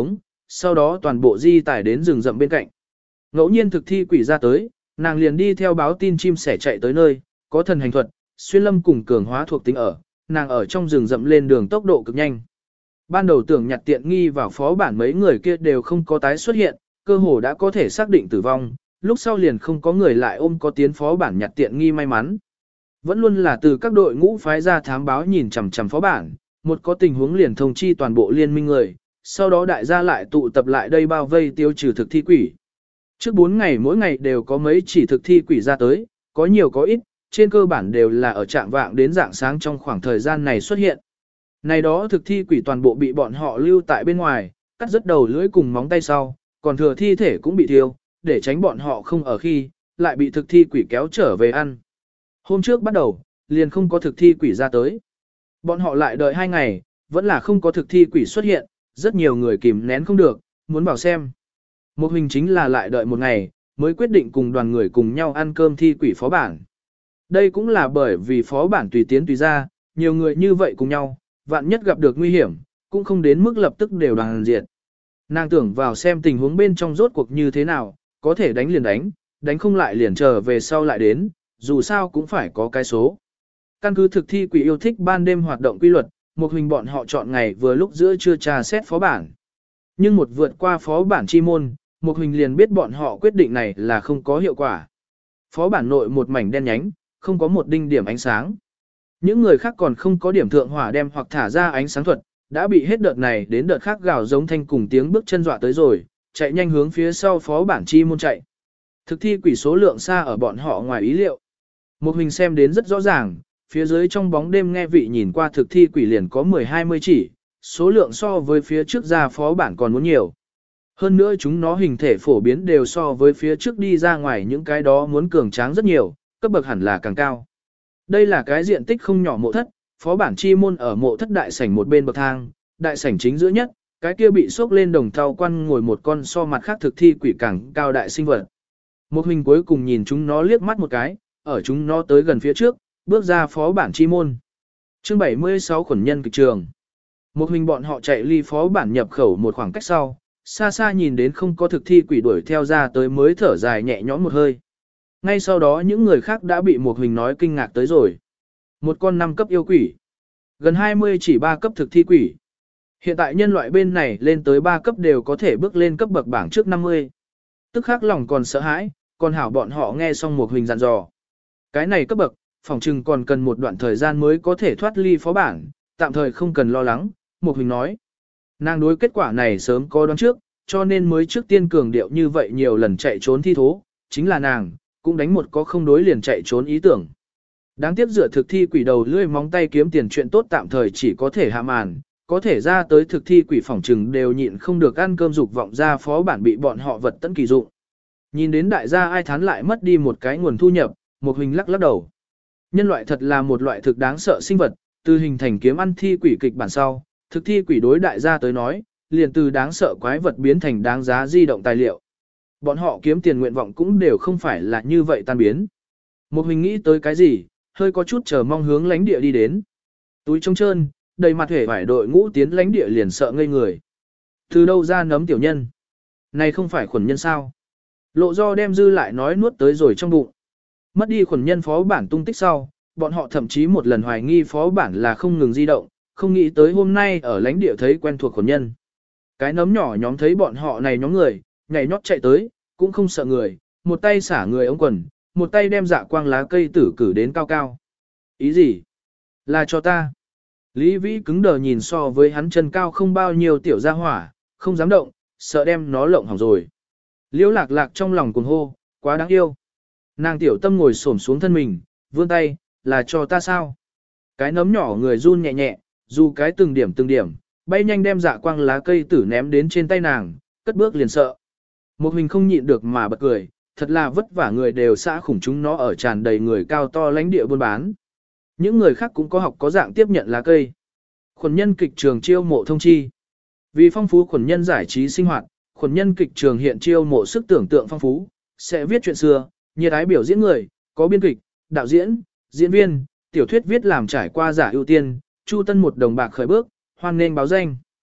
sau đó toàn bộ di tải đến rừng rậm bên cạnh. Ngẫu nhiên thực thi quỷ ra tới, nàng liền đi theo báo tin chim sẻ chạy tới nơi, có thần hành thuật, xuyên lâm cùng cường hóa thuộc tính ở, nàng ở trong rừng rậm lên đường tốc độ cực nhanh. Ban đầu tưởng nhặt tiện nghi vào phó bản mấy người kia đều không có tái xuất hiện, cơ hồ đã có thể xác định tử vong, lúc sau liền không có người lại ôm có tiến phó bản nhặt tiện nghi may mắn. Vẫn luôn là từ các đội ngũ phái ra thám báo nhìn chằm chằm phó bản, một có tình huống liền thông chi toàn bộ liên minh người, sau đó đại gia lại tụ tập lại đây bao vây tiêu trừ thực thi quỷ. Trước bốn ngày mỗi ngày đều có mấy chỉ thực thi quỷ ra tới, có nhiều có ít, trên cơ bản đều là ở trạng vạng đến dạng sáng trong khoảng thời gian này xuất hiện. Này đó thực thi quỷ toàn bộ bị bọn họ lưu tại bên ngoài, cắt rất đầu lưỡi cùng móng tay sau, còn thừa thi thể cũng bị thiêu, để tránh bọn họ không ở khi, lại bị thực thi quỷ kéo trở về ăn. Hôm trước bắt đầu, liền không có thực thi quỷ ra tới. Bọn họ lại đợi hai ngày, vẫn là không có thực thi quỷ xuất hiện, rất nhiều người kìm nén không được, muốn bảo xem. Một hình chính là lại đợi một ngày, mới quyết định cùng đoàn người cùng nhau ăn cơm thi quỷ phó bản. Đây cũng là bởi vì phó bản tùy tiến tùy ra, nhiều người như vậy cùng nhau, vạn nhất gặp được nguy hiểm, cũng không đến mức lập tức đều đoàn diệt. Nàng tưởng vào xem tình huống bên trong rốt cuộc như thế nào, có thể đánh liền đánh, đánh không lại liền chờ về sau lại đến, dù sao cũng phải có cái số. Căn cứ thực thi quỷ yêu thích ban đêm hoạt động quy luật, một hình bọn họ chọn ngày vừa lúc giữa trưa trà xét phó bản. Nhưng một vượt qua phó bản chi môn, một hình liền biết bọn họ quyết định này là không có hiệu quả. Phó bản nội một mảnh đen nhánh, không có một đinh điểm ánh sáng. Những người khác còn không có điểm thượng hỏa đem hoặc thả ra ánh sáng thuật, đã bị hết đợt này đến đợt khác gào giống thanh cùng tiếng bước chân dọa tới rồi, chạy nhanh hướng phía sau phó bản chi môn chạy. Thực thi quỷ số lượng xa ở bọn họ ngoài ý liệu. Một hình xem đến rất rõ ràng, phía dưới trong bóng đêm nghe vị nhìn qua thực thi quỷ liền có mười hai mươi chỉ, số lượng so với phía trước ra phó bản còn muốn nhiều. Hơn nữa chúng nó hình thể phổ biến đều so với phía trước đi ra ngoài những cái đó muốn cường tráng rất nhiều, cấp bậc hẳn là càng cao. Đây là cái diện tích không nhỏ mộ thất, phó bản chi môn ở mộ thất đại sảnh một bên bậc thang, đại sảnh chính giữa nhất, cái kia bị sốc lên đồng thau quan ngồi một con so mặt khác thực thi quỷ càng cao đại sinh vật. Một hình cuối cùng nhìn chúng nó liếc mắt một cái, ở chúng nó tới gần phía trước, bước ra phó bản chi môn. Chương bảy mươi sáu khuẩn nhân kịch trường. Một hình bọn họ chạy ly phó bản nhập khẩu một khoảng cách sau, xa xa nhìn đến không có thực thi quỷ đuổi theo ra tới mới thở dài nhẹ nhõm một hơi. Ngay sau đó những người khác đã bị một hình nói kinh ngạc tới rồi. Một con năm cấp yêu quỷ. Gần hai mươi chỉ ba cấp thực thi quỷ. Hiện tại nhân loại bên này lên tới ba cấp đều có thể bước lên cấp bậc bảng trước năm mươi. Tức khắc lòng còn sợ hãi, còn hảo bọn họ nghe xong một hình dặn dò. Cái này cấp bậc, phòng trừng còn cần một đoạn thời gian mới có thể thoát ly phó bản, tạm thời không cần lo lắng, một hình nói. Nàng đối kết quả này sớm có đoán trước, cho nên mới trước tiên cường điệu như vậy nhiều lần chạy trốn thi thố, chính là nàng, cũng đánh một có không đối liền chạy trốn ý tưởng. Đáng tiếc dựa thực thi quỷ đầu lưỡi móng tay kiếm tiền chuyện tốt tạm thời chỉ có thể hạ màn, có thể ra tới thực thi quỷ phòng trừng đều nhịn không được ăn cơm dục vọng ra phó bản bị bọn họ vật tận kỳ dụng. Nhìn đến đại gia ai thán lại mất đi một cái nguồn thu nhập, một hình lắc lắc đầu. Nhân loại thật là một loại thực đáng sợ sinh vật, từ hình thành kiếm ăn thi quỷ kịch bản sau, thực thi quỷ đối đại gia tới nói, liền từ đáng sợ quái vật biến thành đáng giá di động tài liệu. Bọn họ kiếm tiền nguyện vọng cũng đều không phải là như vậy tan biến. Một hình nghĩ tới cái gì, hơi có chút chờ mong hướng lánh địa đi đến. Túi trống trơn, đầy mặt hể vải đội ngũ tiến lánh địa liền sợ ngây người. Từ đâu ra nấm tiểu nhân? Này không phải khuẩn nhân sao? Lộ do đem dư lại nói nuốt tới rồi trong bụng. Mất đi khuẩn nhân phó bản tung tích sau, bọn họ thậm chí một lần hoài nghi phó bản là không ngừng di động, không nghĩ tới hôm nay ở lãnh địa thấy quen thuộc khuẩn nhân. Cái nấm nhỏ nhóm thấy bọn họ này nhóm người, nhảy nhót chạy tới, cũng không sợ người, một tay xả người ống quần, một tay đem dạ quang lá cây tử cử đến cao cao. Ý gì? Là cho ta. Lý Vĩ cứng đờ nhìn so với hắn chân cao không bao nhiêu tiểu gia hỏa, không dám động, sợ đem nó lộng hỏng rồi. Liễu lạc lạc trong lòng cuồng hô, quá đáng yêu. Nàng tiểu tâm ngồi xổm xuống thân mình, vươn tay, là cho ta sao? Cái nấm nhỏ người run nhẹ nhẹ, dù cái từng điểm từng điểm, bay nhanh đem dạ quang lá cây tử ném đến trên tay nàng, cất bước liền sợ. Một hình không nhịn được mà bật cười, thật là vất vả người đều xã khủng chúng nó ở tràn đầy người cao to lãnh địa buôn bán. Những người khác cũng có học có dạng tiếp nhận lá cây. Khuẩn nhân kịch trường chiêu mộ thông chi. Vì phong phú khuẩn nhân giải trí sinh hoạt, khuẩn nhân kịch trường hiện chiêu mộ sức tưởng tượng phong phú, sẽ viết chuyện xưa, nhiệt ái biểu diễn người, có biên kịch, đạo diễn, diễn viên, tiểu thuyết viết làm trải qua giả ưu tiên, Chu Tân một đồng bạc khởi bước, hoan nên báo danh.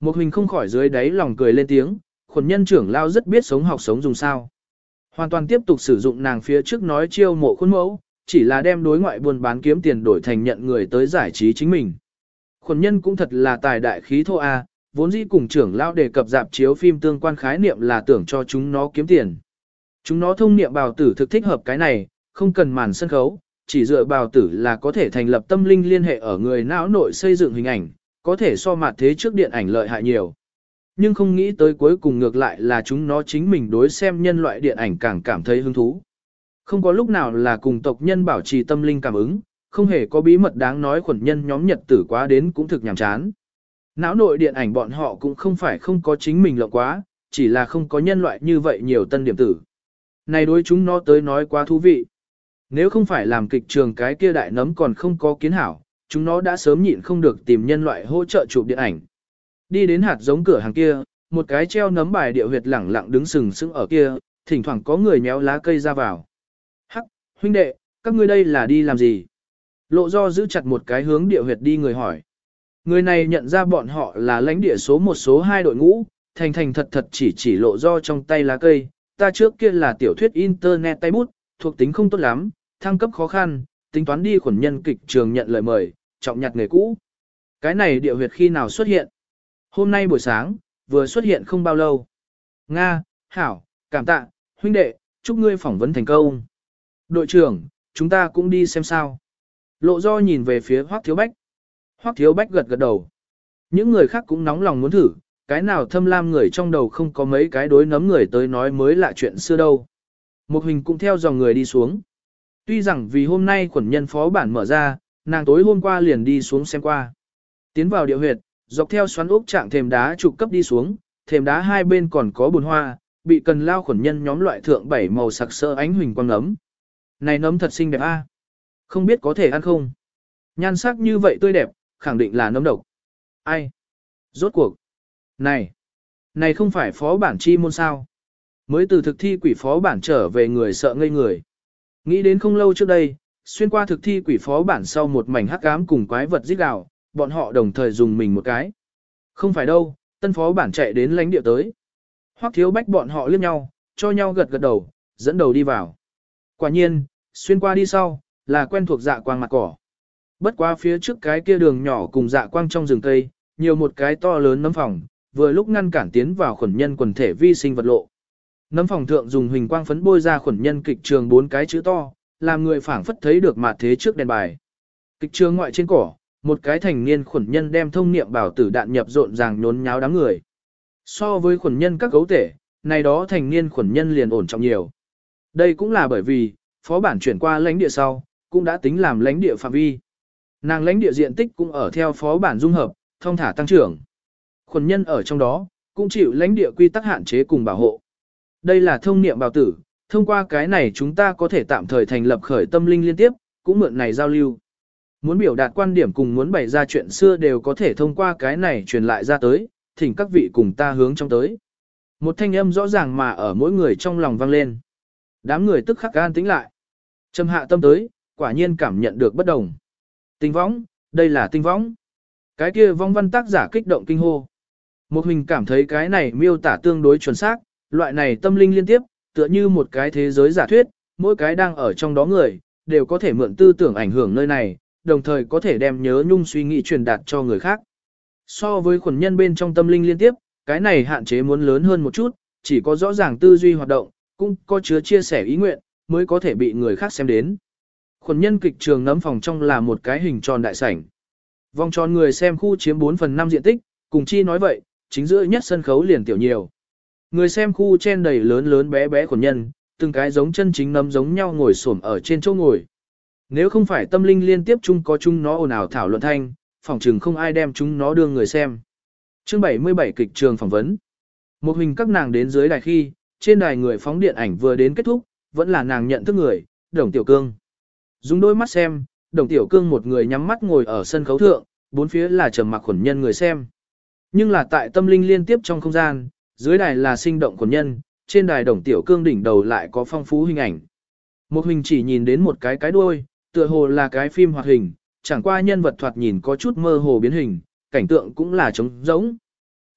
Một hình không khỏi dưới đáy lòng cười lên tiếng, khuẩn nhân trưởng lao rất biết sống học sống dùng sao. Hoàn toàn tiếp tục sử dụng nàng phía trước nói chiêu mộ khuôn mẫu, chỉ là đem đối ngoại buôn bán kiếm tiền đổi thành nhận người tới giải trí chính mình. Khuẩn nhân cũng thật là tài đại khí thô a, vốn dĩ cùng trưởng lao đề cập dạp chiếu phim tương quan khái niệm là tưởng cho chúng nó kiếm tiền. Chúng nó thông niệm bào tử thực thích hợp cái này, không cần màn sân khấu, chỉ dựa bào tử là có thể thành lập tâm linh liên hệ ở người não nội xây dựng hình ảnh, có thể so mặt thế trước điện ảnh lợi hại nhiều. Nhưng không nghĩ tới cuối cùng ngược lại là chúng nó chính mình đối xem nhân loại điện ảnh càng cảm thấy hứng thú. Không có lúc nào là cùng tộc nhân bảo trì tâm linh cảm ứng, không hề có bí mật đáng nói khuẩn nhân nhóm nhật tử quá đến cũng thực nhàm chán. Não nội điện ảnh bọn họ cũng không phải không có chính mình lộng quá, chỉ là không có nhân loại như vậy nhiều tân điểm tử. Này đối chúng nó tới nói quá thú vị. Nếu không phải làm kịch trường cái kia đại nấm còn không có kiến hảo, chúng nó đã sớm nhịn không được tìm nhân loại hỗ trợ chụp điện ảnh. Đi đến hạt giống cửa hàng kia, một cái treo nấm bài điệu huyệt lẳng lặng đứng sừng sững ở kia, thỉnh thoảng có người méo lá cây ra vào. Hắc, huynh đệ, các ngươi đây là đi làm gì? Lộ do giữ chặt một cái hướng điệu huyệt đi người hỏi. Người này nhận ra bọn họ là lãnh địa số một số hai đội ngũ, thành thành thật thật chỉ chỉ lộ do trong tay lá cây. Ta trước kia là tiểu thuyết internet tay bút, thuộc tính không tốt lắm, thăng cấp khó khăn, tính toán đi khuẩn nhân kịch trường nhận lời mời, trọng nhặt nghề cũ. Cái này điệu huyệt khi nào xuất hiện? Hôm nay buổi sáng, vừa xuất hiện không bao lâu. Nga, Hảo, cảm tạ, huynh đệ, chúc ngươi phỏng vấn thành công. Đội trưởng, chúng ta cũng đi xem sao. Lộ do nhìn về phía Hoắc Thiếu Bách. Hoắc Thiếu Bách gật gật đầu. Những người khác cũng nóng lòng muốn thử, cái nào thâm lam người trong đầu không có mấy cái đối nấm người tới nói mới lạ chuyện xưa đâu. Một hình cũng theo dòng người đi xuống. Tuy rằng vì hôm nay khuẩn nhân phó bản mở ra, nàng tối hôm qua liền đi xuống xem qua. Tiến vào địa huyệt, dọc theo xoắn ốc trạng thềm đá trục cấp đi xuống, thềm đá hai bên còn có bùn hoa, bị cần lao khuẩn nhân nhóm loại thượng bảy màu sặc sỡ ánh huỳnh quang nấm. Này nấm thật xinh đẹp a, không biết có thể ăn không? Nhan sắc như vậy tươi đẹp, khẳng định là nấm độc. Ai? Rốt cuộc. Này, này không phải phó bản chi môn sao? Mới từ thực thi quỷ phó bản trở về người sợ ngây người. Nghĩ đến không lâu trước đây, xuyên qua thực thi quỷ phó bản sau một mảnh hắc ám cùng quái vật rít gào, bọn họ đồng thời dùng mình một cái. Không phải đâu, tân phó bản chạy đến lãnh địa tới. Hoắc Thiếu Bách bọn họ liếc nhau, cho nhau gật gật đầu, dẫn đầu đi vào. Quả nhiên, xuyên qua đi sau, là quen thuộc dạ quang mặt cỏ. Bất qua phía trước cái kia đường nhỏ cùng dạ quang trong rừng cây, nhiều một cái to lớn nấm phòng, vừa lúc ngăn cản tiến vào khuẩn nhân quần thể vi sinh vật lộ. Nấm phòng thượng dùng huỳnh quang phấn bôi ra khuẩn nhân kịch trường bốn cái chữ to, làm người phảng phất thấy được mặt thế trước đèn bài. Kịch trường ngoại trên cỏ, một cái thành niên khuẩn nhân đem thông niệm bảo tử đạn nhập rộn ràng nhốn nháo đám người. So với khuẩn nhân các gấu tể, này đó thành niên khuẩn nhân liền ổn trọng nhiều. Đây cũng là bởi vì, phó bản chuyển qua lãnh địa sau, cũng đã tính làm lãnh địa phạm vi. Nàng lãnh địa diện tích cũng ở theo phó bản dung hợp, thông thả tăng trưởng. Khuẩn nhân ở trong đó, cũng chịu lãnh địa quy tắc hạn chế cùng bảo hộ. Đây là thông niệm bảo tử, thông qua cái này chúng ta có thể tạm thời thành lập khởi tâm linh liên tiếp, cũng mượn này giao lưu. Muốn biểu đạt quan điểm cùng muốn bày ra chuyện xưa đều có thể thông qua cái này truyền lại ra tới, thỉnh các vị cùng ta hướng trong tới. Một thanh âm rõ ràng mà ở mỗi người trong lòng vang lên. Đám người tức khắc an tĩnh lại. Trầm hạ tâm tới, quả nhiên cảm nhận được bất đồng. Tinh võng, đây là tinh võng. Cái kia vong văn tác giả kích động kinh hô. Một hình cảm thấy cái này miêu tả tương đối chuẩn xác, loại này tâm linh liên tiếp, tựa như một cái thế giới giả thuyết, mỗi cái đang ở trong đó người, đều có thể mượn tư tưởng ảnh hưởng nơi này, đồng thời có thể đem nhớ nhung suy nghĩ truyền đạt cho người khác. So với khuẩn nhân bên trong tâm linh liên tiếp, cái này hạn chế muốn lớn hơn một chút, chỉ có rõ ràng tư duy hoạt động, cũng có chứa chia sẻ ý nguyện, mới có thể bị người khác xem đến. Khuẩn nhân kịch trường nấm phòng trong là một cái hình tròn đại sảnh. Vòng tròn người xem khu chiếm bốn phần năm diện tích, cùng chi nói vậy, chính giữa nhất sân khấu liền tiểu nhiều. Người xem khu chen đầy lớn lớn bé bé khuẩn nhân, từng cái giống chân chính nấm giống nhau ngồi xổm ở trên chỗ ngồi. Nếu không phải tâm linh liên tiếp chung có chung nó ồn ào thảo luận thanh, phỏng chừng không ai đem chúng nó đương người xem. Chương bảy mươi bảy kịch trường phỏng vấn. Một hình các nàng đến dưới đài khi, trên đài người phóng điện ảnh vừa đến kết thúc, vẫn là nàng nhận thức người, Đồng Tiểu Cương. Dùng đôi mắt xem, Đồng Tiểu Cương một người nhắm mắt ngồi ở sân khấu thượng, bốn phía là trầm mặc khuẩn nhân người xem. Nhưng là tại tâm linh liên tiếp trong không gian, dưới đài là sinh động khuẩn nhân, trên đài Đồng Tiểu Cương đỉnh đầu lại có phong phú hình ảnh. Một hình chỉ nhìn đến một cái cái đuôi, tựa hồ là cái phim hoạt hình, chẳng qua nhân vật thoạt nhìn có chút mơ hồ biến hình, cảnh tượng cũng là trống rỗng.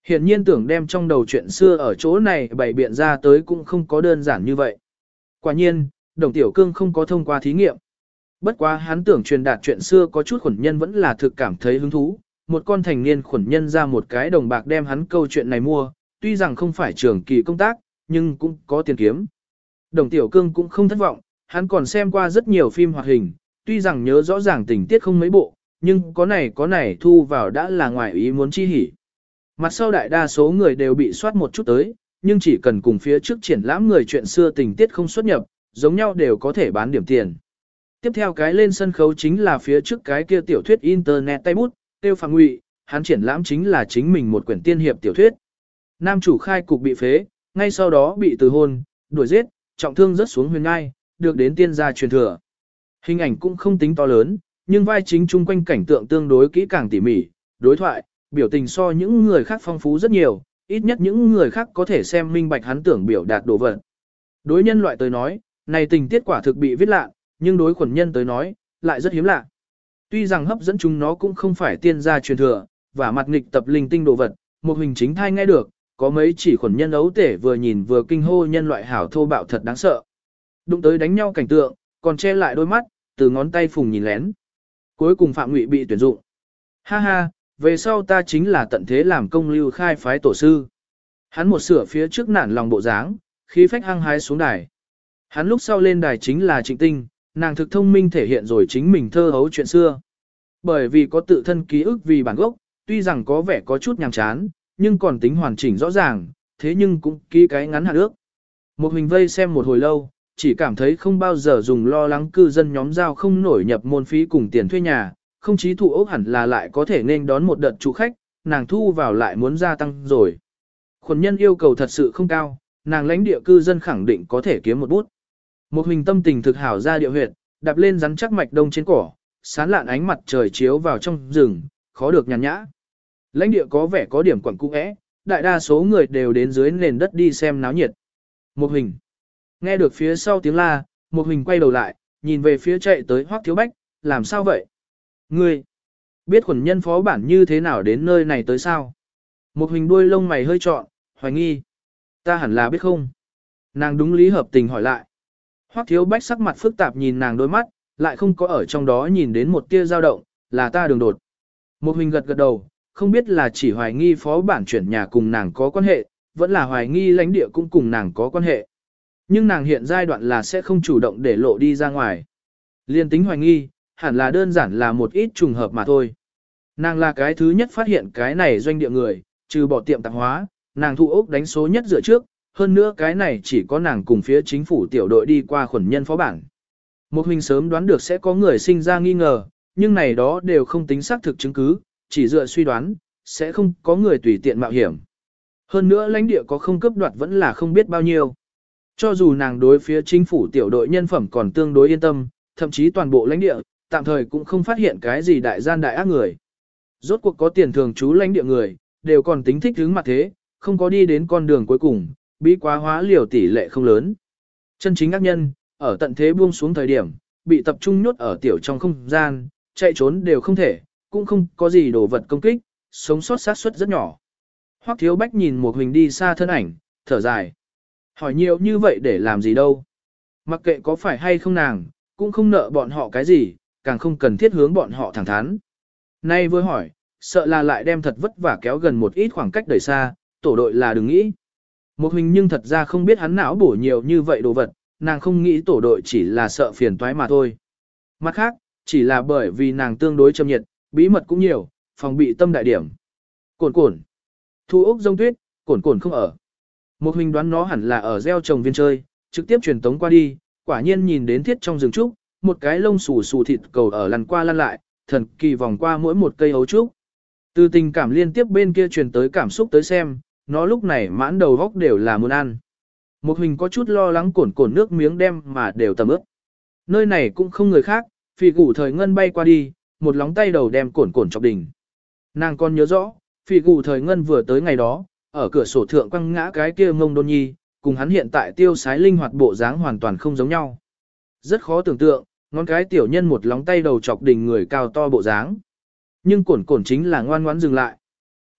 Hiển nhiên tưởng đem trong đầu chuyện xưa ở chỗ này bày biện ra tới cũng không có đơn giản như vậy. Quả nhiên, Đồng Tiểu Cương không có thông qua thí nghiệm. Bất quá hắn tưởng truyền đạt chuyện xưa có chút khuẩn nhân vẫn là thực cảm thấy hứng thú. Một con thành niên khuẩn nhân ra một cái đồng bạc đem hắn câu chuyện này mua, tuy rằng không phải trường kỳ công tác, nhưng cũng có tiền kiếm. Đồng Tiểu Cương cũng không thất vọng, hắn còn xem qua rất nhiều phim hoạt hình, tuy rằng nhớ rõ ràng tình tiết không mấy bộ, nhưng có này có này thu vào đã là ngoài ý muốn chi hỉ. Mặt sau đại đa số người đều bị soát một chút tới, nhưng chỉ cần cùng phía trước triển lãm người chuyện xưa tình tiết không xuất nhập, giống nhau đều có thể bán điểm tiền. Tiếp theo cái lên sân khấu chính là phía trước cái kia tiểu thuyết internet tay bút, tiêu Phạm Ngụy, hắn triển lãm chính là chính mình một quyển tiên hiệp tiểu thuyết. Nam chủ khai cục bị phế, ngay sau đó bị từ hôn, đuổi giết, trọng thương rớt xuống huyền ngai, được đến tiên gia truyền thừa. Hình ảnh cũng không tính to lớn, nhưng vai chính chung quanh cảnh tượng tương đối kỹ càng tỉ mỉ, đối thoại, biểu tình so những người khác phong phú rất nhiều, ít nhất những người khác có thể xem minh bạch hắn tưởng biểu đạt đồ vật. Đối nhân loại tới nói, này tình tiết quả thực bị viết lạ, nhưng đối khuẩn nhân tới nói, lại rất hiếm lạ. Tuy rằng hấp dẫn chúng nó cũng không phải tiên gia truyền thừa, và mặt nghịch tập linh tinh đồ vật, một hình chính thai nghe được, có mấy chỉ khuẩn nhân ấu tể vừa nhìn vừa kinh hô nhân loại hảo thô bạo thật đáng sợ. Đụng tới đánh nhau cảnh tượng, còn che lại đôi mắt, từ ngón tay phùng nhìn lén. Cuối cùng Phạm Ngụy bị tuyển dụng. Ha ha, về sau ta chính là tận thế làm công lưu khai phái tổ sư. Hắn một sửa phía trước nản lòng bộ dáng, khí phách hăng hái xuống đài. Hắn lúc sau lên đài chính là Trịnh Tinh, nàng thực thông minh thể hiện rồi chính mình thơ hấu chuyện xưa. Bởi vì có tự thân ký ức vì bản gốc, tuy rằng có vẻ có chút nhàm chán, nhưng còn tính hoàn chỉnh rõ ràng, thế nhưng cũng ký cái ngắn hạn ước. Một hình vây xem một hồi lâu, chỉ cảm thấy không bao giờ dùng lo lắng cư dân nhóm giao không nổi nhập môn phí cùng tiền thuê nhà, không chí thụ ốc hẳn là lại có thể nên đón một đợt chủ khách, nàng thu vào lại muốn gia tăng rồi. Khuẩn nhân yêu cầu thật sự không cao, nàng lãnh địa cư dân khẳng định có thể kiếm một bút. Một hình tâm tình thực hảo ra địa huyệt, đạp lên rắn chắc mạch đông trên cỏ, sán lạn ánh mặt trời chiếu vào trong rừng, khó được nhàn nhã. Lãnh địa có vẻ có điểm quẩn cung ẽ, đại đa số người đều đến dưới nền đất đi xem náo nhiệt. Một hình. Nghe được phía sau tiếng la, một hình quay đầu lại, nhìn về phía chạy tới Hoắc Thiếu Bách, làm sao vậy? Ngươi, biết khuẩn nhân phó bản như thế nào đến nơi này tới sao? Một hình đuôi lông mày hơi trọn, hoài nghi. Ta hẳn là biết không? Nàng đúng lý hợp tình hỏi lại. Hoắc Thiếu Bách sắc mặt phức tạp nhìn nàng đôi mắt, lại không có ở trong đó nhìn đến một tia dao động, là ta đường đột. Một hình gật gật đầu, không biết là chỉ hoài nghi phó bản chuyển nhà cùng nàng có quan hệ, vẫn là hoài nghi lãnh địa cũng cùng nàng có quan hệ. Nhưng nàng hiện giai đoạn là sẽ không chủ động để lộ đi ra ngoài. Liên tính hoài nghi, hẳn là đơn giản là một ít trùng hợp mà thôi. Nàng là cái thứ nhất phát hiện cái này doanh địa người, trừ bỏ tiệm tạp hóa, nàng thu ốc đánh số nhất dựa trước, hơn nữa cái này chỉ có nàng cùng phía chính phủ tiểu đội đi qua khuẩn nhân phó bản. Một hình sớm đoán được sẽ có người sinh ra nghi ngờ, nhưng này đó đều không tính xác thực chứng cứ, chỉ dựa suy đoán, sẽ không có người tùy tiện mạo hiểm. Hơn nữa lãnh địa có không cấp đoạt vẫn là không biết bao nhiêu. Cho dù nàng đối phía chính phủ tiểu đội nhân phẩm còn tương đối yên tâm, thậm chí toàn bộ lãnh địa, tạm thời cũng không phát hiện cái gì đại gian đại ác người. Rốt cuộc có tiền thường trú lãnh địa người, đều còn tính thích hướng mặt thế, không có đi đến con đường cuối cùng, bí quá hóa liều tỷ lệ không lớn. Chân chính ác nhân, ở tận thế buông xuống thời điểm, bị tập trung nhốt ở tiểu trong không gian, chạy trốn đều không thể, cũng không có gì đồ vật công kích, sống sót xác suất rất nhỏ. Hoắc Thiếu Bách nhìn một hình đi xa thân ảnh, thở dài. Hỏi nhiều như vậy để làm gì đâu. Mặc kệ có phải hay không nàng, cũng không nợ bọn họ cái gì, càng không cần thiết hướng bọn họ thẳng thắn. Nay vừa hỏi, sợ là lại đem thật vất vả kéo gần một ít khoảng cách đẩy xa, tổ đội là đừng nghĩ. Một hình nhưng thật ra không biết hắn não bổ nhiều như vậy đồ vật, nàng không nghĩ tổ đội chỉ là sợ phiền toái mà thôi. Mặt khác, chỉ là bởi vì nàng tương đối châm nhiệt, bí mật cũng nhiều, phòng bị tâm đại điểm. Cồn cồn. Thu ốc rông tuyết, cồn cồn không ở. Một hình đoán nó hẳn là ở gieo trồng viên chơi, trực tiếp truyền tống qua đi, quả nhiên nhìn đến thiết trong rừng trúc, một cái lông xù xù thịt cầu ở lăn qua lăn lại, thần kỳ vòng qua mỗi một cây ấu trúc. Từ tình cảm liên tiếp bên kia truyền tới cảm xúc tới xem, nó lúc này mãn đầu góc đều là muốn ăn. Một hình có chút lo lắng cồn cồn nước miếng đem mà đều tầm ướp. Nơi này cũng không người khác, phỉ gủ thời ngân bay qua đi, một lóng tay đầu đem cồn cồn chọc đỉnh. Nàng còn nhớ rõ, phỉ gủ thời ngân vừa tới ngày đó, ở cửa sổ thượng quăng ngã cái kia ngông đôn nhi, cùng hắn hiện tại tiêu sái linh hoạt bộ dáng hoàn toàn không giống nhau. Rất khó tưởng tượng, ngón cái tiểu nhân một lóng tay đầu chọc đỉnh người cao to bộ dáng. Nhưng cồn cồn chính là ngoan ngoãn dừng lại.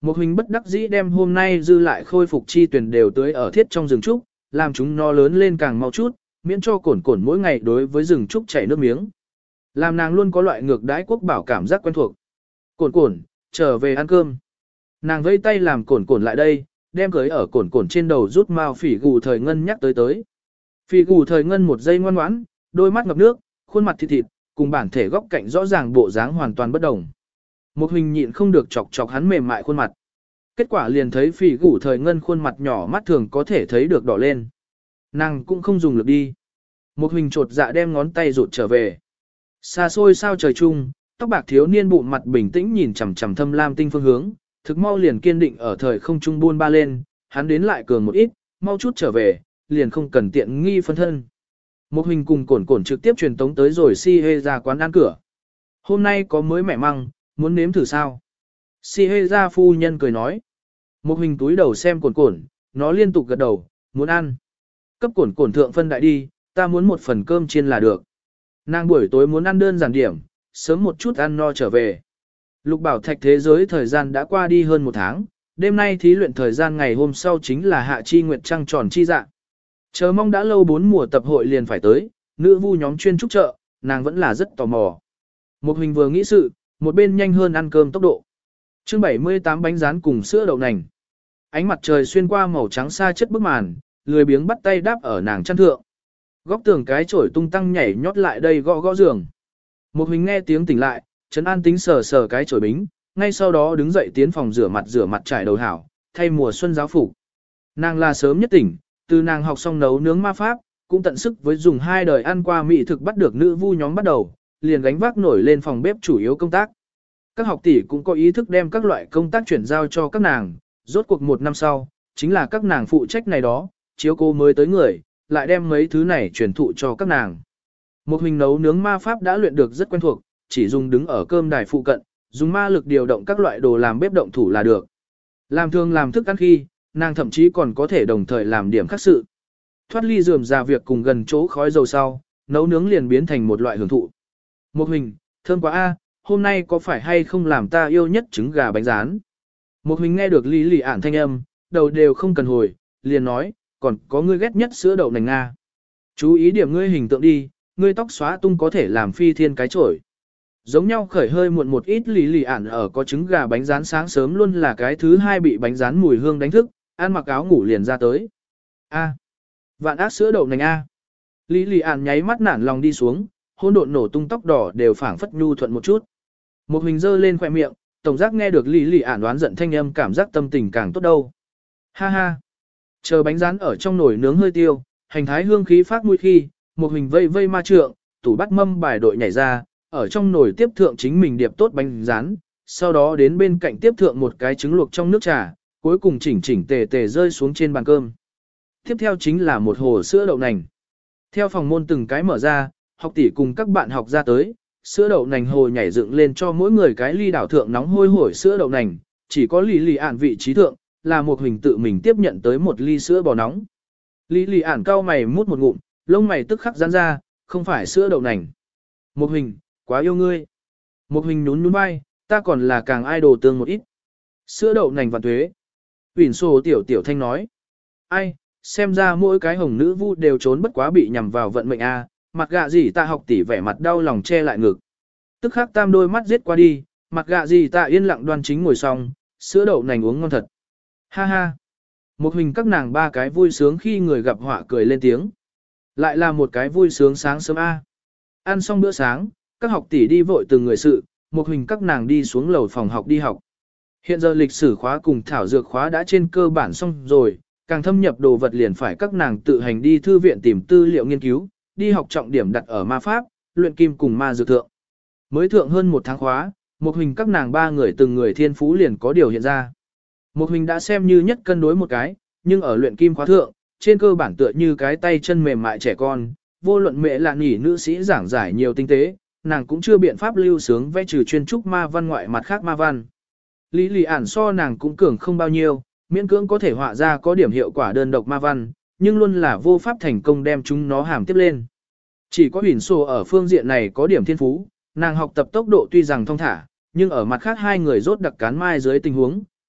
Một hình bất đắc dĩ đem hôm nay dư lại khôi phục chi tuyển đều tưới ở thiết trong rừng trúc, làm chúng nó lớn lên càng mau chút, miễn cho cổn cổn mỗi ngày đối với rừng trúc chảy nước miếng. Làm nàng luôn có loại ngược đãi quốc bảo cảm giác quen thuộc. Cổn cổn, trở về ăn cơm. Nàng vẫy tay làm cổn cổn lại đây, đem cưới ở cổn cổn trên đầu rút mao phỉ gù thời ngân nhắc tới tới. Phỉ gù thời ngân một giây ngoan ngoãn, đôi mắt ngập nước, khuôn mặt thịt thịt, cùng bản thể góc cạnh rõ ràng bộ dáng hoàn toàn bất đồng. Một hình nhịn không được chọc chọc hắn mềm mại khuôn mặt. Kết quả liền thấy phỉ gù thời ngân khuôn mặt nhỏ mắt thường có thể thấy được đỏ lên. Nàng cũng không dùng lực đi. Một hình trột dạ đem ngón tay rụt trở về. Xa xôi sao trời chung, tóc bạc thiếu niên bụng mặt bình tĩnh nhìn chằm chằm thâm lam tinh phương hướng, thực mau liền kiên định ở thời không trung buôn ba lên, hắn đến lại cường một ít, mau chút trở về, liền không cần tiện nghi phân thân. Một hình cùng cổn cổn trực tiếp truyền tống tới rồi si hê ra quán ăn cửa. Hôm nay có mới mẻ măng, muốn nếm thử sao? Si hê ra phu nhân cười nói. Một hình túi đầu xem cổn cổn, nó liên tục gật đầu, muốn ăn. Cấp cổn cổn thượng phân đại đi, ta muốn một phần cơm chiên là được. Nàng buổi tối muốn ăn đơn giản điểm, sớm một chút ăn no trở về. Lục bảo thạch thế giới thời gian đã qua đi hơn một tháng, đêm nay thí luyện thời gian ngày hôm sau chính là hạ chi nguyệt trăng tròn chi dạ. Chờ mong đã lâu bốn mùa tập hội liền phải tới, nữ vu nhóm chuyên trúc trợ, nàng vẫn là rất tò mò. Một hình vừa nghĩ sự, một bên nhanh hơn ăn cơm tốc độ. chương bảy mươi tám bánh rán cùng sữa đậu nành. Ánh mặt trời xuyên qua màu trắng xa chất bức màn, lười biếng bắt tay đáp ở nàng chăn thượng. Góc tường cái chổi tung tăng nhảy nhót lại đây gõ gõ giường. Một hình nghe tiếng tỉnh lại, trấn an tính sờ sờ cái chổi bính, ngay sau đó đứng dậy tiến phòng rửa mặt rửa mặt trải đầu hảo, thay mùa xuân giáo phục. Nàng là sớm nhất tỉnh, từ nàng học xong nấu nướng ma pháp, cũng tận sức với dùng hai đời ăn qua mỹ thực bắt được nữ vu nhóm bắt đầu, liền gánh vác nổi lên phòng bếp chủ yếu công tác. Các học tỷ cũng có ý thức đem các loại công tác chuyển giao cho các nàng, rốt cuộc một năm sau, chính là các nàng phụ trách này đó, chiếu cô mới tới người, lại đem mấy thứ này truyền thụ cho các nàng. Một hình nấu nướng ma pháp đã luyện được rất quen thuộc, chỉ dùng đứng ở cơm đài phụ cận, dùng ma lực điều động các loại đồ làm bếp động thủ là được. Làm thường làm thức ăn khi, nàng thậm chí còn có thể đồng thời làm điểm khác sự. Thoát ly rườm rà việc cùng gần chỗ khói dầu sau, nấu nướng liền biến thành một loại hưởng thụ. Một hình, thơm quá a, hôm nay có phải hay không làm ta yêu nhất trứng gà bánh rán. Một hình nghe được lý lì ản thanh âm, đầu đều không cần hồi, liền nói, còn có ngươi ghét nhất sữa đậu nành Nga. Chú ý điểm ngươi hình tượng đi, ngươi tóc xóa tung có thể làm phi thiên cái chổi. Giống nhau khởi hơi muộn một ít lì lì ản ở có trứng gà bánh rán sáng sớm luôn là cái thứ hai bị bánh rán mùi hương đánh thức, ăn mặc áo ngủ liền ra tới. A. Vạn ác sữa đậu nành A. Lý lì ản nháy mắt nản lòng đi xuống, hôn độn nổ tung tóc đỏ đều phảng phất nhu thuận một chút. Một hình dơ lên khỏe miệng, tổng giác nghe được lý lì ản đoán giận thanh âm cảm giác tâm tình càng tốt đâu. Ha ha. Chờ bánh rán ở trong nồi nướng hơi tiêu, hành thái hương khí phát mũi khi, một hình vây vây ma trượng, tủ bắt mâm bài đội nhảy ra, ở trong nồi tiếp thượng chính mình điệp tốt bánh rán, sau đó đến bên cạnh tiếp thượng một cái trứng luộc trong nước trà, cuối cùng chỉnh chỉnh tề tề rơi xuống trên bàn cơm. Tiếp theo chính là một hồ sữa đậu nành. Theo phòng môn từng cái mở ra, học tỷ cùng các bạn học ra tới, sữa đậu nành hồ nhảy dựng lên cho mỗi người cái ly đảo thượng nóng hôi hổi sữa đậu nành, chỉ có lì lì ản vị trí thượng, là một hình tự mình tiếp nhận tới một ly sữa bò nóng. Lý lì ản cao mày mút một ngụm, lông mày tức khắc giãn ra, không phải sữa đậu nành. Một hình, quá yêu ngươi. Một hình nhún nhún vai, ta còn là càng idol tương một ít. Sữa đậu nành và tuế. Uyển sổ tiểu tiểu thanh nói. Ai, xem ra mỗi cái hồng nữ vu đều trốn bất quá bị nhằm vào vận mệnh a. Mặt gạ gì ta học tỷ vẻ mặt đau lòng che lại ngực. Tức khắc tam đôi mắt giết qua đi, mặt gạ gì ta yên lặng đoan chính ngồi xong, sữa đậu nành uống ngon thật. Ha ha. Một hình các nàng ba cái vui sướng khi người gặp họa cười lên tiếng. Lại là một cái vui sướng sáng sớm A. Ăn xong bữa sáng, các học tỷ đi vội từng người sự, một hình các nàng đi xuống lầu phòng học đi học. Hiện giờ lịch sử khóa cùng thảo dược khóa đã trên cơ bản xong rồi, càng thâm nhập đồ vật liền phải các nàng tự hành đi thư viện tìm tư liệu nghiên cứu, đi học trọng điểm đặt ở ma pháp, luyện kim cùng ma dược thượng. Mới thượng hơn một tháng khóa, một hình các nàng ba người từng người thiên phú liền có điều hiện ra. Một hình đã xem như nhất cân đối một cái, nhưng ở luyện kim khóa thượng, trên cơ bản tựa như cái tay chân mềm mại trẻ con, vô luận mẹ là nhỉ nữ sĩ giảng giải nhiều tinh tế, nàng cũng chưa biện pháp lưu sướng vẽ trừ chuyên trúc ma văn ngoại mặt khác ma văn. Lý lì ản so nàng cũng cường không bao nhiêu, miễn cưỡng có thể họa ra có điểm hiệu quả đơn độc ma văn, nhưng luôn là vô pháp thành công đem chúng nó hàm tiếp lên. Chỉ có Huỳnh Sô ở phương diện này có điểm thiên phú, nàng học tập tốc độ tuy rằng thông thả, nhưng ở mặt khác hai người rốt đặc cán mai dưới tình huống,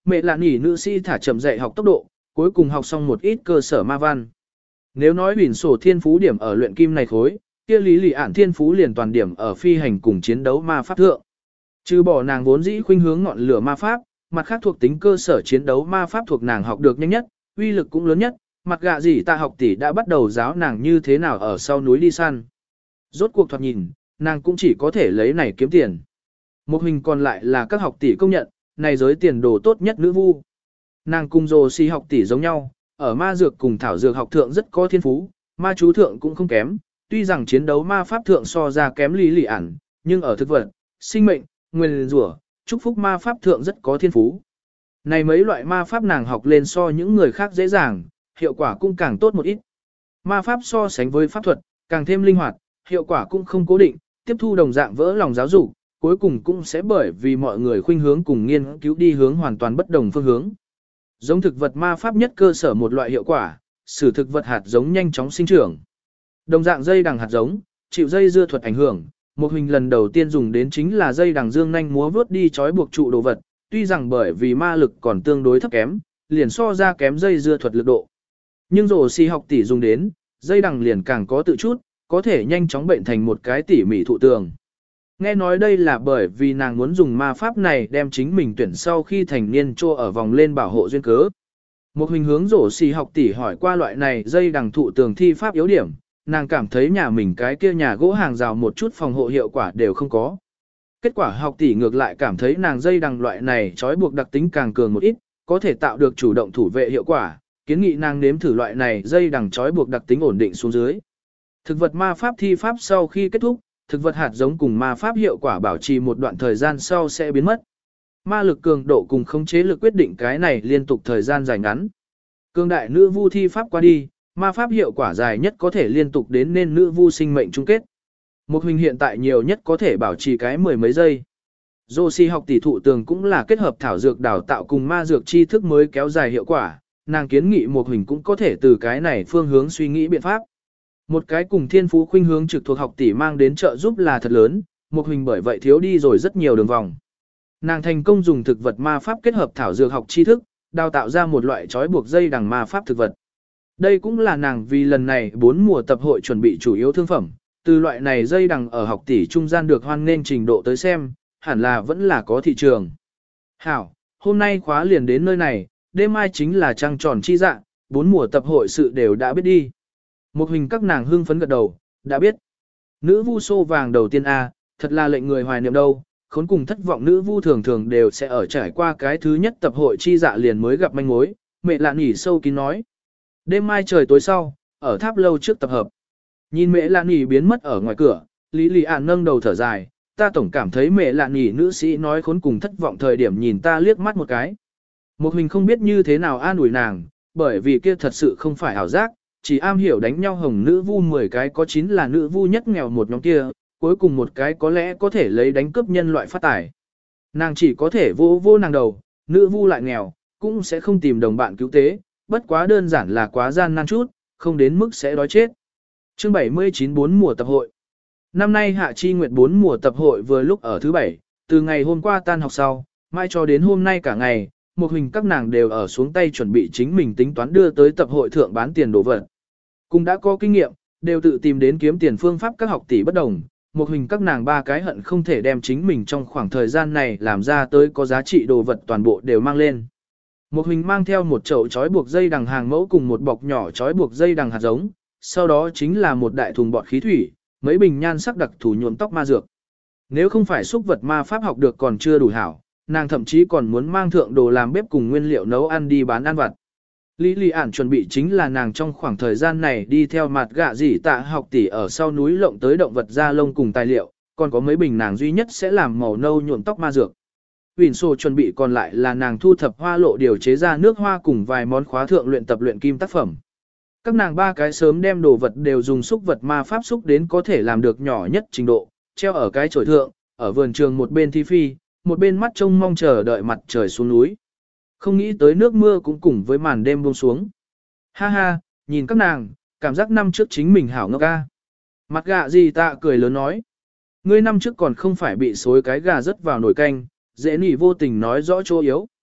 mẹ là nỉ nữ sĩ thả chậm dạy học tốc độ, cuối cùng học xong một ít cơ sở ma văn. Nếu nói huyền sổ thiên phú điểm ở luyện kim này khối, kia lý lì ản thiên phú liền toàn điểm ở phi hành cùng chiến đấu ma pháp thượng. Trừ bỏ nàng vốn dĩ khuynh hướng ngọn lửa ma pháp, mặt khác thuộc tính cơ sở chiến đấu ma pháp thuộc nàng học được nhanh nhất, uy lực cũng lớn nhất, mặt gạ gì ta học tỷ đã bắt đầu giáo nàng như thế nào ở sau núi đi săn. Rốt cuộc thoạt nhìn, nàng cũng chỉ có thể lấy này kiếm tiền. Một hình còn lại là các học tỷ công nhận, này giới tiền đồ tốt nhất nữ vu. Nàng cùng Dô Si học tỷ giống nhau, ở ma dược cùng thảo dược học thượng rất có thiên phú, ma chú thượng cũng không kém, tuy rằng chiến đấu ma pháp thượng so ra kém lý lì ản, nhưng ở thực vật, sinh mệnh, nguyên rủa, chúc phúc ma pháp thượng rất có thiên phú. Này mấy loại ma pháp nàng học lên so những người khác dễ dàng, hiệu quả cũng càng tốt một ít. Ma pháp so sánh với pháp thuật, càng thêm linh hoạt, hiệu quả cũng không cố định, tiếp thu đồng dạng vỡ lòng giáo dục, cuối cùng cũng sẽ bởi vì mọi người khuynh hướng cùng nghiên cứu đi hướng hoàn toàn bất đồng phương hướng. Giống thực vật ma pháp nhất cơ sở một loại hiệu quả, sử thực vật hạt giống nhanh chóng sinh trưởng. Đồng dạng dây đằng hạt giống, chịu dây dưa thuật ảnh hưởng, một hình lần đầu tiên dùng đến chính là dây đằng dương nhanh múa vướt đi trói buộc trụ đồ vật, tuy rằng bởi vì ma lực còn tương đối thấp kém, liền so ra kém dây dưa thuật lực độ. Nhưng Dô Si học tỷ dùng đến, dây đằng liền càng có tự chút, có thể nhanh chóng bệnh thành một cái tỉ mỉ thụ tường. Nghe nói đây là bởi vì nàng muốn dùng ma pháp này đem chính mình tuyển sau khi thành niên cho ở vòng lên bảo hộ duyên cớ. Một hình hướng Dô Si học tỷ hỏi qua loại này dây đằng thụ tường thi pháp yếu điểm, nàng cảm thấy nhà mình cái kia nhà gỗ hàng rào một chút phòng hộ hiệu quả đều không có. Kết quả học tỷ ngược lại cảm thấy nàng dây đằng loại này trói buộc đặc tính càng cường một ít, có thể tạo được chủ động thủ vệ hiệu quả, kiến nghị nàng nếm thử loại này dây đằng trói buộc đặc tính ổn định xuống dưới. Thực vật ma pháp thi pháp sau khi kết thúc, thực vật hạt giống cùng ma pháp hiệu quả bảo trì một đoạn thời gian sau sẽ biến mất. Ma lực cường độ cùng khống chế lực quyết định cái này liên tục thời gian dài ngắn. Cường đại nữ vu thi pháp qua đi, ma pháp hiệu quả dài nhất có thể liên tục đến nên nữ vu sinh mệnh chung kết. Một hình hiện tại nhiều nhất có thể bảo trì cái mười mấy giây. Dô Si học tỷ thụ tường cũng là kết hợp thảo dược đào tạo cùng ma dược tri thức mới kéo dài hiệu quả, nàng kiến nghị một hình cũng có thể từ cái này phương hướng suy nghĩ biện pháp. Một cái cùng thiên phú khuynh hướng trực thuộc học tỷ mang đến trợ giúp là thật lớn, một hình bởi vậy thiếu đi rồi rất nhiều đường vòng. Nàng thành công dùng thực vật ma pháp kết hợp thảo dược học tri thức, đào tạo ra một loại trói buộc dây đằng ma pháp thực vật. Đây cũng là nàng vì lần này bốn mùa tập hội chuẩn bị chủ yếu thương phẩm, từ loại này dây đằng ở học tỷ trung gian được hoan nên trình độ tới xem, hẳn là vẫn là có thị trường. Hảo, hôm nay khóa liền đến nơi này, đêm mai chính là trăng tròn chi dạ, bốn mùa tập hội sự đều đã biết đi. Một hình các nàng hưng phấn gật đầu, đã biết. Nữ vu xô vàng đầu tiên A, thật là lệnh người hoài niệm đâu, khốn cùng thất vọng nữ vu thường thường đều sẽ ở trải qua cái thứ nhất tập hội chi dạ liền mới gặp manh mối, mẹ lạ nỉ sâu kín nói. Đêm mai trời tối sau, ở tháp lâu trước tập hợp. Nhìn mẹ lạ nỉ biến mất ở ngoài cửa, Lý Lì Ản nâng đầu thở dài, ta tổng cảm thấy mẹ lạ nỉ nữ sĩ nói khốn cùng thất vọng thời điểm nhìn ta liếc mắt một cái. Một hình không biết như thế nào an ủi nàng, bởi vì kia thật sự không phải ảo giác, chỉ am hiểu đánh nhau hồng nữ vu mười cái có chín là nữ vu nhất nghèo một nhóm kia, cuối cùng một cái có lẽ có thể lấy đánh cướp nhân loại phát tài. Nàng chỉ có thể vô vô nàng đầu, nữ vu lại nghèo, cũng sẽ không tìm đồng bạn cứu tế, bất quá đơn giản là quá gian nan chút, không đến mức sẽ đói chết. Chương bảy mươi chín bốn mùa tập hội. Năm nay Hạ Chi Nguyệt bốn mùa tập hội vừa lúc ở thứ bảy, từ ngày hôm qua tan học sau, mai cho đến hôm nay cả ngày, một hình các nàng đều ở xuống tay chuẩn bị chính mình tính toán đưa tới tập hội thượng bán tiền đồ vật. Cũng đã có kinh nghiệm, đều tự tìm đến kiếm tiền phương pháp các học tỷ bất đồng, một hình các nàng ba cái hận không thể đem chính mình trong khoảng thời gian này làm ra tới có giá trị đồ vật toàn bộ đều mang lên. Một hình mang theo một chậu trói buộc dây đằng hàng mẫu cùng một bọc nhỏ trói buộc dây đằng hạt giống, sau đó chính là một đại thùng bọt khí thủy, mấy bình nhan sắc đặc thủ nhuộm tóc ma dược. Nếu không phải xúc vật ma pháp học được còn chưa đủ hảo, nàng thậm chí còn muốn mang thượng đồ làm bếp cùng nguyên liệu nấu ăn đi bán ăn vặt. Lý Lì Ản chuẩn bị chính là nàng trong khoảng thời gian này đi theo mặt gạ gì tạ học tỷ ở sau núi lộng tới động vật da lông cùng tài liệu, còn có mấy bình nàng duy nhất sẽ làm màu nâu nhuộm tóc ma dược. Huỳnh Sô chuẩn bị còn lại là nàng thu thập hoa lộ điều chế ra nước hoa cùng vài món khóa thượng luyện tập luyện kim tác phẩm. Các nàng ba cái sớm đem đồ vật đều dùng xúc vật ma pháp xúc đến có thể làm được nhỏ nhất trình độ, treo ở cái chổi thượng, ở vườn trường một bên thi phi, một bên mắt trông mong chờ đợi mặt trời xuống núi. Không nghĩ tới nước mưa cũng cùng với màn đêm buông xuống. Ha ha, nhìn các nàng, cảm giác năm trước chính mình hảo ngốc ca. Mặt gạ gì tạ cười lớn nói. Ngươi năm trước còn không phải bị xối cái gà rớt vào nồi canh, dễ nỉ vô tình nói rõ chỗ yếu.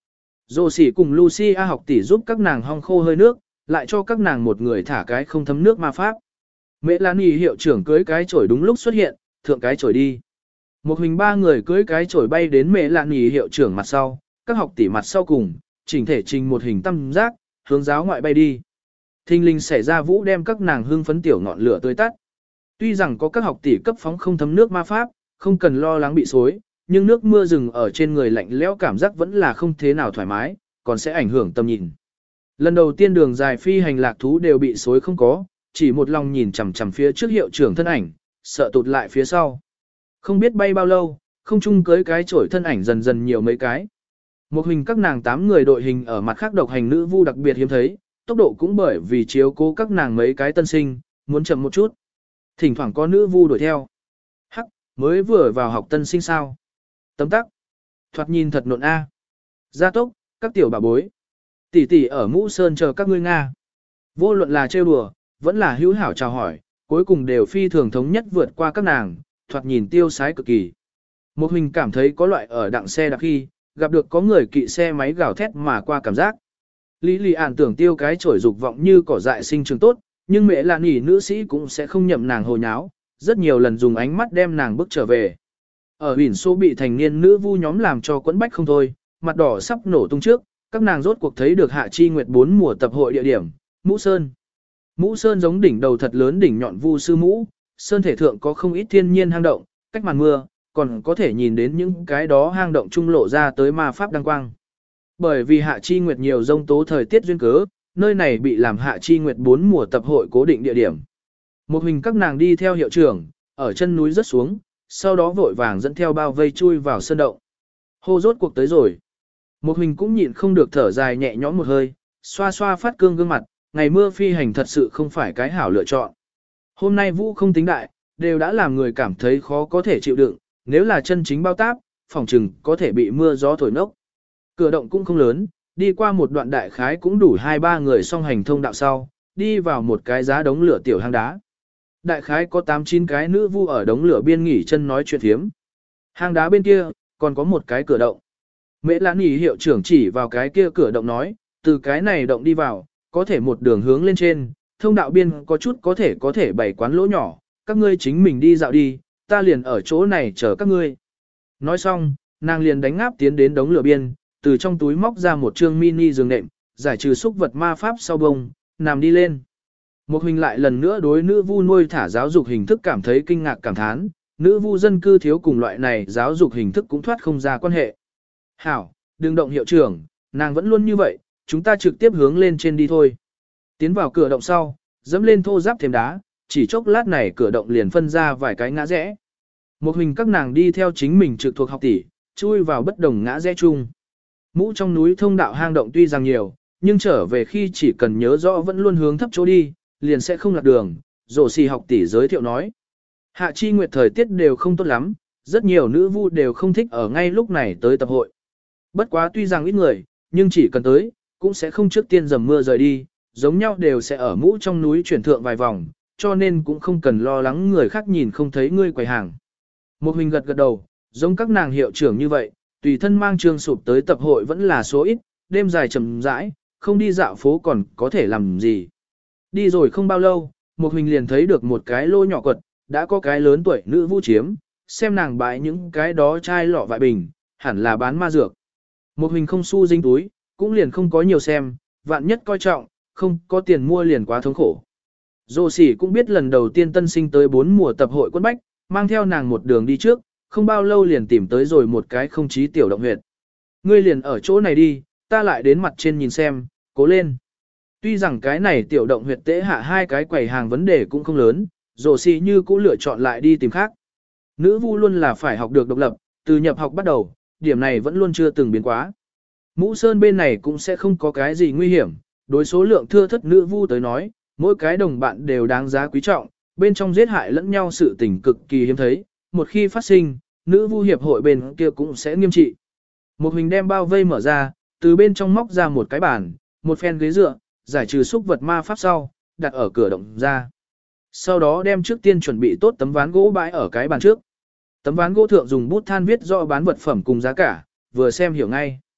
Dô sỉ cùng Lucia học tỷ giúp các nàng hong khô hơi nước, lại cho các nàng một người thả cái không thấm nước ma pháp. Mẹ Lan Nhi hiệu trưởng cưới cái chổi đúng lúc xuất hiện, thượng cái chổi đi. Một hình ba người cưới cái chổi bay đến Mẹ Lan Nhi hiệu trưởng mặt sau, các học tỷ mặt sau cùng, chỉnh thể trình một hình tam giác, hướng giáo ngoại bay đi. Thinh linh xảy ra vũ đem các nàng hưng phấn tiểu ngọn lửa tươi tắt. Tuy rằng có các học tỷ cấp phóng không thấm nước ma pháp, không cần lo lắng bị xối, nhưng nước mưa rừng ở trên người lạnh lẽo cảm giác vẫn là không thế nào thoải mái, còn sẽ ảnh hưởng tầm nhìn. Lần đầu tiên đường dài phi hành lạc thú đều bị xối không có, chỉ một lòng nhìn chằm chằm phía trước hiệu trưởng thân ảnh, sợ tụt lại phía sau. Không biết bay bao lâu, không chung cưới cái chổi thân ảnh dần dần nhiều mấy cái. Một hình các nàng tám người đội hình ở mặt khác độc hành nữ vu đặc biệt hiếm thấy, tốc độ cũng bởi vì chiếu cố các nàng mấy cái tân sinh, muốn chậm một chút. Thỉnh thoảng có nữ vu đuổi theo. Hắc, mới vừa vào học tân sinh sao. Tấm tắc. Thoạt nhìn thật nộn a. Gia tốc, các tiểu bà bối. Tỷ tỷ ở Mũ Sơn chờ các ngươi Nga. Vô luận là trêu đùa, vẫn là hữu hảo chào hỏi, cuối cùng đều phi thường thống nhất vượt qua các nàng, thoạt nhìn tiêu sái cực kỳ. Một hình cảm thấy có loại ở đặng xe đặc khi, gặp được có người kỵ xe máy gào thét mà qua cảm giác. Lý lì ản tưởng tiêu cái chổi dục vọng như cỏ dại sinh trường tốt, nhưng mẹ là nỉ nữ sĩ cũng sẽ không nhậm nàng hồ nháo, rất nhiều lần dùng ánh mắt đem nàng bước trở về. Ở biển số bị thành niên nữ vu nhóm làm cho quẫn bách không thôi, mặt đỏ sắp nổ tung trước, các nàng rốt cuộc thấy được Hạ Chi Nguyệt bốn mùa tập hội địa điểm, Mũ Sơn. Mũ Sơn giống đỉnh đầu thật lớn đỉnh nhọn vu sư mũ, sơn thể thượng có không ít thiên nhiên hang động, cách màn mưa, còn có thể nhìn đến những cái đó hang động trung lộ ra tới ma pháp đăng quang. Bởi vì Hạ Chi Nguyệt nhiều rông tố thời tiết duyên cớ, nơi này bị làm Hạ Chi Nguyệt bốn mùa tập hội cố định địa điểm. Một hình các nàng đi theo hiệu trưởng, ở chân núi rất xuống, sau đó vội vàng dẫn theo bao vây chui vào sơn động. Hô rốt cuộc tới rồi. Một hình cũng nhịn không được thở dài nhẹ nhõm một hơi, xoa xoa phát cương gương mặt, ngày mưa phi hành thật sự không phải cái hảo lựa chọn. Hôm nay vũ không tính đại, đều đã làm người cảm thấy khó có thể chịu đựng, nếu là chân chính bao táp, phòng trừng có thể bị mưa gió thổi nốc. Cửa động cũng không lớn, đi qua một đoạn đại khái cũng đủ hai ba người song hành thông đạo sau, đi vào một cái giá đống lửa tiểu hang đá. Đại khái có tám chín cái nữ vu ở đống lửa biên nghỉ chân nói chuyện thiếm. Hang đá bên kia, còn có một cái cửa động. Mễ Lan Nhỉ hiệu trưởng chỉ vào cái kia cửa động nói, từ cái này động đi vào, có thể một đường hướng lên trên, thông đạo biên có chút có thể có thể bày quán lỗ nhỏ, các ngươi chính mình đi dạo đi, ta liền ở chỗ này chờ các ngươi. Nói xong, nàng liền đánh ngáp tiến đến đống lửa biên, từ trong túi móc ra một chương mini giường nệm, giải trừ xúc vật ma pháp sau bông, nằm đi lên. Một hình lại lần nữa đối nữ vu nuôi thả giáo dục hình thức cảm thấy kinh ngạc cảm thán, nữ vu dân cư thiếu cùng loại này giáo dục hình thức cũng thoát không ra quan hệ. Hảo, đừng động hiệu trưởng, nàng vẫn luôn như vậy, chúng ta trực tiếp hướng lên trên đi thôi. Tiến vào cửa động sau, dẫm lên thô giáp thêm đá, chỉ chốc lát này cửa động liền phân ra vài cái ngã rẽ. Một hình các nàng đi theo chính mình trực thuộc học tỷ, chui vào bất đồng ngã rẽ chung. Mũ trong núi thông đạo hang động tuy rằng nhiều, nhưng trở về khi chỉ cần nhớ rõ vẫn luôn hướng thấp chỗ đi, liền sẽ không lạc đường, rổ xì học tỷ giới thiệu nói. Hạ Chi Nguyệt thời tiết đều không tốt lắm, rất nhiều nữ vu đều không thích ở ngay lúc này tới tập hội. Bất quá tuy rằng ít người, nhưng chỉ cần tới, cũng sẽ không trước tiên dầm mưa rời đi, giống nhau đều sẽ ở mũ trong núi chuyển thượng vài vòng, cho nên cũng không cần lo lắng người khác nhìn không thấy ngươi quầy hàng. Một hình gật gật đầu, giống các nàng hiệu trưởng như vậy, tùy thân mang trường sụp tới tập hội vẫn là số ít, đêm dài chậm rãi, không đi dạo phố còn có thể làm gì. Đi rồi không bao lâu, một hình liền thấy được một cái lô nhỏ quật, đã có cái lớn tuổi nữ vu chiếm, xem nàng bãi những cái đó chai lọ vại bình, hẳn là bán ma dược. Một hình không xu dính túi, cũng liền không có nhiều xem, vạn nhất coi trọng, không có tiền mua liền quá thống khổ. Dô sỉ cũng biết lần đầu tiên tân sinh tới bốn mùa tập hội quân bách, mang theo nàng một đường đi trước, không bao lâu liền tìm tới rồi một cái không chí tiểu động huyệt. Ngươi liền ở chỗ này đi, ta lại đến mặt trên nhìn xem, cố lên. Tuy rằng cái này tiểu động huyệt tễ hạ hai cái quầy hàng vấn đề cũng không lớn, dô sỉ như cũng lựa chọn lại đi tìm khác. Nữ vu luôn là phải học được độc lập, từ nhập học bắt đầu, điểm này vẫn luôn chưa từng biến quá. Mũ Sơn bên này cũng sẽ không có cái gì nguy hiểm, đối số lượng thưa thất nữ vu tới nói, mỗi cái đồng bạn đều đáng giá quý trọng, bên trong giết hại lẫn nhau sự tình cực kỳ hiếm thấy, một khi phát sinh, nữ vu hiệp hội bên kia cũng sẽ nghiêm trị. Một hình đem bao vây mở ra, từ bên trong móc ra một cái bàn, một phen ghế dựa, giải trừ xúc vật ma pháp sau, đặt ở cửa động ra. Sau đó đem trước tiên chuẩn bị tốt tấm ván gỗ bãi ở cái bàn trước. Tấm ván gỗ thượng dùng bút than viết rõ bán vật phẩm cùng giá cả, vừa xem hiểu ngay.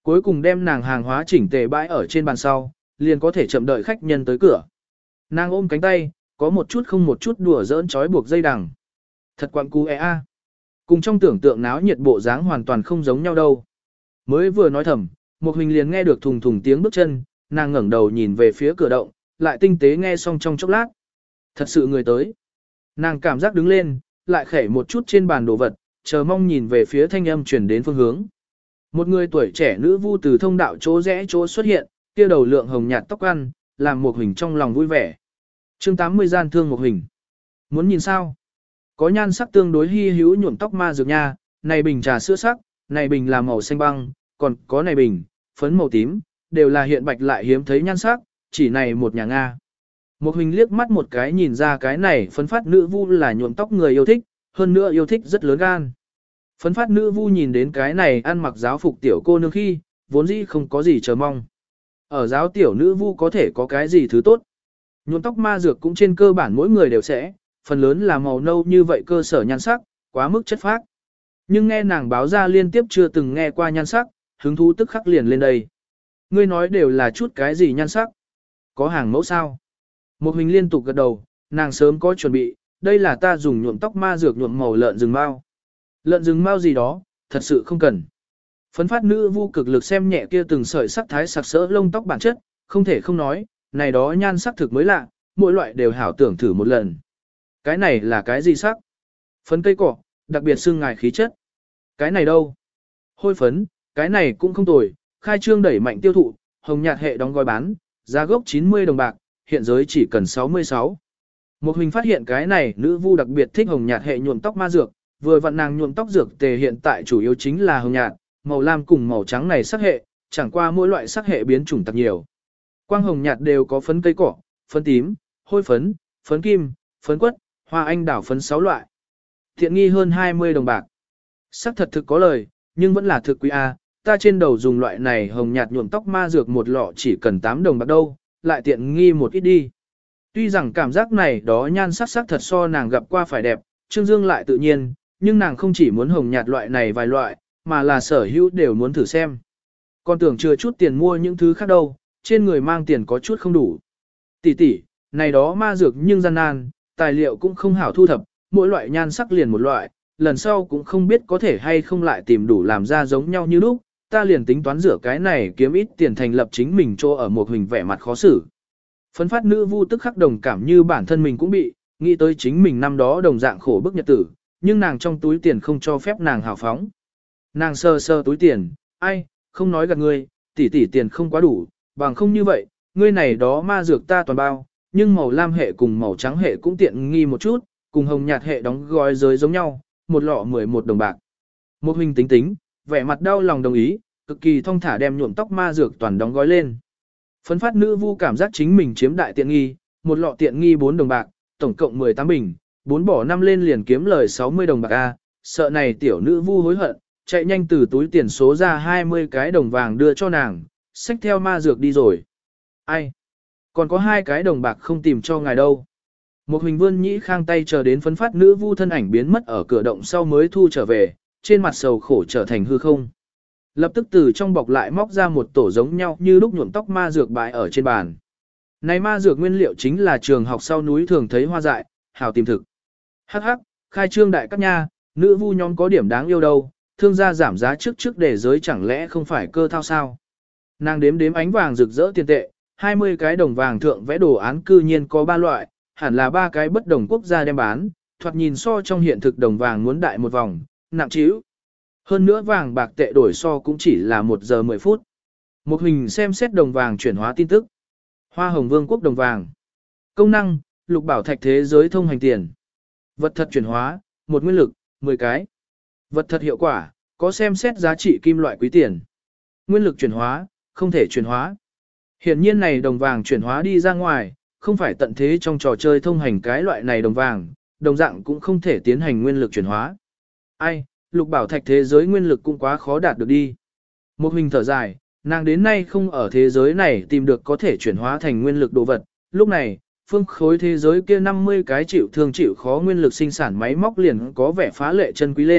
Cuối cùng đem nàng hàng hóa chỉnh tề bãi ở trên bàn sau, liền có thể chậm đợi khách nhân tới cửa. Nàng ôm cánh tay, có một chút không một chút đùa giỡn trói buộc dây đằng. Thật quặn cú e a. Cùng trong tưởng tượng náo nhiệt bộ dáng hoàn toàn không giống nhau đâu. Mới vừa nói thầm, một hình liền nghe được thùng thùng tiếng bước chân, nàng ngẩng đầu nhìn về phía cửa động, lại tinh tế nghe xong trong chốc lát. Thật sự người tới. Nàng cảm giác đứng lên, lại khẩy một chút trên bàn đồ vật, chờ mong nhìn về phía thanh âm chuyển đến phương hướng. Một người tuổi trẻ nữ vu từ thông đạo chỗ rẽ chỗ xuất hiện, kia đầu lượng hồng nhạt tóc ăn, làm một hình trong lòng vui vẻ. chương tám mươi gian thương một hình. Muốn nhìn sao? Có nhan sắc tương đối hy hữu nhuộm tóc ma dược nha, này bình trà sữa sắc, này bình là màu xanh băng, còn có này bình, phấn màu tím, đều là hiện bạch lại hiếm thấy nhan sắc, chỉ này một nhà Nga. Một hình liếc mắt một cái nhìn ra cái này phấn phát nữ vu là nhuộm tóc người yêu thích, hơn nữa yêu thích rất lớn gan. Phấn phát nữ vu nhìn đến cái này ăn mặc giáo phục tiểu cô nương khi, vốn dĩ không có gì chờ mong. Ở giáo tiểu nữ vu có thể có cái gì thứ tốt. Nhuộm tóc ma dược cũng trên cơ bản mỗi người đều sẽ, phần lớn là màu nâu như vậy cơ sở nhan sắc, quá mức chất phác. Nhưng nghe nàng báo ra liên tiếp chưa từng nghe qua nhan sắc, hứng thú tức khắc liền lên đây. Ngươi nói đều là chút cái gì nhan sắc? Có hàng mẫu sao? Một hình liên tục gật đầu, nàng sớm có chuẩn bị, đây là ta dùng nhuộm tóc ma dược nhuộm màu lợn rừng mao. Lợn rừng mao gì đó, thật sự không cần. Phấn phát nữ vu cực lực xem nhẹ kia từng sợi sắc thái sặc sỡ lông tóc bản chất, không thể không nói, này đó nhan sắc thực mới lạ, mỗi loại đều hảo tưởng thử một lần. Cái này là cái gì sắc? Phấn cây cỏ, đặc biệt xương ngài khí chất. Cái này đâu? Hôi phấn, cái này cũng không tồi, khai trương đẩy mạnh tiêu thụ, hồng nhạt hệ đóng gói bán, giá gốc chín mươi đồng bạc, hiện giới chỉ cần sáu mươi sáu. Một hình phát hiện cái này nữ vu đặc biệt thích hồng nhạt hệ nhuộm tóc ma dược, vừa vặn nàng nhuộm tóc dược tề hiện tại chủ yếu chính là hồng nhạt, màu lam cùng màu trắng này sắc hệ, chẳng qua mỗi loại sắc hệ biến chủng tặc nhiều. Quang hồng nhạt đều có phấn cây cỏ, phấn tím, hôi phấn, phấn kim, phấn quất, hoa anh đảo phấn sáu loại. Thiện nghi hơn hai mươi đồng bạc. Sắc thật thực có lời, nhưng vẫn là thực quý A, ta trên đầu dùng loại này hồng nhạt nhuộm tóc ma dược một lọ chỉ cần tám đồng bạc đâu, lại tiện nghi một ít đi. Tuy rằng cảm giác này đó nhan sắc sắc thật so nàng gặp qua phải đẹp, Trương Dương lại tự nhiên, nhưng nàng không chỉ muốn hồng nhạt loại này vài loại, mà là sở hữu đều muốn thử xem. Còn tưởng chưa chút tiền mua những thứ khác đâu, trên người mang tiền có chút không đủ. Tỷ tỷ, này đó ma dược nhưng gian nan, tài liệu cũng không hảo thu thập, mỗi loại nhan sắc liền một loại, lần sau cũng không biết có thể hay không lại tìm đủ làm ra giống nhau như lúc, ta liền tính toán rửa cái này kiếm ít tiền thành lập chính mình cho ở một hình vẻ mặt khó xử. Phấn phát nữ vu tức khắc đồng cảm như bản thân mình cũng bị, nghĩ tới chính mình năm đó đồng dạng khổ bức nhật tử, nhưng nàng trong túi tiền không cho phép nàng hào phóng. Nàng sơ sơ túi tiền, ai, không nói gạt ngươi, tỷ tỷ tiền không quá đủ, bằng không như vậy, ngươi này đó ma dược ta toàn bao, nhưng màu lam hệ cùng màu trắng hệ cũng tiện nghi một chút, cùng hồng nhạt hệ đóng gói giới giống nhau, một lọ mười một đồng bạc. Một hình tính tính, vẻ mặt đau lòng đồng ý, cực kỳ thong thả đem nhuộm tóc ma dược toàn đóng gói lên. Phấn phát nữ vu cảm giác chính mình chiếm đại tiện nghi, một lọ tiện nghi bốn đồng bạc, tổng cộng mười tám bình, bốn bỏ năm lên liền kiếm lời sáu mươi đồng bạc a, sợ này tiểu nữ vu hối hận, chạy nhanh từ túi tiền số ra hai mươi cái đồng vàng đưa cho nàng, xách theo ma dược đi rồi. Ai? Còn có hai cái đồng bạc không tìm cho ngài đâu. Một hình vươn nhĩ khang tay chờ đến phấn phát nữ vu thân ảnh biến mất ở cửa động sau mới thu trở về, trên mặt sầu khổ trở thành hư không. Lập tức từ trong bọc lại móc ra một tổ giống nhau như lúc nhuộm tóc ma dược bãi ở trên bàn. Này ma dược nguyên liệu chính là trường học sau núi thường thấy hoa dại, hào tìm thực. Hắc hắc, khai trương đại các nha, nữ vu nhóm có điểm đáng yêu đâu, thương gia giảm giá trước trước để giới chẳng lẽ không phải cơ thao sao. Nàng đếm đếm ánh vàng rực rỡ tiền tệ, hai mươi cái đồng vàng thượng vẽ đồ án cư nhiên có ba loại, hẳn là ba cái bất đồng quốc gia đem bán, thoạt nhìn so trong hiện thực đồng vàng muốn đại một vòng, nặng trĩu. Hơn nữa vàng bạc tệ đổi so cũng chỉ là một giờ mười phút. Một hình xem xét đồng vàng chuyển hóa tin tức. Hoa Hồng Vương quốc đồng vàng. Công năng, lục bảo thạch thế giới thông hành tiền. Vật thật chuyển hóa, một nguyên lực, mười cái. Vật thật hiệu quả, có xem xét giá trị kim loại quý tiền. Nguyên lực chuyển hóa, không thể chuyển hóa. Hiện nhiên này đồng vàng chuyển hóa đi ra ngoài, không phải tận thế trong trò chơi thông hành cái loại này đồng vàng, đồng dạng cũng không thể tiến hành nguyên lực chuyển hóa. Ai, lục bảo thạch thế giới nguyên lực cũng quá khó đạt được đi. Một hình thở dài, nàng đến nay không ở thế giới này tìm được có thể chuyển hóa thành nguyên lực đồ vật. Lúc này, phương khối thế giới kia năm mươi cái chịu thương chịu khó nguyên lực sinh sản máy móc liền có vẻ phá lệ chân quý lên,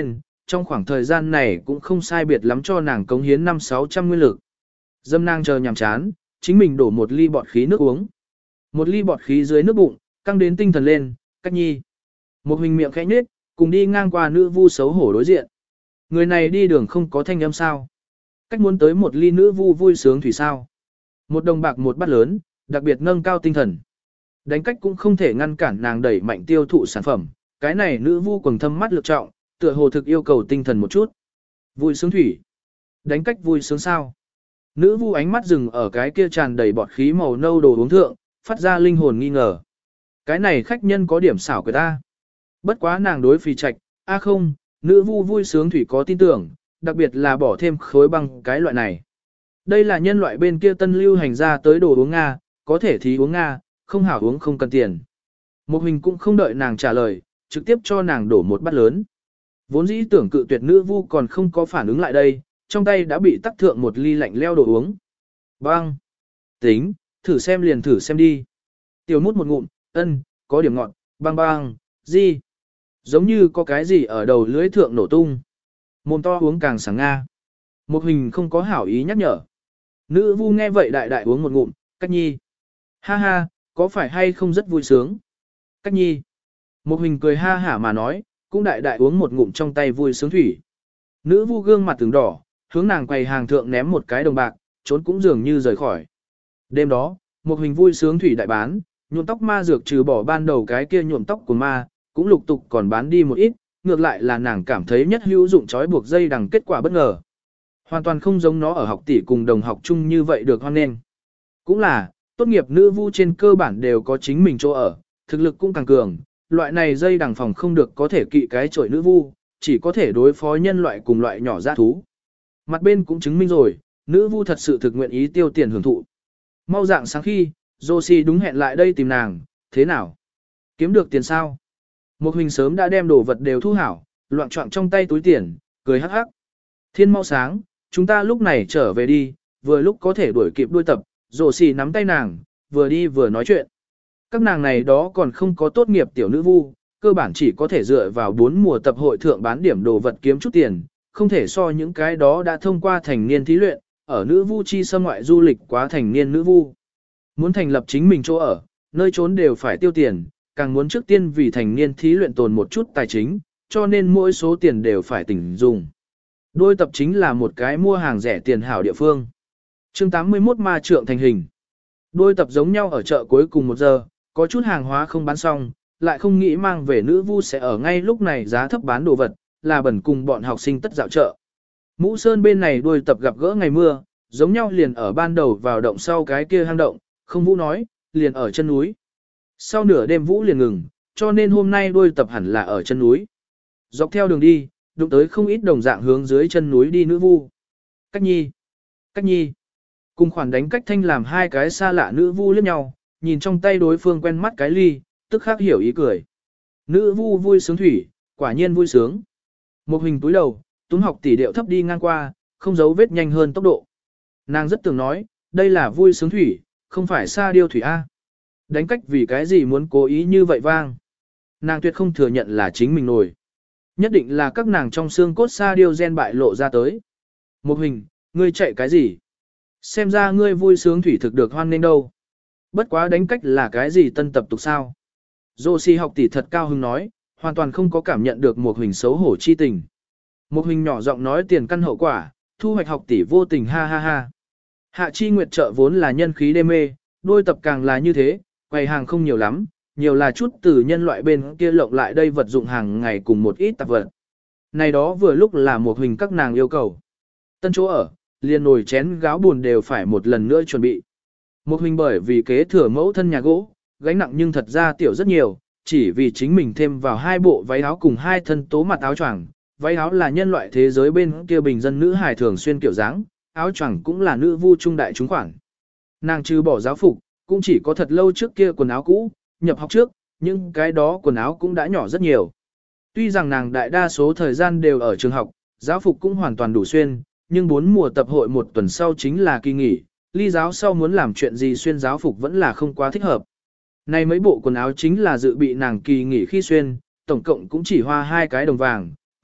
trong khoảng thời gian này cũng không sai biệt lắm cho nàng cống hiến năm sáu trăm nguyên lực. Dâm nàng chờ nhàm chán, chính mình đổ một ly bọt khí nước uống. Một ly bọt khí dưới nước bụng, căng đến tinh thần lên, Cách Nhi. Một hình miệng khẽ nhếch, cùng đi ngang qua nữ vu xấu hổ đối diện. Người này đi đường không có thanh âm sao? Cách muốn tới một ly nữ vu vui sướng thủy sao? Một đồng bạc một bát lớn, đặc biệt nâng cao tinh thần. Đánh Cách cũng không thể ngăn cản nàng đẩy mạnh tiêu thụ sản phẩm, cái này nữ vu quầng thâm mắt lực trọng, tựa hồ thực yêu cầu tinh thần một chút. Vui sướng thủy. Đánh Cách vui sướng sao? Nữ vu ánh mắt dừng ở cái kia tràn đầy bọt khí màu nâu đồ uống thượng, phát ra linh hồn nghi ngờ. Cái này khách nhân có điểm xảo của ta. Bất quá nàng đối Phì Trạch, a không, nữ vu vui sướng thủy có tin tưởng, đặc biệt là bỏ thêm khối băng cái loại này. Đây là nhân loại bên kia tân lưu hành ra tới đồ uống Nga, có thể thí uống Nga, không hảo uống không cần tiền. Một hình cũng không đợi nàng trả lời, trực tiếp cho nàng đổ một bát lớn. Vốn dĩ tưởng cự tuyệt nữ vu còn không có phản ứng lại đây, trong tay đã bị tắc thượng một ly lạnh leo đồ uống. Băng! Tính, thử xem liền thử xem đi. Tiểu mút một ngụm, ân, có điểm ngọt, băng băng, gì? Giống như có cái gì ở đầu lưới thượng nổ tung. Mồm to uống càng sáng Nga. Một hình không có hảo ý nhắc nhở. Nữ vu nghe vậy đại đại uống một ngụm, Cách Nhi. Ha ha, có phải hay không rất vui sướng? Cách Nhi. Một hình cười ha hả mà nói, cũng đại đại uống một ngụm trong tay vui sướng thủy. Nữ vu gương mặt từng đỏ, hướng nàng quầy hàng thượng ném một cái đồng bạc, trốn cũng dường như rời khỏi. Đêm đó, một hình vui sướng thủy đại bán, nhuộm tóc ma dược trừ bỏ ban đầu cái kia nhuộm tóc của ma, cũng lục tục còn bán đi một ít, ngược lại là nàng cảm thấy nhất hữu dụng trói buộc dây đằng kết quả bất ngờ. Hoàn toàn không giống nó ở học tỷ cùng đồng học chung như vậy được hoan nghênh. Cũng là, tốt nghiệp nữ vu trên cơ bản đều có chính mình chỗ ở, thực lực cũng càng cường, loại này dây đằng phòng không được có thể kỵ cái chổi nữ vu, chỉ có thể đối phó nhân loại cùng loại nhỏ dã thú. Mặt bên cũng chứng minh rồi, nữ vu thật sự thực nguyện ý tiêu tiền hưởng thụ. Mau dạng sáng khi, Josie đúng hẹn lại đây tìm nàng, thế nào? Kiếm được tiền sao? Một hình sớm đã đem đồ vật đều thu hảo, loạn trọng trong tay túi tiền, cười hắc hắc. Thiên mau sáng, chúng ta lúc này trở về đi, vừa lúc có thể đuổi kịp đuôi tập, Josie nắm tay nàng, vừa đi vừa nói chuyện. Các nàng này đó còn không có tốt nghiệp tiểu nữ vu, cơ bản chỉ có thể dựa vào bốn mùa tập hội thượng bán điểm đồ vật kiếm chút tiền, không thể so những cái đó đã thông qua thành niên thí luyện, ở nữ vu chi xâm ngoại du lịch quá thành niên nữ vu. Muốn thành lập chính mình chỗ ở, nơi trốn đều phải tiêu tiền, càng muốn trước tiên vì thành niên thí luyện tồn một chút tài chính, cho nên mỗi số tiền đều phải tỉnh dùng. Đôi tập chính là một cái mua hàng rẻ tiền hảo địa phương. chương tám mươi mốt ma trượng thành hình. Đôi tập giống nhau ở chợ cuối cùng một giờ, có chút hàng hóa không bán xong, lại không nghĩ mang về nữ vu sẽ ở ngay lúc này giá thấp bán đồ vật, là bẩn cùng bọn học sinh tất dạo chợ. Mũ Sơn bên này đôi tập gặp gỡ ngày mưa, giống nhau liền ở ban đầu vào động sau cái kia hang động, không Vũ nói, liền ở chân núi. Sau nửa đêm Vũ liền ngừng, cho nên hôm nay đôi tập hẳn là ở chân núi. Dọc theo đường đi, đụng tới không ít đồng dạng hướng dưới chân núi đi nữ vu. Cách Nhi, Cách Nhi, cùng khoản đánh Cách Thanh làm hai cái xa lạ nữ vu liếc nhau, nhìn trong tay đối phương quen mắt cái ly, tức khắc hiểu ý cười. Nữ vu vui sướng thủy, quả nhiên vui sướng. Một hình túi đầu, túm học tỷ điệu thấp đi ngang qua, không giấu vết nhanh hơn tốc độ. Nàng rất tưởng nói, đây là vui sướng thủy, không phải xa điêu thủy A. Đánh Cách vì cái gì muốn cố ý như vậy vang. Nàng tuyệt không thừa nhận là chính mình nổi. Nhất định là các nàng trong xương cốt xa điêu gen bại lộ ra tới. Một hình, ngươi chạy cái gì? Xem ra ngươi vui sướng thủy thực được hoan nên đâu. Bất quá Đánh Cách là cái gì tân tập tục sao? Josie học tỷ thật cao hứng nói, hoàn toàn không có cảm nhận được một hình xấu hổ chi tình. Một hình nhỏ giọng nói tiền căn hậu quả, thu hoạch học tỷ vô tình ha ha ha. Hạ chi nguyệt chợ vốn là nhân khí đê mê, đôi tập càng là như thế, quầy hàng không nhiều lắm, nhiều là chút từ nhân loại bên kia lộng lại đây vật dụng hàng ngày cùng một ít tạp vật. Này đó vừa lúc là một hình các nàng yêu cầu. Tân chỗ ở, liền nồi chén gáo buồn đều phải một lần nữa chuẩn bị. Một hình bởi vì kế thừa mẫu thân nhà gỗ, gánh nặng nhưng thật ra tiểu rất nhiều, chỉ vì chính mình thêm vào hai bộ váy áo cùng hai thân tố mặt áo choàng. Váy áo là nhân loại thế giới bên kia bình dân nữ hài thường xuyên kiểu dáng, áo choàng cũng là nữ vu trung đại chúng khoản. Nàng trừ bỏ giáo phục, cũng chỉ có thật lâu trước kia quần áo cũ, nhập học trước, nhưng cái đó quần áo cũng đã nhỏ rất nhiều. Tuy rằng nàng đại đa số thời gian đều ở trường học, giáo phục cũng hoàn toàn đủ xuyên, nhưng bốn mùa tập hội một tuần sau chính là kỳ nghỉ, ly giáo sau muốn làm chuyện gì xuyên giáo phục vẫn là không quá thích hợp. Này mấy bộ quần áo chính là dự bị nàng kỳ nghỉ khi xuyên, tổng cộng cũng chỉ hoa hai cái đồng vàng,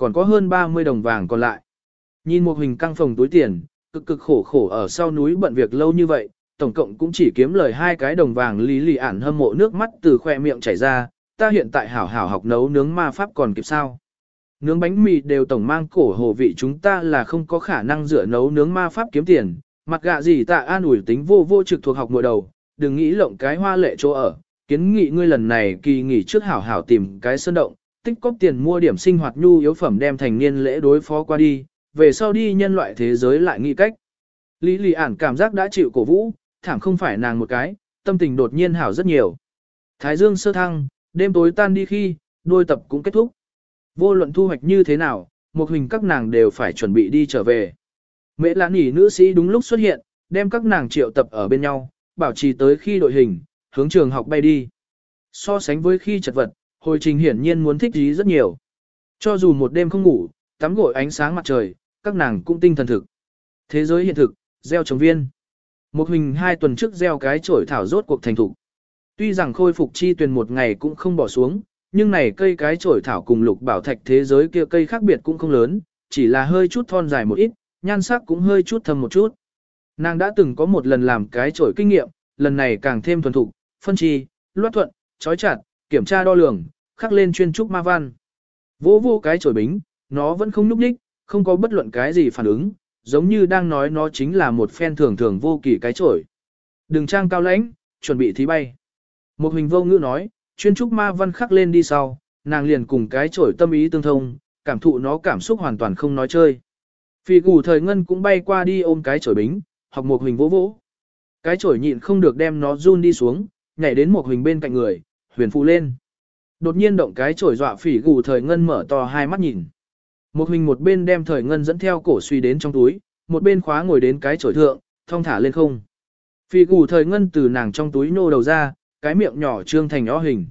còn có hơn ba mươi đồng vàng còn lại. Nhìn một hình căng phòng túi tiền, cực cực khổ khổ ở sau núi bận việc lâu như vậy, tổng cộng cũng chỉ kiếm lời hai cái đồng vàng. Lý Lì ản hâm mộ nước mắt từ khoe miệng chảy ra, ta hiện tại hảo hảo học nấu nướng ma pháp còn kịp sao. Nướng bánh mì đều tổng mang cổ hồ vị, chúng ta là không có khả năng dựa nấu nướng ma pháp kiếm tiền. Mặt gạ gì tạ an ủi tính vô vô trực thuộc học ngồi đầu, đừng nghĩ lộng cái hoa lệ chỗ ở, kiến nghị ngươi lần này kỳ nghỉ trước hảo hảo tìm cái sơn động, tích cóp tiền mua điểm sinh hoạt nhu yếu phẩm đem thành niên lễ đối phó qua đi, về sau đi nhân loại thế giới lại nghĩ cách. Lý Lì ản cảm giác đã chịu cổ vũ, thảm không phải nàng một cái, tâm tình đột nhiên hảo rất nhiều. Thái dương sơ thăng, đêm tối tan đi khi, đôi tập cũng kết thúc. Vô luận thu hoạch như thế nào, một hình các nàng đều phải chuẩn bị đi trở về. Mễ lãn nhỉ nữ sĩ đúng lúc xuất hiện, đem các nàng triệu tập ở bên nhau, bảo trì tới khi đội hình, hướng trường học bay đi. So sánh với khi chật vật, hồi trình hiển nhiên muốn thích ý rất nhiều. Cho dù một đêm không ngủ, tắm gội ánh sáng mặt trời, các nàng cũng tinh thần thực. Thế giới hiện thực, gieo trồng viên. Một hình hai tuần trước gieo cái chổi thảo rốt cuộc thành thục. Tuy rằng khôi phục chi tuyền một ngày cũng không bỏ xuống, nhưng này cây cái chổi thảo cùng lục bảo thạch thế giới kia cây khác biệt cũng không lớn, chỉ là hơi chút thon dài một ít, nhan sắc cũng hơi chút thâm một chút. Nàng đã từng có một lần làm cái chổi kinh nghiệm, lần này càng thêm thuần thục, phân chi, loát thuận, chói chặt, kiểm tra đo lường, khắc lên chuyên trúc ma văn. Vỗ vô cái chổi bính, nó vẫn không nhúc nhích, không có bất luận cái gì phản ứng, giống như đang nói nó chính là một phen thường thường vô kỳ cái chổi. Đừng trang cao lãnh, chuẩn bị thí bay. Một hình vô ngữ nói, chuyên trúc ma văn khắc lên đi sau, nàng liền cùng cái chổi tâm ý tương thông, cảm thụ nó cảm xúc hoàn toàn không nói chơi. Phỉ gù thời ngân cũng bay qua đi ôm cái chổi bính, học một hình vỗ vỗ. Cái chổi nhịn không được đem nó run đi xuống, nhảy đến một hình bên cạnh người, huyền phù lên. Đột nhiên động cái chổi dọa phỉ gù thời ngân mở to hai mắt nhìn. Một hình một bên đem thời ngân dẫn theo cổ suy đến trong túi, một bên khóa ngồi đến cái chổi thượng, thong thả lên không. Phỉ gù thời ngân từ nàng trong túi nô đầu ra, cái miệng nhỏ trương thành ó hình.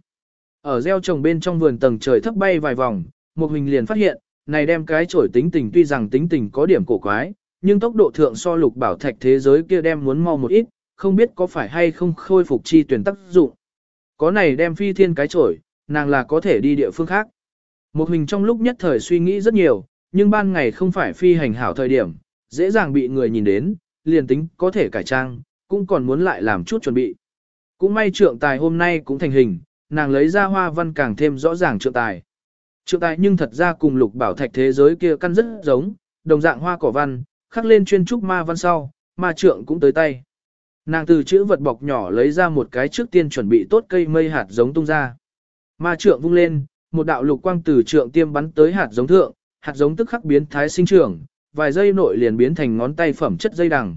Ở gieo trồng bên trong vườn tầng trời thấp bay vài vòng, một hình liền phát hiện, này đem cái chổi tính tình tuy rằng tính tình có điểm cổ quái, nhưng tốc độ thượng so lục bảo thạch thế giới kia đem muốn mau một ít, không biết có phải hay không khôi phục chi tuyển tác dụng. Có này đem phi thiên cái chổi, nàng là có thể đi địa phương khác. Một hình trong lúc nhất thời suy nghĩ rất nhiều, nhưng ban ngày không phải phi hành hảo thời điểm, dễ dàng bị người nhìn đến, liền tính có thể cải trang, cũng còn muốn lại làm chút chuẩn bị. Cũng may trượng tài hôm nay cũng thành hình, nàng lấy ra hoa văn càng thêm rõ ràng trượng tài. Trượng tài nhưng thật ra cùng lục bảo thạch thế giới kia căn rất giống, đồng dạng hoa cỏ văn, khắc lên chuyên trúc ma văn sau, ma trượng cũng tới tay. Nàng từ chữ vật bọc nhỏ lấy ra một cái trước tiên chuẩn bị tốt cây mây hạt giống tung ra. Ma trượng vung lên, một đạo lục quang từ trượng tiêm bắn tới hạt giống thượng, hạt giống tức khắc biến thái sinh trưởng, vài giây nội liền biến thành ngón tay phẩm chất dây đằng.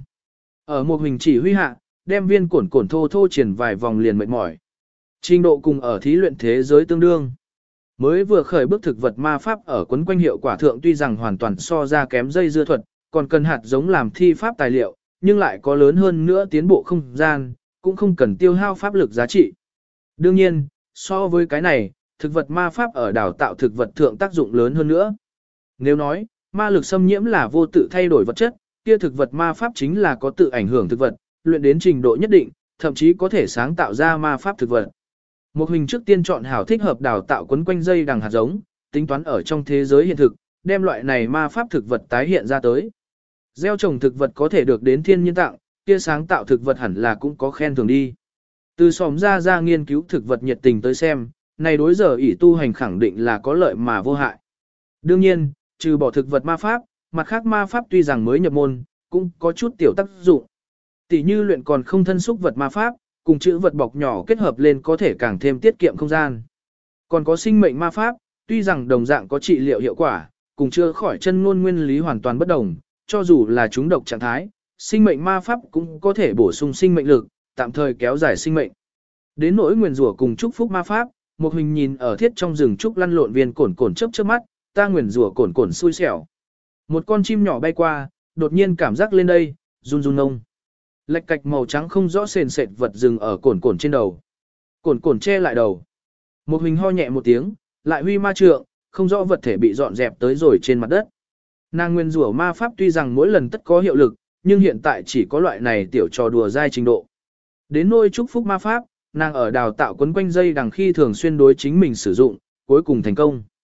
Ở một hình chỉ huy hạ, đem viên cổn cổn thô thô triển vài vòng liền mệt mỏi. Trình độ cùng ở thí luyện thế giới tương đương. Mới vừa khởi bước thực vật ma pháp ở quấn quanh hiệu quả thượng tuy rằng hoàn toàn so ra kém dây dưa thuật, còn cần hạt giống làm thi pháp tài liệu, nhưng lại có lớn hơn nữa tiến bộ không gian, cũng không cần tiêu hao pháp lực giá trị. Đương nhiên, so với cái này, thực vật ma pháp ở đào tạo thực vật thượng tác dụng lớn hơn nữa. Nếu nói, ma lực xâm nhiễm là vô tự thay đổi vật chất, kia thực vật ma pháp chính là có tự ảnh hưởng thực vật, luyện đến trình độ nhất định, thậm chí có thể sáng tạo ra ma pháp thực vật. Một hình trước tiên chọn hảo thích hợp đào tạo quấn quanh dây đằng hạt giống, tính toán ở trong thế giới hiện thực, đem loại này ma pháp thực vật tái hiện ra tới. Gieo trồng thực vật có thể được đến thiên nhiên tặng, kia sáng tạo thực vật hẳn là cũng có khen thưởng đi. Từ xóm ra ra nghiên cứu thực vật nhiệt tình tới xem, này đối giờ ỷ tu hành khẳng định là có lợi mà vô hại. Đương nhiên, trừ bỏ thực vật ma pháp, mặt khác ma pháp tuy rằng mới nhập môn, cũng có chút tiểu tác dụng. Tỷ như luyện còn không thân xúc vật ma pháp, cùng chữ vật bọc nhỏ kết hợp lên có thể càng thêm tiết kiệm không gian. Còn có sinh mệnh ma pháp, tuy rằng đồng dạng có trị liệu hiệu quả, cùng chữa khỏi chân ngôn nguyên lý hoàn toàn bất đồng, cho dù là chúng độc trạng thái, sinh mệnh ma pháp cũng có thể bổ sung sinh mệnh lực, tạm thời kéo dài sinh mệnh. Đến nỗi nguyền rủa cùng chúc phúc ma pháp, một hình nhìn ở thiết trong rừng trúc lăn lộn viên cổn cổn chớp chớp mắt, ta nguyền rủa cổn cổn xui xẻo. Một con chim nhỏ bay qua, đột nhiên cảm giác lên đây, run run ngông. Lệch cạch màu trắng không rõ sền sệt vật dừng ở cổn cổn trên đầu. Cổn cổn che lại đầu. Một hình ho nhẹ một tiếng, lại huy ma trượng, không rõ vật thể bị dọn dẹp tới rồi trên mặt đất. Nàng nguyên rủa ma pháp tuy rằng mỗi lần tất có hiệu lực, nhưng hiện tại chỉ có loại này tiểu trò đùa dai trình độ. Đến nôi chúc phúc ma pháp, nàng ở đào tạo quấn quanh dây đằng khi thường xuyên đối chính mình sử dụng, cuối cùng thành công.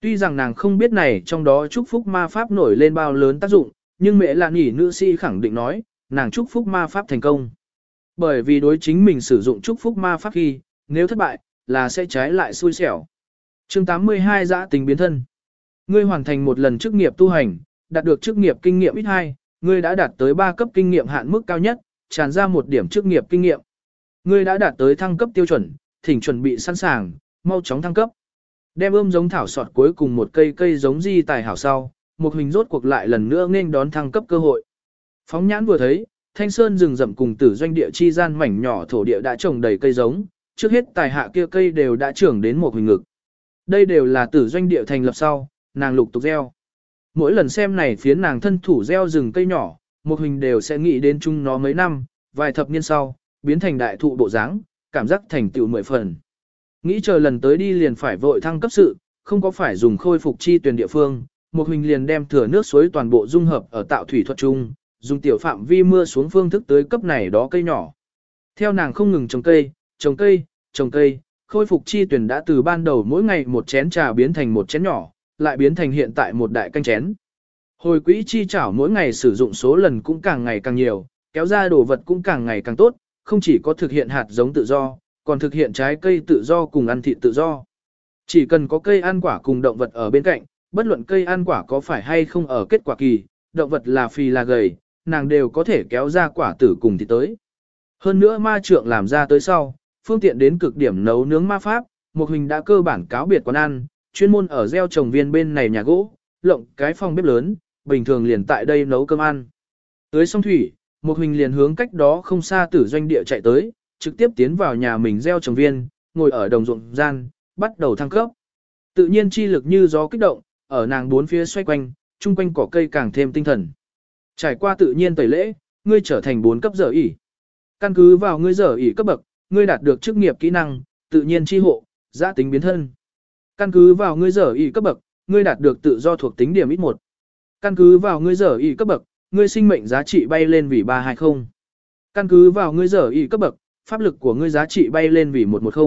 Tuy rằng nàng không biết này trong đó chúc phúc ma pháp nổi lên bao lớn tác dụng, nhưng mẹ là nhỉ nữ sĩ khẳng định nói, nàng chúc phúc ma pháp thành công. Bởi vì đối chính mình sử dụng chúc phúc ma pháp khi, nếu thất bại, là sẽ trái lại xui xẻo. Chương tám mươi hai Giã tính biến thân. Ngươi hoàn thành một lần chức nghiệp tu hành, đạt được chức nghiệp kinh nghiệm ít hai, ngươi đã đạt tới ba cấp kinh nghiệm hạn mức cao nhất, tràn ra một điểm chức nghiệp kinh nghiệm. Ngươi đã đạt tới thăng cấp tiêu chuẩn, thỉnh chuẩn bị sẵn sàng, mau chóng thăng cấp. Đem ươm giống thảo sọt cuối cùng một cây cây giống di tài hảo sau, một hình rốt cuộc lại lần nữa nên đón thăng cấp cơ hội. Phóng nhãn vừa thấy, thanh sơn rừng rậm cùng tử doanh địa chi gian mảnh nhỏ thổ địa đã trồng đầy cây giống, trước hết tài hạ kia cây đều đã trưởng đến một hình ngực. Đây đều là tử doanh địa thành lập sau, nàng lục tục gieo. Mỗi lần xem này phiến nàng thân thủ gieo rừng cây nhỏ, một hình đều sẽ nghĩ đến chung nó mấy năm, vài thập niên sau, biến thành đại thụ bộ dáng, cảm giác thành tựu mười phần. Nghĩ chờ lần tới đi liền phải vội thăng cấp sự, không có phải dùng khôi phục chi tuyển địa phương, một hình liền đem thừa nước suối toàn bộ dung hợp ở tạo thủy thuật chung, dùng tiểu phạm vi mưa xuống phương thức tới cấp này đó cây nhỏ. Theo nàng không ngừng trồng cây, trồng cây, trồng cây, khôi phục chi tuyển đã từ ban đầu mỗi ngày một chén trà biến thành một chén nhỏ, lại biến thành hiện tại một đại canh chén. Hồi quỹ chi chảo mỗi ngày sử dụng số lần cũng càng ngày càng nhiều, kéo ra đồ vật cũng càng ngày càng tốt, không chỉ có thực hiện hạt giống tự do, còn thực hiện trái cây tự do cùng ăn thịt tự do. Chỉ cần có cây ăn quả cùng động vật ở bên cạnh, bất luận cây ăn quả có phải hay không ở kết quả kỳ, động vật là phì là gầy, nàng đều có thể kéo ra quả tử cùng thịt tới. Hơn nữa ma trượng làm ra tới sau, phương tiện đến cực điểm nấu nướng ma pháp, một hình đã cơ bản cáo biệt quán ăn, chuyên môn ở gieo trồng viên bên này nhà gỗ, lộng cái phòng bếp lớn, bình thường liền tại đây nấu cơm ăn. Tới sông thủy, một hình liền hướng cách đó không xa tử doanh địa chạy tới, trực tiếp tiến vào nhà mình gieo trồng viên, ngồi ở đồng ruộng gian, bắt đầu thăng cấp. Tự nhiên chi lực như gió kích động, ở nàng bốn phía xoay quanh, chung quanh cỏ cây càng thêm tinh thần. Trải qua tự nhiên tẩy lễ, ngươi trở thành bốn cấp giờ ỉ. Căn cứ vào ngươi giờ ỉ cấp bậc, ngươi đạt được chức nghiệp kỹ năng, tự nhiên chi hộ, giã tính biến thân. Căn cứ vào ngươi giờ ỉ cấp bậc, ngươi đạt được tự do thuộc tính điểm ít một. Căn cứ vào ngươi giờ ỉ cấp bậc, ngươi sinh mệnh giá trị bay lên vì ba trăm hai mươi. Căn cứ vào ngươi giờ ỉ cấp bậc, pháp lực của ngươi giá trị bay lên vì một trăm mười.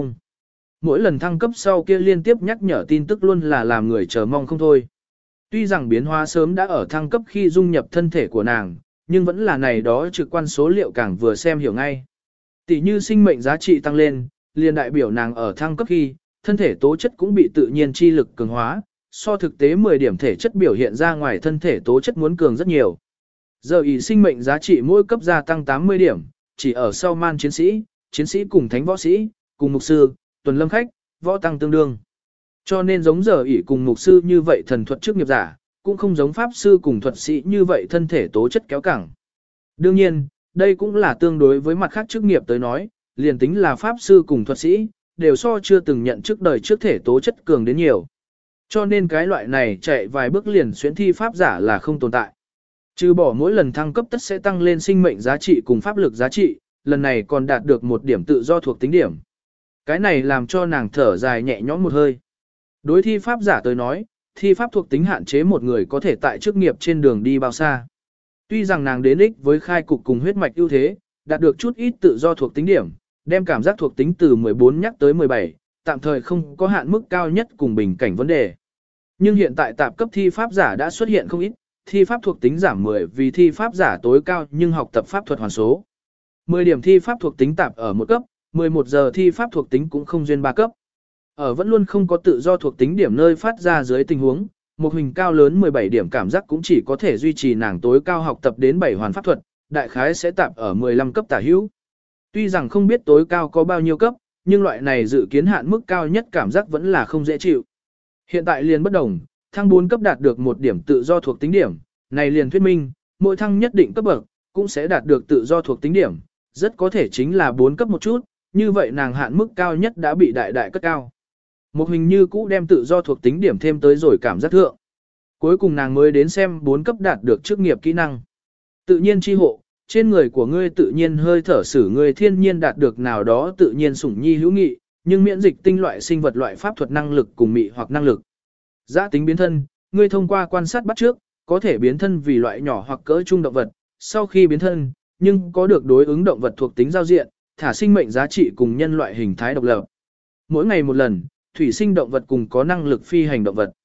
Mỗi lần thăng cấp sau kia liên tiếp nhắc nhở tin tức luôn là làm người chờ mong không thôi. Tuy rằng biến hóa sớm đã ở thăng cấp khi dung nhập thân thể của nàng, nhưng vẫn là này đó trực quan số liệu càng vừa xem hiểu ngay. Tỷ như sinh mệnh giá trị tăng lên, liền đại biểu nàng ở thăng cấp khi, thân thể tố chất cũng bị tự nhiên chi lực cường hóa, so thực tế mười điểm thể chất biểu hiện ra ngoài thân thể tố chất muốn cường rất nhiều. Giờ ý sinh mệnh giá trị mỗi cấp gia tăng tám mươi điểm, chỉ ở sau man chiến sĩ, chiến sĩ cùng thánh võ sĩ, cùng mục sư, tuần lâm khách, võ tăng tương đương. Cho nên giống giờ ỷ cùng mục sư như vậy thần thuật chức nghiệp giả, cũng không giống pháp sư cùng thuật sĩ như vậy thân thể tố chất kéo cẳng. Đương nhiên, đây cũng là tương đối với mặt khác chức nghiệp tới nói, liền tính là pháp sư cùng thuật sĩ, đều so chưa từng nhận trước đời trước thể tố chất cường đến nhiều. Cho nên cái loại này chạy vài bước liền xuyến thi pháp giả là không tồn tại. Trừ bỏ mỗi lần thăng cấp tất sẽ tăng lên sinh mệnh giá trị cùng pháp lực giá trị, lần này còn đạt được một điểm tự do thuộc tính điểm. Cái này làm cho nàng thở dài nhẹ nhõm một hơi. Đối thi pháp giả tới nói, thi pháp thuộc tính hạn chế một người có thể tại chức nghiệp trên đường đi bao xa. Tuy rằng nàng đến ích với khai cục cùng huyết mạch ưu thế, đạt được chút ít tự do thuộc tính điểm, đem cảm giác thuộc tính từ mười bốn nhắc tới mười bảy, tạm thời không có hạn mức cao nhất cùng bình cảnh vấn đề. Nhưng hiện tại tạp cấp thi pháp giả đã xuất hiện không ít, thi pháp thuộc tính giảm mười vì thi pháp giả tối cao nhưng học tập pháp thuật hoàn số. mười điểm thi pháp thuộc tính tạp ở một cấp, mười một giờ thi pháp thuộc tính cũng không duyên ba cấp. Ở vẫn luôn không có tự do thuộc tính điểm nơi phát ra dưới tình huống, một hình cao lớn mười bảy điểm cảm giác cũng chỉ có thể duy trì nàng tối cao học tập đến bảy hoàn pháp thuật, đại khái sẽ tạp ở mười lăm cấp tả hữu. Tuy rằng không biết tối cao có bao nhiêu cấp, nhưng loại này dự kiến hạn mức cao nhất cảm giác vẫn là không dễ chịu. Hiện tại liền bất đồng, thăng bốn cấp đạt được một điểm tự do thuộc tính điểm, này liền thuyết minh, mỗi thăng nhất định cấp bậc, cũng sẽ đạt được tự do thuộc tính điểm, rất có thể chính là bốn cấp một chút, như vậy nàng hạn mức cao nhất đã bị đại đại cất cao. Một hình như cũ đem tự do thuộc tính điểm thêm tới rồi cảm giác thượng. Cuối cùng nàng mới đến xem bốn cấp đạt được chức nghiệp kỹ năng. Tự nhiên chi hộ, trên người của ngươi tự nhiên hơi thở sử ngươi thiên nhiên đạt được nào đó tự nhiên sủng nhi hữu nghị, nhưng miễn dịch tinh loại sinh vật loại pháp thuật năng lực cùng mị hoặc năng lực. Giã tính biến thân, ngươi thông qua quan sát bắt trước, có thể biến thân vì loại nhỏ hoặc cỡ trung động vật, sau khi biến thân, nhưng có được đối ứng động vật thuộc tính giao diện, thả sinh mệnh giá trị cùng nhân loại hình thái độc lập. Mỗi ngày một lần, thủy sinh động vật cùng có năng lực phi hành động vật.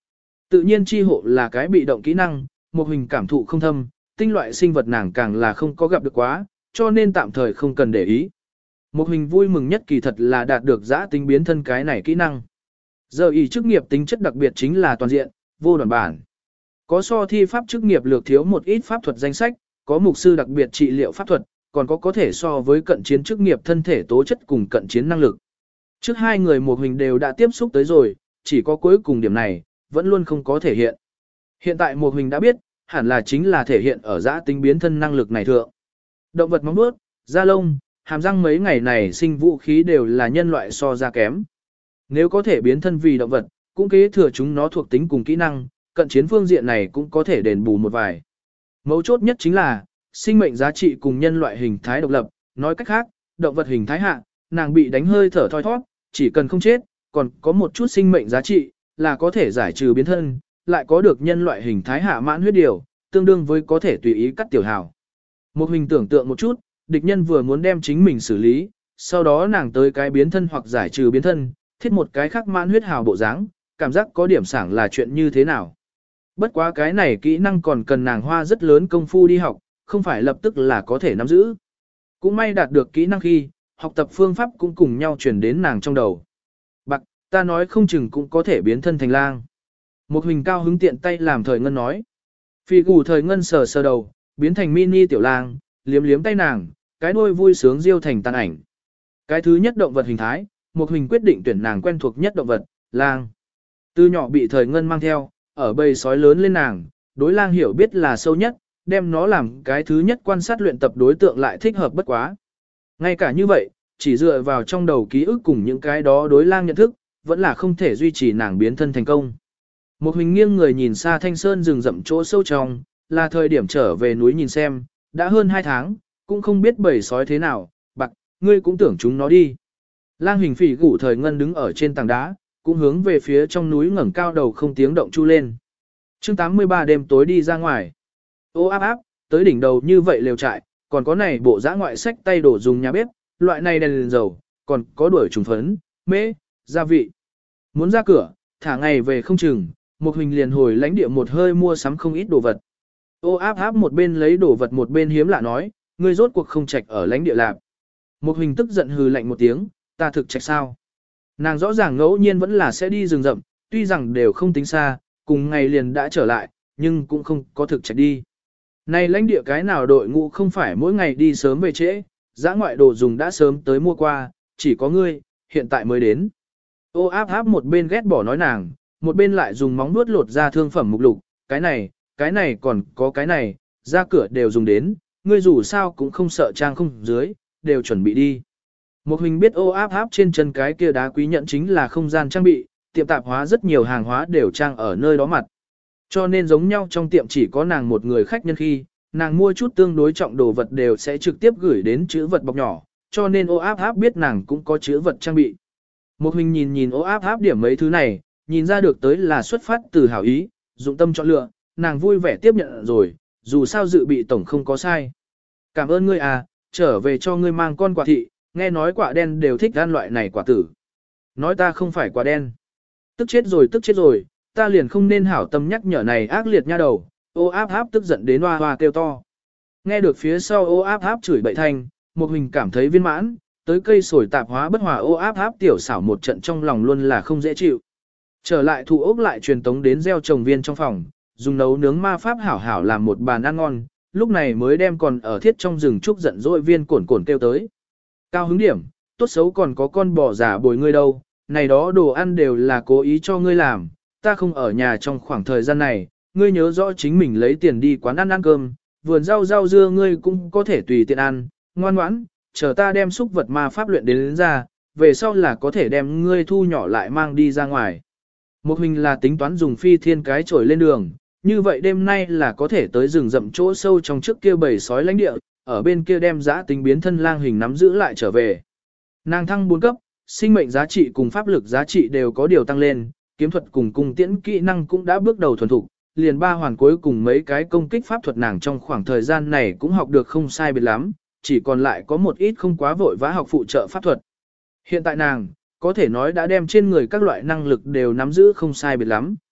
Tự nhiên chi hộ là cái bị động kỹ năng, một hình cảm thụ không thâm, tinh loại sinh vật nàng càng là không có gặp được quá, cho nên tạm thời không cần để ý. Một hình vui mừng nhất kỳ thật là đạt được giã tính biến thân cái này kỹ năng. Giờ ý chức nghiệp tính chất đặc biệt chính là toàn diện, vô đoạn bản. Có so thi pháp chức nghiệp lược thiếu một ít pháp thuật danh sách, có mục sư đặc biệt trị liệu pháp thuật, còn có có thể so với cận chiến chức nghiệp thân thể tố chất cùng cận chiến năng lực. Trước hai người một hình đều đã tiếp xúc tới rồi, chỉ có cuối cùng điểm này, vẫn luôn không có thể hiện. Hiện tại một hình đã biết, hẳn là chính là thể hiện ở giã tính biến thân năng lực này thượng. Động vật móng vuốt, da lông, hàm răng mấy ngày này sinh vũ khí đều là nhân loại so ra kém. Nếu có thể biến thân vì động vật, cũng kế thừa chúng nó thuộc tính cùng kỹ năng, cận chiến phương diện này cũng có thể đền bù một vài. Mấu chốt nhất chính là, sinh mệnh giá trị cùng nhân loại hình thái độc lập, nói cách khác, động vật hình thái hạ, nàng bị đánh hơi thở thoi thoát, chỉ cần không chết, còn có một chút sinh mệnh giá trị, là có thể giải trừ biến thân, lại có được nhân loại hình thái hạ mãn huyết điều, tương đương với có thể tùy ý cắt tiểu hào. Một hình tưởng tượng một chút, địch nhân vừa muốn đem chính mình xử lý, sau đó nàng tới cái biến thân hoặc giải trừ biến thân, thiết một cái khác mãn huyết hào bộ dáng, cảm giác có điểm sảng là chuyện như thế nào. Bất quá cái này kỹ năng còn cần nàng hoa rất lớn công phu đi học, không phải lập tức là có thể nắm giữ. Cũng may đạt được kỹ năng khi, học tập phương pháp cũng cùng nhau truyền đến nàng trong đầu. Bạc, ta nói không chừng cũng có thể biến thân thành lang. Một hình cao hứng tiện tay làm thời ngân nói. Phi gù thời ngân sờ sờ đầu, biến thành mini tiểu lang, liếm liếm tay nàng, cái đuôi vui sướng diêu thành tàn ảnh. Cái thứ nhất động vật hình thái, một hình quyết định tuyển nàng quen thuộc nhất động vật, lang. Từ nhỏ bị thời ngân mang theo, ở bầy sói lớn lên nàng, đối lang hiểu biết là sâu nhất, đem nó làm cái thứ nhất quan sát luyện tập đối tượng lại thích hợp bất quá. Ngay cả như vậy, chỉ dựa vào trong đầu ký ức cùng những cái đó đối lang nhận thức, vẫn là không thể duy trì nàng biến thân thành công. Một hình nghiêng người nhìn xa thanh sơn rừng rậm chỗ sâu trong, là thời điểm trở về núi nhìn xem, đã hơn hai tháng, cũng không biết bầy sói thế nào, bạc, ngươi cũng tưởng chúng nó đi. Lang hình phỉ gủ thời ngân đứng ở trên tảng đá, cũng hướng về phía trong núi ngẩng cao đầu không tiếng động chu lên. chương tám mươi ba đêm tối đi ra ngoài. Ô áp áp, tới đỉnh đầu như vậy lều trại, còn có này bộ dã ngoại sách tay đổ dùng nhà bếp, loại này đèn liền dầu, còn có đuổi trùng phấn, mễ, gia vị. Muốn ra cửa, thả ngày về không chừng, một hình liền hồi lãnh địa một hơi mua sắm không ít đồ vật. Ô áp áp một bên lấy đồ vật một bên hiếm lạ nói, ngươi rốt cuộc không trạch ở lãnh địa lạp. Một hình tức giận hừ lạnh một tiếng, ta thực trạch sao? Nàng rõ ràng ngẫu nhiên vẫn là sẽ đi rừng rậm, tuy rằng đều không tính xa, cùng ngày liền đã trở lại, nhưng cũng không có thực trạch đi. Này lãnh địa cái nào đội ngũ không phải mỗi ngày đi sớm về trễ, dã ngoại đồ dùng đã sớm tới mua qua, chỉ có ngươi, hiện tại mới đến. Ô áp áp một bên ghét bỏ nói nàng, một bên lại dùng móng vuốt lột ra thương phẩm mục lục, cái này, cái này còn có cái này, ra cửa đều dùng đến, ngươi dù sao cũng không sợ trang không dưới, đều chuẩn bị đi. Một hình biết ô áp áp trên chân cái kia đá quý nhận chính là không gian trang bị, tiệm tạp hóa rất nhiều hàng hóa đều trang ở nơi đó mặt. Cho nên giống nhau trong tiệm chỉ có nàng một người khách nhân khi, nàng mua chút tương đối trọng đồ vật đều sẽ trực tiếp gửi đến chữ vật bọc nhỏ, cho nên ô áp áp biết nàng cũng có chữ vật trang bị. Một hình nhìn nhìn ô áp áp điểm mấy thứ này, nhìn ra được tới là xuất phát từ hảo ý, dụng tâm chọn lựa, nàng vui vẻ tiếp nhận rồi, dù sao dự bị tổng không có sai. Cảm ơn ngươi à, trở về cho ngươi mang con quả thị, nghe nói quả đen đều thích ăn loại này quả tử. Nói ta không phải quả đen. Tức chết rồi tức chết rồi, ta liền không nên hảo tâm nhắc nhở này ác liệt nha đầu, ô áp áp tức giận đến hoa hoa kêu to. Nghe được phía sau ô áp áp chửi bậy thanh, một hình cảm thấy viên mãn, tới cây sồi tạp hóa bất hòa ô áp áp tiểu xảo một trận trong lòng luôn là không dễ chịu. Trở lại thủ ốc lại truyền tống đến gieo trồng viên trong phòng, dùng nấu nướng ma pháp hảo hảo làm một bàn ăn ngon, lúc này mới đem còn ở thiết trong rừng trúc giận dỗi viên cổn cổn kêu tới. Cao hứng điểm, tốt xấu còn có con bò giả bồi ngươi đâu, này đó đồ ăn đều là cố ý cho ngươi làm, ta không ở nhà trong khoảng thời gian này, ngươi nhớ rõ chính mình lấy tiền đi quán ăn ăn cơm, vườn rau rau dưa ngươi cũng có thể tùy tiện ăn, ngoan ngoãn, chờ ta đem xúc vật ma pháp luyện đến, đến ra, về sau là có thể đem ngươi thu nhỏ lại mang đi ra ngoài. Một hình là tính toán dùng phi thiên cái trổi lên đường, như vậy đêm nay là có thể tới rừng rậm chỗ sâu trong trước kia bầy sói lãnh địa, ở bên kia đem giã tính biến thân lang hình nắm giữ lại trở về. Nàng thăng bốn cấp, sinh mệnh giá trị cùng pháp lực giá trị đều có điều tăng lên, kiếm thuật cùng cung tiễn kỹ năng cũng đã bước đầu thuần thục, liền ba hoàn cuối cùng mấy cái công kích pháp thuật nàng trong khoảng thời gian này cũng học được không sai biệt lắm, chỉ còn lại có một ít không quá vội vã học phụ trợ pháp thuật. Hiện tại nàng, có thể nói đã đem trên người các loại năng lực đều nắm giữ không sai biệt lắm.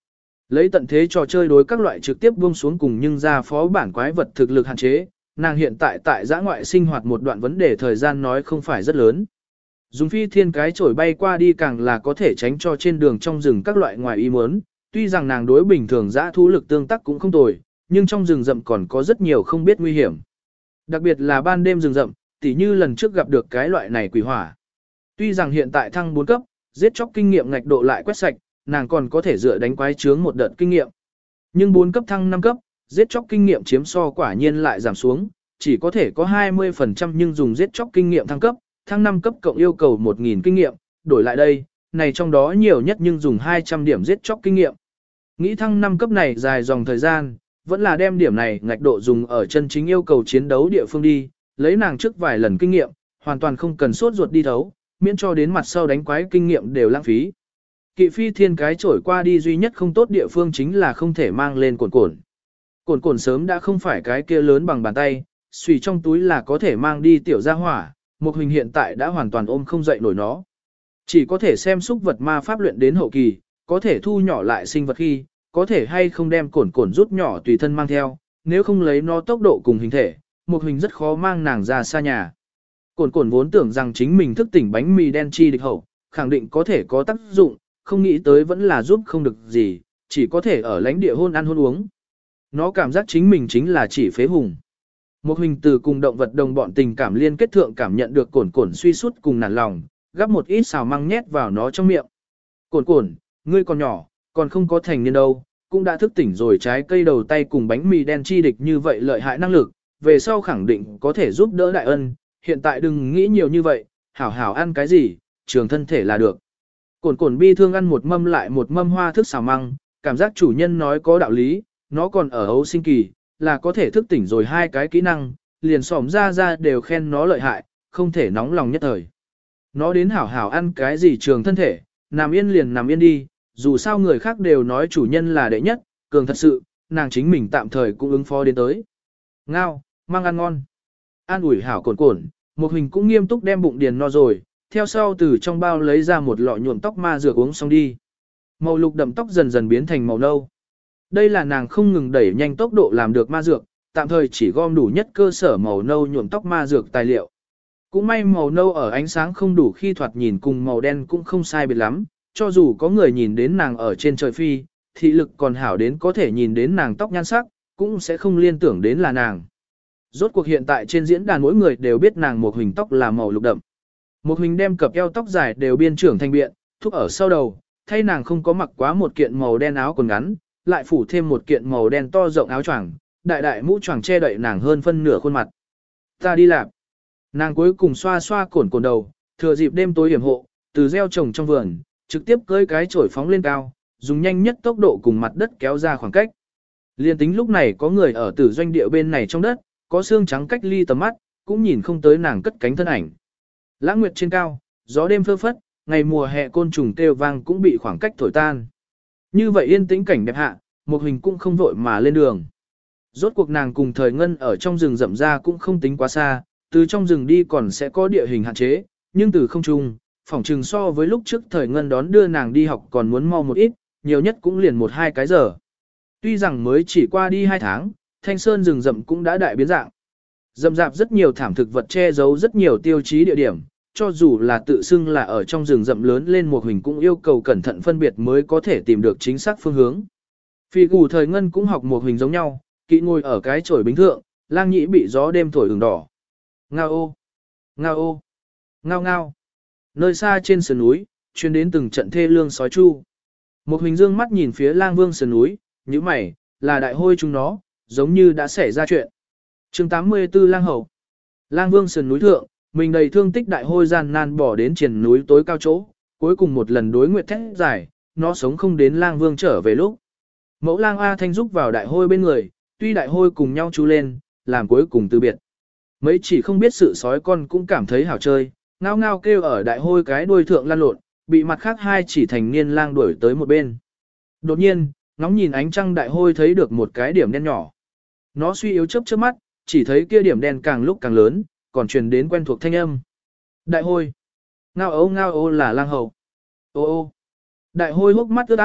Lấy tận thế trò chơi đối các loại trực tiếp buông xuống cùng nhưng ra phó bản quái vật thực lực hạn chế, nàng hiện tại tại giã ngoại sinh hoạt một đoạn vấn đề thời gian nói không phải rất lớn. Dùng phi thiên cái chổi bay qua đi càng là có thể tránh cho trên đường trong rừng các loại ngoài ý muốn, tuy rằng nàng đối bình thường giã thú lực tương tác cũng không tồi, nhưng trong rừng rậm còn có rất nhiều không biết nguy hiểm. Đặc biệt là ban đêm rừng rậm, tỉ như lần trước gặp được cái loại này quỷ hỏa. Tuy rằng hiện tại thăng bốn cấp, giết chóc kinh nghiệm ngạch độ lại quét sạch, nàng còn có thể dựa đánh quái chướng một đợt kinh nghiệm. Nhưng bốn cấp thăng năm cấp, giết chóc kinh nghiệm chiếm so quả nhiên lại giảm xuống, chỉ có thể có hai mươi phần trăm nhưng dùng giết chóc kinh nghiệm thăng cấp, thăng năm cấp cộng yêu cầu một nghìn kinh nghiệm, đổi lại đây, này trong đó nhiều nhất nhưng dùng hai trăm điểm giết chóc kinh nghiệm. Nghĩ thăng năm cấp này dài dòng thời gian, vẫn là đem điểm này ngạch độ dùng ở chân chính yêu cầu chiến đấu địa phương đi, lấy nàng trước vài lần kinh nghiệm, hoàn toàn không cần sốt ruột đi thấu, miễn cho đến mặt sau đánh quái kinh nghiệm đều lãng phí. Kỵ phi thiên cái trổi qua đi duy nhất không tốt địa phương chính là không thể mang lên cồn cồn. Cồn cồn sớm đã không phải cái kia lớn bằng bàn tay, xùy trong túi là có thể mang đi tiểu gia hỏa, một hình hiện tại đã hoàn toàn ôm không dậy nổi nó. Chỉ có thể xem xúc vật ma pháp luyện đến hậu kỳ, có thể thu nhỏ lại sinh vật khi, có thể hay không đem cồn cồn rút nhỏ tùy thân mang theo, nếu không lấy nó tốc độ cùng hình thể, một hình rất khó mang nàng ra xa nhà. Cồn cồn vốn tưởng rằng chính mình thức tỉnh bánh mì đen chi địch hậu, khẳng định có thể có tác dụng, không nghĩ tới vẫn là giúp không được gì, chỉ có thể ở lãnh địa hôn ăn hôn uống. Nó cảm giác chính mình chính là chỉ phế hùng. Một hình từ cùng động vật đồng bọn tình cảm liên kết thượng cảm nhận được cồn cồn suy sút cùng nản lòng, gắp một ít xào măng nhét vào nó trong miệng. Cồn cồn, ngươi còn nhỏ, còn không có thành niên đâu, cũng đã thức tỉnh rồi trái cây đầu tay cùng bánh mì đen chi địch như vậy lợi hại năng lực, về sau khẳng định có thể giúp đỡ đại ân, hiện tại đừng nghĩ nhiều như vậy, hảo hảo ăn cái gì, trường thân thể là được. Cồn cồn bi thương ăn một mâm lại một mâm hoa thức xào măng, cảm giác chủ nhân nói có đạo lý, nó còn ở ấu sinh kỳ, là có thể thức tỉnh rồi hai cái kỹ năng, liền xỏm ra ra đều khen nó lợi hại, không thể nóng lòng nhất thời. Nó đến hảo hảo ăn cái gì trường thân thể, nằm yên liền nằm yên đi, dù sao người khác đều nói chủ nhân là đệ nhất, cường thật sự, nàng chính mình tạm thời cũng ứng phó đến tới. Ngao, mang ăn ngon. An ủi hảo cồn cồn, một hình cũng nghiêm túc đem bụng điền no rồi, theo sau từ trong bao lấy ra một lọ nhuộm tóc ma dược uống xong đi. Màu lục đậm tóc dần dần biến thành màu nâu. Đây là nàng không ngừng đẩy nhanh tốc độ làm được ma dược, tạm thời chỉ gom đủ nhất cơ sở màu nâu nhuộm tóc ma dược tài liệu. Cũng may màu nâu ở ánh sáng không đủ khi thoạt nhìn cùng màu đen cũng không sai biệt lắm, cho dù có người nhìn đến nàng ở trên trời phi, thị lực còn hảo đến có thể nhìn đến nàng tóc nhan sắc, cũng sẽ không liên tưởng đến là nàng. Rốt cuộc hiện tại trên diễn đàn mỗi người đều biết nàng một hình tóc là màu lục đậm. Một hình đem cặp eo tóc dài đều biên trưởng thành biện, thúc ở sau đầu, thay nàng không có mặc quá một kiện màu đen áo quần ngắn, lại phủ thêm một kiện màu đen to rộng áo choàng, đại đại mũ choàng che đậy nàng hơn phân nửa khuôn mặt. Ta đi làm. Nàng cuối cùng xoa xoa cồn cồn đầu, thừa dịp đêm tối hiểm hộ, từ gieo trồng trong vườn, trực tiếp cưỡi cái chổi phóng lên cao, dùng nhanh nhất tốc độ cùng mặt đất kéo ra khoảng cách. Liên tính lúc này có người ở tử doanh địa bên này trong đất, có xương trắng cách ly tầm mắt, cũng nhìn không tới nàng cất cánh thân ảnh. Lãng nguyệt trên cao, gió đêm phơ phất, ngày mùa hè côn trùng kêu vang cũng bị khoảng cách thổi tan. Như vậy yên tĩnh cảnh đẹp hạ, một hình cũng không vội mà lên đường. Rốt cuộc nàng cùng thời ngân ở trong rừng rậm ra cũng không tính quá xa, từ trong rừng đi còn sẽ có địa hình hạn chế, nhưng từ không trung, phỏng chừng so với lúc trước thời ngân đón đưa nàng đi học còn muốn mau một ít, nhiều nhất cũng liền một hai cái giờ. Tuy rằng mới chỉ qua đi hai tháng, thanh sơn rừng rậm cũng đã đại biến dạng. Rậm rạp rất nhiều thảm thực vật che giấu rất nhiều tiêu chí địa điểm, cho dù là tự xưng là ở trong rừng rậm lớn lên một hình cũng yêu cầu cẩn thận phân biệt mới có thể tìm được chính xác phương hướng. Phi gù thời ngân cũng học một hình giống nhau, kỵ ngồi ở cái chổi bính thượng, lang nhĩ bị gió đêm thổi ửng đỏ. Ngao ô, ngao ô, ngao ngao. Nơi xa trên sườn núi, truyền đến từng trận thê lương sói chu. Một hình dương mắt nhìn phía lang vương sườn núi, như mày, là đại hôi chúng nó, giống như đã xảy ra chuyện. chương tám mươi tư lang hậu. Lang vương sườn núi thượng, mình đầy thương tích đại hôi gian nan bỏ đến triền núi tối cao chỗ, cuối cùng một lần đối nguyệt thét dài, nó sống không đến lang vương trở về lúc. Mẫu lang A Thanh rúc vào đại hôi bên người, tuy đại hôi cùng nhau chú lên, làm cuối cùng từ biệt. Mấy chỉ không biết sự sói con cũng cảm thấy hảo chơi, ngao ngao kêu ở đại hôi cái đuôi thượng lăn lộn, bị mặt khác hai chỉ thành niên lang đuổi tới một bên. Đột nhiên, ngóng nhìn ánh trăng đại hôi thấy được một cái điểm đen nhỏ. Nó suy yếu chớp chớp mắt, chỉ thấy kia điểm đen càng lúc càng lớn, còn truyền đến quen thuộc thanh âm. Đại hôi. Ngao ấu ngao ô là lang hậu. Ô ô. Đại hôi hốc mắt ướt át,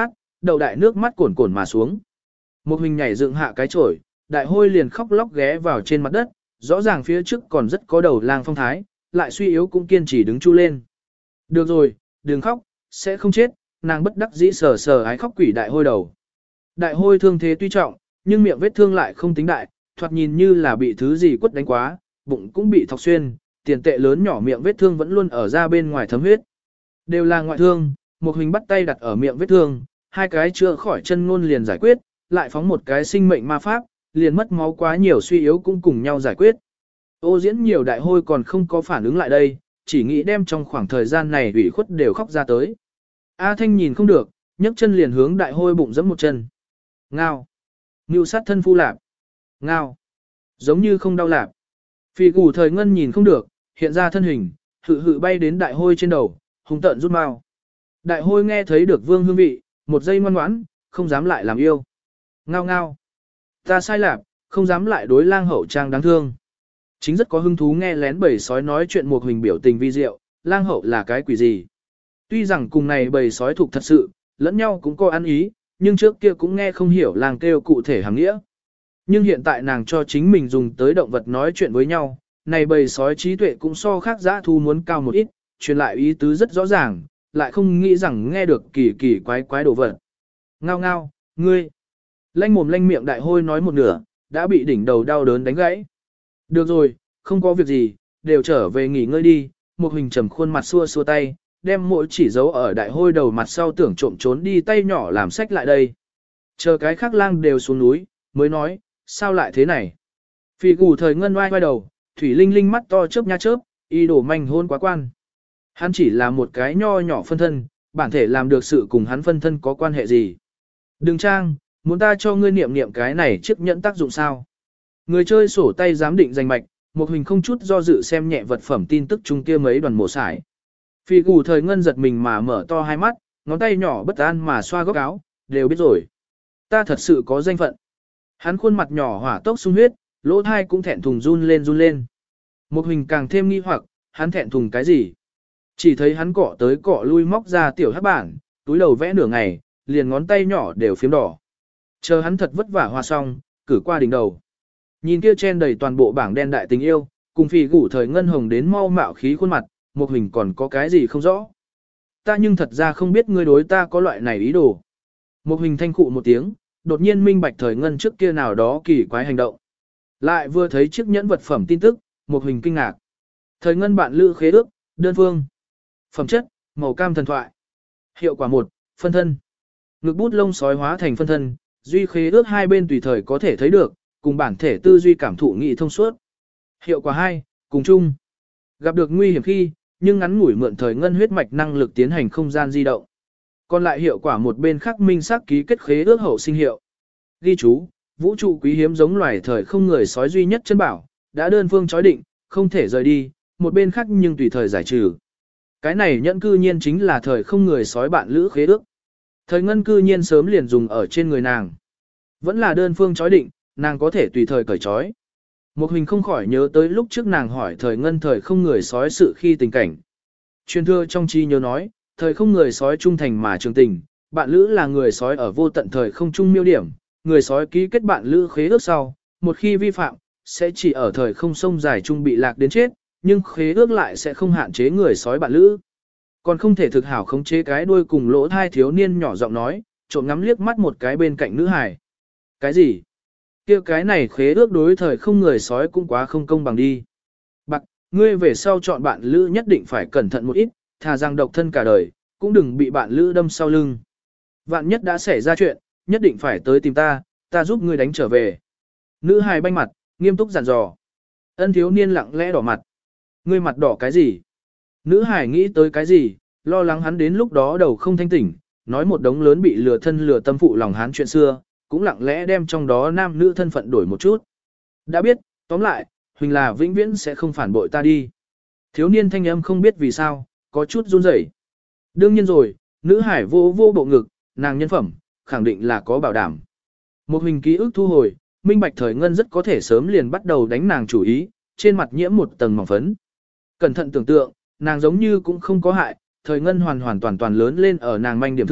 đậu đại nước mắt cồn cồn mà xuống. Một hình nhảy dựng hạ cái chổi, đại hôi liền khóc lóc ghé vào trên mặt đất, rõ ràng phía trước còn rất có đầu lang phong thái, lại suy yếu cũng kiên trì đứng chu lên. Được rồi, đừng khóc, sẽ không chết, nàng bất đắc dĩ sờ sờ ái khóc quỷ đại hôi đầu. Đại hôi thương thế tuy trọng, nhưng miệng vết thương lại không tính đại, thoạt nhìn như là bị thứ gì quất đánh quá, bụng cũng bị thọc xuyên, tiền tệ lớn nhỏ miệng vết thương vẫn luôn ở ra bên ngoài thấm huyết. Đều là ngoại thương, một hình bắt tay đặt ở miệng vết thương, hai cái chữa khỏi chân ngôn liền giải quyết, lại phóng một cái sinh mệnh ma pháp, liền mất máu quá nhiều suy yếu cũng cùng nhau giải quyết. Ô diễn nhiều đại hôi còn không có phản ứng lại đây, chỉ nghĩ đem trong khoảng thời gian này ủy khuất đều khóc ra tới. A Thanh nhìn không được, nhấc chân liền hướng đại hôi bụng giẫm một chân. Ngao. Ngưu sát thân phu lạp. Ngao. Giống như không đau lạp. Phì gù thời ngân nhìn không được, hiện ra thân hình, hự hự bay đến đại hôi trên đầu, hung tợn rút mau. Đại hôi nghe thấy được vương hương vị, một giây ngoan ngoãn, không dám lại làm yêu. Ngao ngao. Ta sai lạp, không dám lại đối lang hậu trang đáng thương. Chính rất có hứng thú nghe lén bầy sói nói chuyện một hình biểu tình vi diệu, lang hậu là cái quỷ gì. Tuy rằng cùng này bầy sói thuộc thật sự, lẫn nhau cũng có ăn ý, nhưng trước kia cũng nghe không hiểu làng kêu cụ thể hàng nghĩa. Nhưng hiện tại nàng cho chính mình dùng tới động vật nói chuyện với nhau, này bầy sói trí tuệ cũng so khác dã thu muốn cao một ít, truyền lại ý tứ rất rõ ràng, lại không nghĩ rằng nghe được kỳ kỳ quái quái đồ vật. Ngao ngao, ngươi. Lanh mồm lanh miệng đại hôi nói một nửa, đã bị đỉnh đầu đau đớn đánh gãy. Được rồi, không có việc gì, đều trở về nghỉ ngơi đi, một hình trầm khuôn mặt xua xua tay, đem mỗi chỉ giấu ở đại hôi đầu mặt sau tưởng trộm trốn đi tay nhỏ làm sách lại đây. Chờ cái khác lang đều xuống núi, mới nói, sao lại thế này? Phì gù thời ngân oai oai đầu, thủy linh linh mắt to chớp nha chớp, y đổ manh hôn quá quan. Hắn chỉ là một cái nho nhỏ phân thân, bản thể làm được sự cùng hắn phân thân có quan hệ gì. Đừng trang, muốn ta cho ngươi niệm niệm cái này chiếc nhẫn tác dụng sao? Người chơi sổ tay giám định danh mạch, một hình không chút do dự xem nhẹ vật phẩm tin tức chung kia mấy đoàn mổ sải. Phì gù thời ngân giật mình mà mở to hai mắt, ngón tay nhỏ bất an mà xoa góc áo, đều biết rồi. Ta thật sự có danh phận. Hắn khuôn mặt nhỏ hỏa tốc sung huyết, lỗ thai cũng thẹn thùng run lên run lên. Một hình càng thêm nghi hoặc, hắn thẹn thùng cái gì? Chỉ thấy hắn cọ tới cọ lui móc ra tiểu hắc bản, túi đầu vẽ nửa ngày, liền ngón tay nhỏ đều phiếm đỏ. Chờ hắn thật vất vả hoa xong, cử qua đỉnh đầu. Nhìn kia chen đầy toàn bộ bảng đen đại tình yêu, cùng phì gủ thời ngân hồng đến mau mạo khí khuôn mặt, một hình còn có cái gì không rõ. Ta nhưng thật ra không biết ngươi đối ta có loại này ý đồ. Một hình thanh cụ một tiếng, đột nhiên minh bạch thời ngân trước kia nào đó kỳ quái hành động. Lại vừa thấy chiếc nhẫn vật phẩm tin tức, một hình kinh ngạc. Thời ngân bạn lữ khế ước, đơn phương. Phẩm chất, màu cam thần thoại. Hiệu quả một, phân thân. Ngực bút lông sói hóa thành phân thân, duy khế ước hai bên tùy thời có thể thấy được, cùng bản thể tư duy cảm thụ nghị thông suốt. Hiệu quả hai, cùng chung. Gặp được nguy hiểm khi, nhưng ngắn ngủi mượn thời ngân huyết mạch năng lực tiến hành không gian di động. Còn lại hiệu quả một bên khác minh xác ký kết khế ước hậu sinh hiệu. Ghi chú, vũ trụ quý hiếm giống loài thời không người sói duy nhất chân bảo, đã đơn phương chói định, không thể rời đi, một bên khác nhưng tùy thời giải trừ. Cái này nhẫn cư nhiên chính là thời không người sói bạn lữ khế ước. Thời ngân cư nhiên sớm liền dùng ở trên người nàng. Vẫn là đơn phương chói định, nàng có thể tùy thời cởi trói. Một hình không khỏi nhớ tới lúc trước nàng hỏi thời ngân thời không người sói sự khi tình cảnh. Truyền thừa trong chi nhớ nói, thời không người sói trung thành mà trường tình, bạn lữ là người sói ở vô tận thời không trung miêu điểm, người sói ký kết bạn lữ khế ước sau, một khi vi phạm, sẽ chỉ ở thời không sông dài trung bị lạc đến chết, nhưng khế ước lại sẽ không hạn chế người sói bạn lữ. Còn không thể thực hảo khống chế cái đuôi cùng lỗ thai thiếu niên nhỏ giọng nói, trộm ngắm liếc mắt một cái bên cạnh nữ hài. Cái gì? Kia cái này khế ước đối thời không người sói cũng quá không công bằng đi. Bạc, ngươi về sau chọn bạn lữ nhất định phải cẩn thận một ít, thà rằng độc thân cả đời, cũng đừng bị bạn lữ đâm sau lưng. Vạn nhất đã xảy ra chuyện, nhất định phải tới tìm ta, ta giúp ngươi đánh trở về. Nữ hài banh mặt, nghiêm túc dặn dò. Ân thiếu niên lặng lẽ đỏ mặt. Ngươi mặt đỏ cái gì? Nữ hài nghĩ tới cái gì, lo lắng hắn đến lúc đó đầu không thanh tỉnh, nói một đống lớn bị lừa thân lừa tâm phụ lòng hắn chuyện xưa, cũng lặng lẽ đem trong đó nam nữ thân phận đổi một chút. Đã biết, tóm lại, Huỳnh là vĩnh viễn sẽ không phản bội ta đi. Thiếu niên thanh âm không biết vì sao, có chút run rẩy. Đương nhiên rồi, nữ hải vô vô bộ ngực, nàng nhân phẩm, khẳng định là có bảo đảm. Một hình ký ức thu hồi, minh bạch thời ngân rất có thể sớm liền bắt đầu đánh nàng chủ ý, trên mặt nhiễm một tầng mỏng phấn. Cẩn thận tưởng tượng, nàng giống như cũng không có hại, thời ngân hoàn hoàn toàn toàn lớn lên ở nàng manh điểm thượng,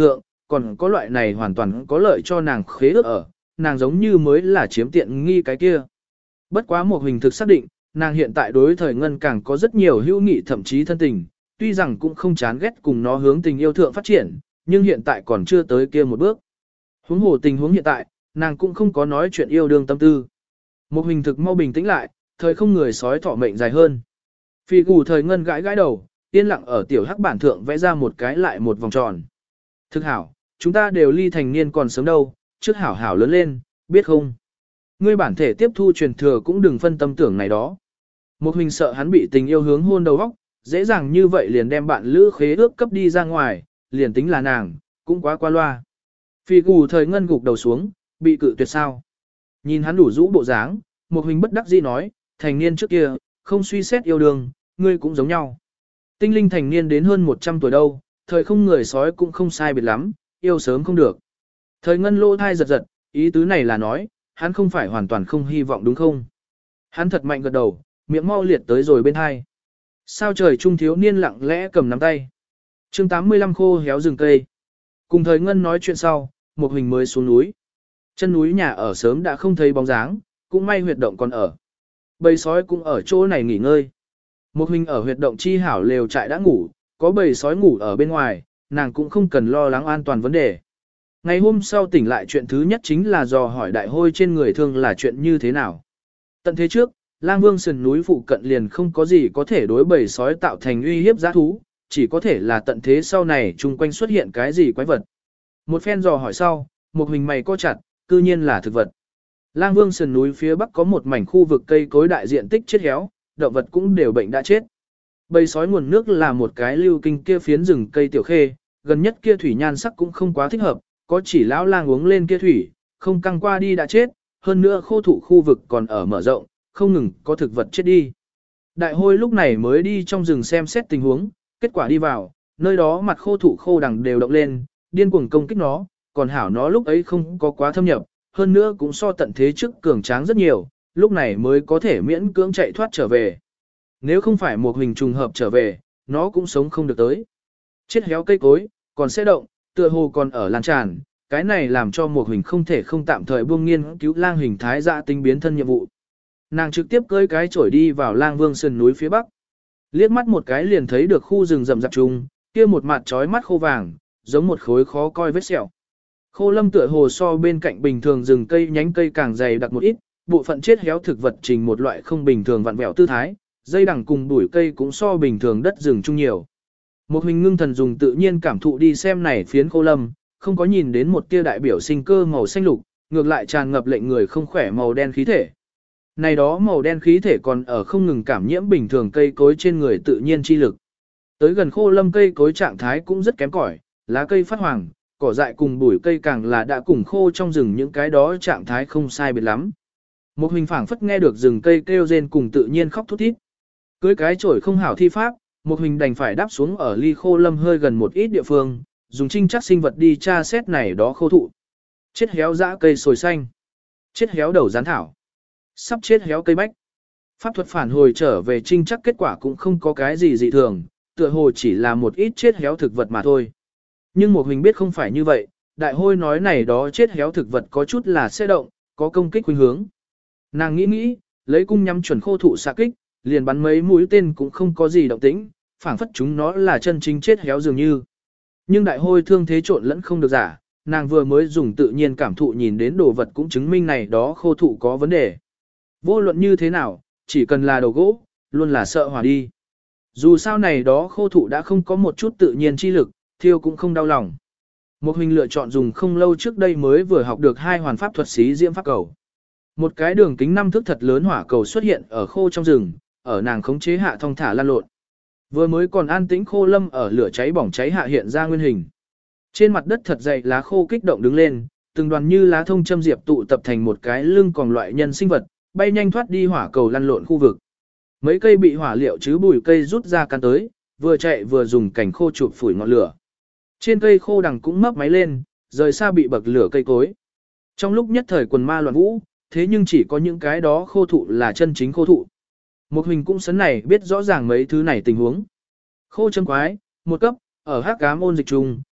còn có loại này hoàn toàn có lợi cho nàng khế ước ở, nàng giống như mới là chiếm tiện nghi cái kia. Bất quá một hình thực xác định, nàng hiện tại đối thời ngân càng có rất nhiều hữu nghị thậm chí thân tình, tuy rằng cũng không chán ghét cùng nó hướng tình yêu thượng phát triển, nhưng hiện tại còn chưa tới kia một bước. Huống hồ tình huống hiện tại, nàng cũng không có nói chuyện yêu đương tâm tư. Một hình thực mau bình tĩnh lại, thời không người sói thọ mệnh dài hơn. Phi gù thời ngân gãi gãi đầu, yên lặng ở tiểu hắc bản thượng vẽ ra một cái lại một vòng tròn. Thực hảo, chúng ta đều ly thành niên còn sớm đâu, trước hảo hảo lớn lên, biết không? Ngươi bản thể tiếp thu truyền thừa cũng đừng phân tâm tưởng này đó. Một hình sợ hắn bị tình yêu hướng hôn đầu óc, dễ dàng như vậy liền đem bạn lữ khế ước cấp đi ra ngoài, liền tính là nàng, cũng quá qua loa. Phi gù thời ngân gục đầu xuống, bị cự tuyệt sao. Nhìn hắn đủ rũ bộ dáng, một hình bất đắc dĩ nói, thành niên trước kia, không suy xét yêu đương, ngươi cũng giống nhau. Tinh linh thành niên đến hơn một trăm tuổi đâu, thời không người sói cũng không sai biệt lắm, yêu sớm không được. Thời ngân lỗ thai giật giật, ý tứ này là nói, hắn không phải hoàn toàn không hy vọng đúng không? Hắn thật mạnh gật đầu, miệng mau liệt tới rồi bên hai. Sao trời trung thiếu niên lặng lẽ cầm nắm tay. chương tám mươi lăm khô héo rừng cây. Cùng thời ngân nói chuyện sau, một hình mới xuống núi. Chân núi nhà ở sớm đã không thấy bóng dáng, cũng may huyệt động còn ở. Bầy sói cũng ở chỗ này nghỉ ngơi. Một hình ở huyệt động chi hảo lều trại đã ngủ, có bầy sói ngủ ở bên ngoài, nàng cũng không cần lo lắng an toàn vấn đề. Ngày hôm sau tỉnh lại chuyện thứ nhất chính là dò hỏi đại hôi trên người thương là chuyện như thế nào. Tận thế trước, Lang Vương sườn núi phụ cận liền không có gì có thể đối bầy sói tạo thành uy hiếp giã thú, chỉ có thể là tận thế sau này chung quanh xuất hiện cái gì quái vật. Một phen dò hỏi sau, một hình mày co chặt, cư nhiên là thực vật. Lang Vương sườn núi phía bắc có một mảnh khu vực cây cối đại diện tích chết héo, động vật cũng đều bệnh đã chết. Bầy sói nguồn nước là một cái lưu kinh kia phiến rừng cây tiểu khê, gần nhất kia thủy nhan sắc cũng không quá thích hợp, có chỉ lão lang uống lên kia thủy, không căng qua đi đã chết, hơn nữa khô thụ khu vực còn ở mở rộng, không ngừng có thực vật chết đi. Đại hôi lúc này mới đi trong rừng xem xét tình huống, kết quả đi vào, nơi đó mặt khô thụ khô đằng đều động lên, điên cuồng công kích nó, còn hảo nó lúc ấy không có quá thâm nhập, hơn nữa cũng so tận thế trước cường tráng rất nhiều, lúc này mới có thể miễn cưỡng chạy thoát trở về. Nếu không phải một hình trùng hợp trở về, nó cũng sống không được tới. Chết héo cây cối, còn sẽ động, tựa hồ còn ở lan tràn, cái này làm cho một hình không thể không tạm thời buông nghiên cứu lang hình thái dạ tinh biến thân nhiệm vụ. Nàng trực tiếp cưỡi cái chổi đi vào Lang Vương sườn núi phía bắc. Liếc mắt một cái liền thấy được khu rừng rậm rạp trùng, kia một mặt trói mắt khô vàng, giống một khối khó coi vết sẹo. Khô lâm tựa hồ so bên cạnh bình thường rừng cây nhánh cây càng dày đặc một ít, bộ phận chết héo thực vật trình một loại không bình thường vặn vẹo tư thái, dây đằng cùng bụi cây cũng so bình thường đất rừng chung nhiều. Một hình ngưng thần dùng tự nhiên cảm thụ đi xem này phiến khô lâm, không có nhìn đến một tia đại biểu sinh cơ màu xanh lục, ngược lại tràn ngập lệnh người không khỏe màu đen khí thể. Này đó màu đen khí thể còn ở không ngừng cảm nhiễm bình thường cây cối trên người tự nhiên chi lực. Tới gần khô lâm cây cối trạng thái cũng rất kém cỏi, lá cây phát hoàng, cỏ dại cùng bụi cây càng là đã cùng khô trong rừng những cái đó trạng thái không sai biệt lắm. Một hình phảng phất nghe được rừng cây kêu rên cùng tự nhiên khóc thút thít. Cưới cái chổi không hảo thi pháp, một hình đành phải đáp xuống ở ly khô lâm hơi gần một ít địa phương, dùng trinh chắc sinh vật đi tra xét này đó khô thụ. Chết héo dã cây sồi xanh, chết héo đầu rán thảo, sắp chết héo cây bách. Pháp thuật phản hồi trở về trinh chắc kết quả cũng không có cái gì dị thường, tựa hồ chỉ là một ít chết héo thực vật mà thôi. Nhưng một hình biết không phải như vậy, đại hôi nói này đó chết héo thực vật có chút là sẽ động, có công kích khuynh hướng. Nàng nghĩ nghĩ, lấy cung nhắm chuẩn khô thụ xạ kích, liền bắn mấy mũi tên cũng không có gì động tĩnh, phảng phất chúng nó là chân chính chết héo dường như. Nhưng đại hôi thương thế trộn lẫn không được giả, nàng vừa mới dùng tự nhiên cảm thụ nhìn đến đồ vật cũng chứng minh này đó khô thụ có vấn đề. Vô luận như thế nào, chỉ cần là đầu gỗ, luôn là sợ hỏa đi. Dù sao này đó khô thụ đã không có một chút tự nhiên chi lực, thiêu cũng không đau lòng. Một hình lựa chọn dùng không lâu trước đây mới vừa học được hai hoàn pháp thuật xí diễm pháp cầu. Một cái đường kính năm thước thật lớn hỏa cầu xuất hiện ở khô trong rừng, ở nàng khống chế hạ thong thả lan lộn. Vừa mới còn an tĩnh khô lâm ở lửa cháy bỏng cháy hạ hiện ra nguyên hình. Trên mặt đất thật dày lá khô kích động đứng lên, từng đoàn như lá thông châm diệp tụ tập thành một cái lưng còn loại nhân sinh vật, bay nhanh thoát đi hỏa cầu lăn lộn khu vực. Mấy cây bị hỏa liệu chứ bùi cây rút ra căn tới, vừa chạy vừa dùng cành khô chụp phủi ngọn lửa. Trên cây khô đằng cũng mấp máy lên, rời xa bị bậc lửa cây cối. Trong lúc nhất thời quần ma loạn vũ, thế nhưng chỉ có những cái đó khô thụ là chân chính khô thụ. Một hình cũng sấn này biết rõ ràng mấy thứ này tình huống. Khô châm quái, một cấp, ở hắc ám ôn dịch trùng,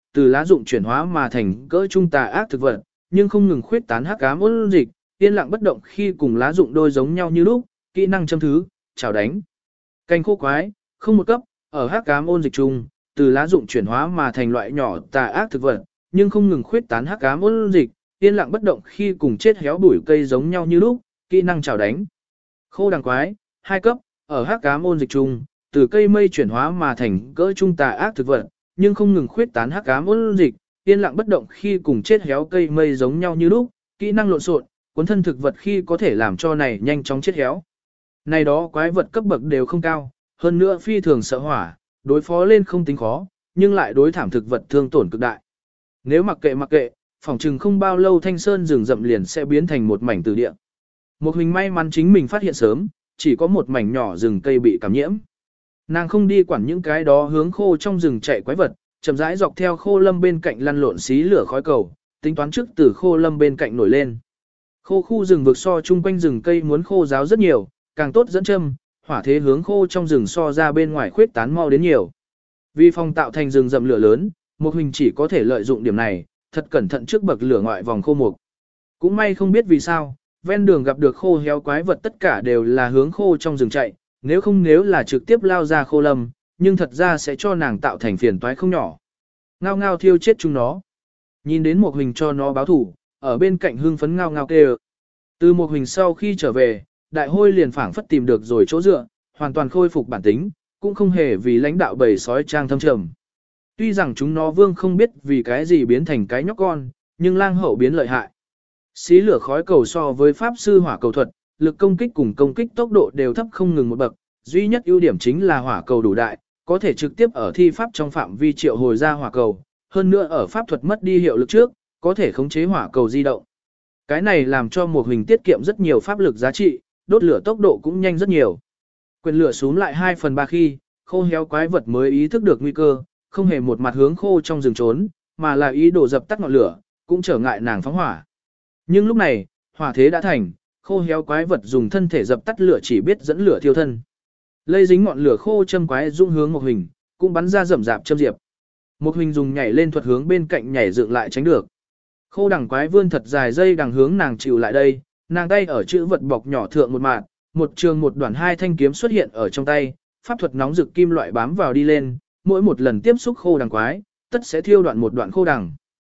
từ lá dụng chuyển hóa mà thành cỡ trung tà ác thực vật, nhưng không ngừng khuyết tán hắc ám ôn dịch, yên lặng bất động khi cùng lá dụng đôi giống nhau như lúc, kỹ năng châm thứ, chào đánh. Cành khô quái, không một cấp, ở hắc ám ôn dịch chung, từ lá dụng chuyển hóa mà thành loại nhỏ tà ác thực vật, nhưng không ngừng khuyết tán hắc ám ôn dịch, yên lặng bất động khi cùng chết héo bụi cây giống nhau như lúc, kỹ năng chào đánh. Khô đằng quái, hai cấp, ở hắc ám ôn dịch chung, từ cây mây chuyển hóa mà thành cỡ trung tà ác thực vật, nhưng không ngừng khuyết tán hắc ám ôn dịch, yên lặng bất động khi cùng chết héo cây mây giống nhau như lúc, kỹ năng lộn xộn, cuốn thân thực vật khi có thể làm cho này nhanh chóng chết héo. Này đó quái vật cấp bậc đều không cao, hơn nữa phi thường sợ hỏa, đối phó lên không tính khó, nhưng lại đối thảm thực vật thương tổn cực đại. Nếu mặc kệ mặc kệ, phòng trừng không bao lâu thanh sơn rừng rậm liền sẽ biến thành một mảnh tử địa. Một hình may mắn chính mình phát hiện sớm, chỉ có một mảnh nhỏ rừng cây bị cảm nhiễm. Nàng không đi quản những cái đó hướng khô trong rừng chạy quái vật, chậm rãi dọc theo khô lâm bên cạnh lăn lộn xí lửa khói cầu, tính toán trước từ khô lâm bên cạnh nổi lên. Khô khu rừng vực so chung quanh rừng cây muốn khô ráo rất nhiều, càng tốt dẫn châm, hỏa thế hướng khô trong rừng so ra bên ngoài khuyết tán mau đến nhiều. Vì phòng tạo thành rừng rậm lửa lớn, một hình chỉ có thể lợi dụng điểm này, thật cẩn thận trước bậc lửa ngoại vòng khô mục. Cũng may không biết vì sao, ven đường gặp được khô héo quái vật tất cả đều là hướng khô trong rừng chạy, nếu không nếu là trực tiếp lao ra khô lâm, nhưng thật ra sẽ cho nàng tạo thành phiền toái không nhỏ. Ngao ngao thiêu chết chúng nó. Nhìn đến một hình cho nó báo thủ, ở bên cạnh hưng phấn ngao ngao kêu. Từ một hình sau khi trở về, đại hôi liền phảng phất tìm được rồi chỗ dựa, hoàn toàn khôi phục bản tính, cũng không hề vì lãnh đạo bầy sói trang thâm trầm. Tuy rằng chúng nó vương không biết vì cái gì biến thành cái nhóc con, nhưng lang hậu biến lợi hại. Xí lửa khói cầu so với pháp sư hỏa cầu thuật, lực công kích cùng công kích tốc độ đều thấp không ngừng một bậc, duy nhất ưu điểm chính là hỏa cầu đủ đại, có thể trực tiếp ở thi pháp trong phạm vi triệu hồi ra hỏa cầu, hơn nữa ở pháp thuật mất đi hiệu lực trước, có thể khống chế hỏa cầu di động. Cái này làm cho một hình tiết kiệm rất nhiều pháp lực giá trị, đốt lửa tốc độ cũng nhanh rất nhiều. Quyền lửa xuống lại hai phần ba khi, khô héo quái vật mới ý thức được nguy cơ, không hề một mặt hướng khô trong rừng trốn, mà là ý đồ dập tắt ngọn lửa, cũng trở ngại nàng phóng hỏa. Nhưng lúc này, hỏa thế đã thành, khô héo quái vật dùng thân thể dập tắt lửa chỉ biết dẫn lửa thiêu thân. Lây dính ngọn lửa khô châm quái dung hướng một hình, cũng bắn ra rậm rạp châm diệp. Một hình dùng nhảy lên thuật hướng bên cạnh nhảy dựng lại tránh được. Khô đằng quái vươn thật dài dây đằng hướng nàng chịu lại đây, nàng tay ở chữ vật bọc nhỏ thượng một mạt, một trường một đoạn hai thanh kiếm xuất hiện ở trong tay, pháp thuật nóng rực kim loại bám vào đi lên, mỗi một lần tiếp xúc khô đằng quái, tất sẽ thiêu đoạn một đoạn khô đằng.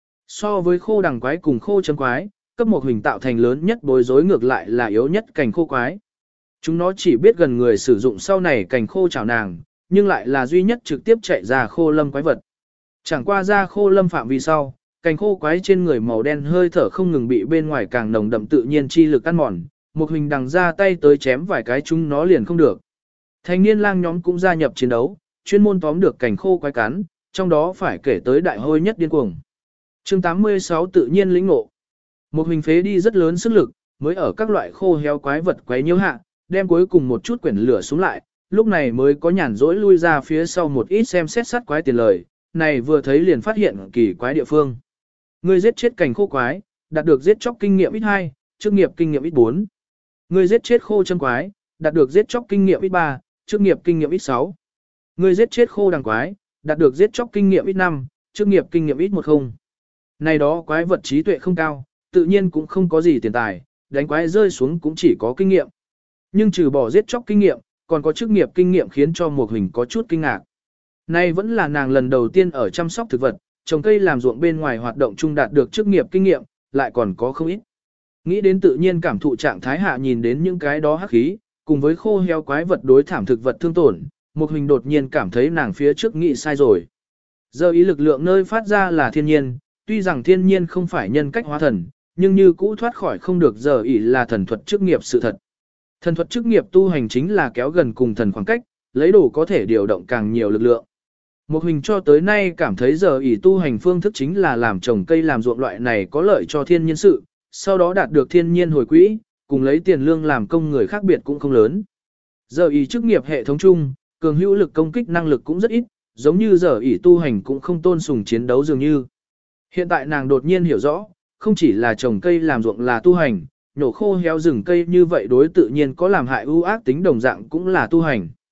So với khô đằng quái cùng khô châm quái, cấp một hình tạo thành lớn nhất bối rối ngược lại là yếu nhất cành khô quái. Chúng nó chỉ biết gần người sử dụng sau này cành khô chảo nàng, nhưng lại là duy nhất trực tiếp chạy ra khô lâm quái vật. Chẳng qua ra khô lâm phạm vi sau, cành khô quái trên người màu đen hơi thở không ngừng bị bên ngoài càng nồng đậm tự nhiên chi lực ăn mòn, một hình đằng ra tay tới chém vài cái chúng nó liền không được. Thanh niên lang nhóm cũng gia nhập chiến đấu, chuyên môn tóm được cành khô quái cắn, trong đó phải kể tới đại hôi nhất điên cuồng. Chương tám mươi sáu tự nhiên lĩnh ngộ. Một hình phế đi rất lớn sức lực, mới ở các loại khô héo quái vật quấy nhiễu hạ, đem cuối cùng một chút quyển lửa xuống lại, lúc này mới có nhàn rỗi lui ra phía sau một ít xem xét sát quái tiền lời, này vừa thấy liền phát hiện kỳ quái địa phương. Ngươi giết chết cành khô quái, đạt được giết chóc kinh nghiệm ít hai, chức nghiệp kinh nghiệm ít bốn. Ngươi giết chết khô châm quái, đạt được giết chóc kinh nghiệm ít ba, chức nghiệp kinh nghiệm ít sáu. Ngươi giết chết khô đằng quái, đạt được giết chóc kinh nghiệm ít năm, chức nghiệp kinh nghiệm ít một không. Này đó quái vật trí tuệ không cao, tự nhiên cũng không có gì tiền tài, đánh quái rơi xuống cũng chỉ có kinh nghiệm. Nhưng trừ bỏ giết chóc kinh nghiệm, còn có chức nghiệp kinh nghiệm khiến cho một hình có chút kinh ngạc. Nay vẫn là nàng lần đầu tiên ở chăm sóc thực vật, trồng cây làm ruộng bên ngoài hoạt động chung đạt được chức nghiệp kinh nghiệm, lại còn có không ít. Nghĩ đến tự nhiên cảm thụ trạng thái hạ nhìn đến những cái đó hắc khí, cùng với khô heo quái vật đối thảm thực vật thương tổn, một hình đột nhiên cảm thấy nàng phía trước nghĩ sai rồi. Giờ ý lực lượng nơi phát ra là thiên nhiên, tuy rằng thiên nhiên không phải nhân cách hóa thần, nhưng như cũ thoát khỏi không được giờ ý là thần thuật chức nghiệp sự thật. Thần thuật chức nghiệp tu hành chính là kéo gần cùng thần khoảng cách, lấy đồ có thể điều động càng nhiều lực lượng. Một hình cho tới nay cảm thấy giờ ỷ tu hành phương thức chính là làm trồng cây làm ruộng loại này có lợi cho thiên nhiên sự, sau đó đạt được thiên nhiên hồi quỹ, cùng lấy tiền lương làm công người khác biệt cũng không lớn. Giờ ỷ chức nghiệp hệ thống chung, cường hữu lực công kích năng lực cũng rất ít, giống như giờ ỷ tu hành cũng không tôn sùng chiến đấu dường như. Hiện tại nàng đột nhiên hiểu rõ, không chỉ là trồng cây làm ruộng là tu hành, nhổ khô héo rừng cây như vậy đối tự nhiên có làm hại ưu ác tính đồng dạng cũng là tu hành.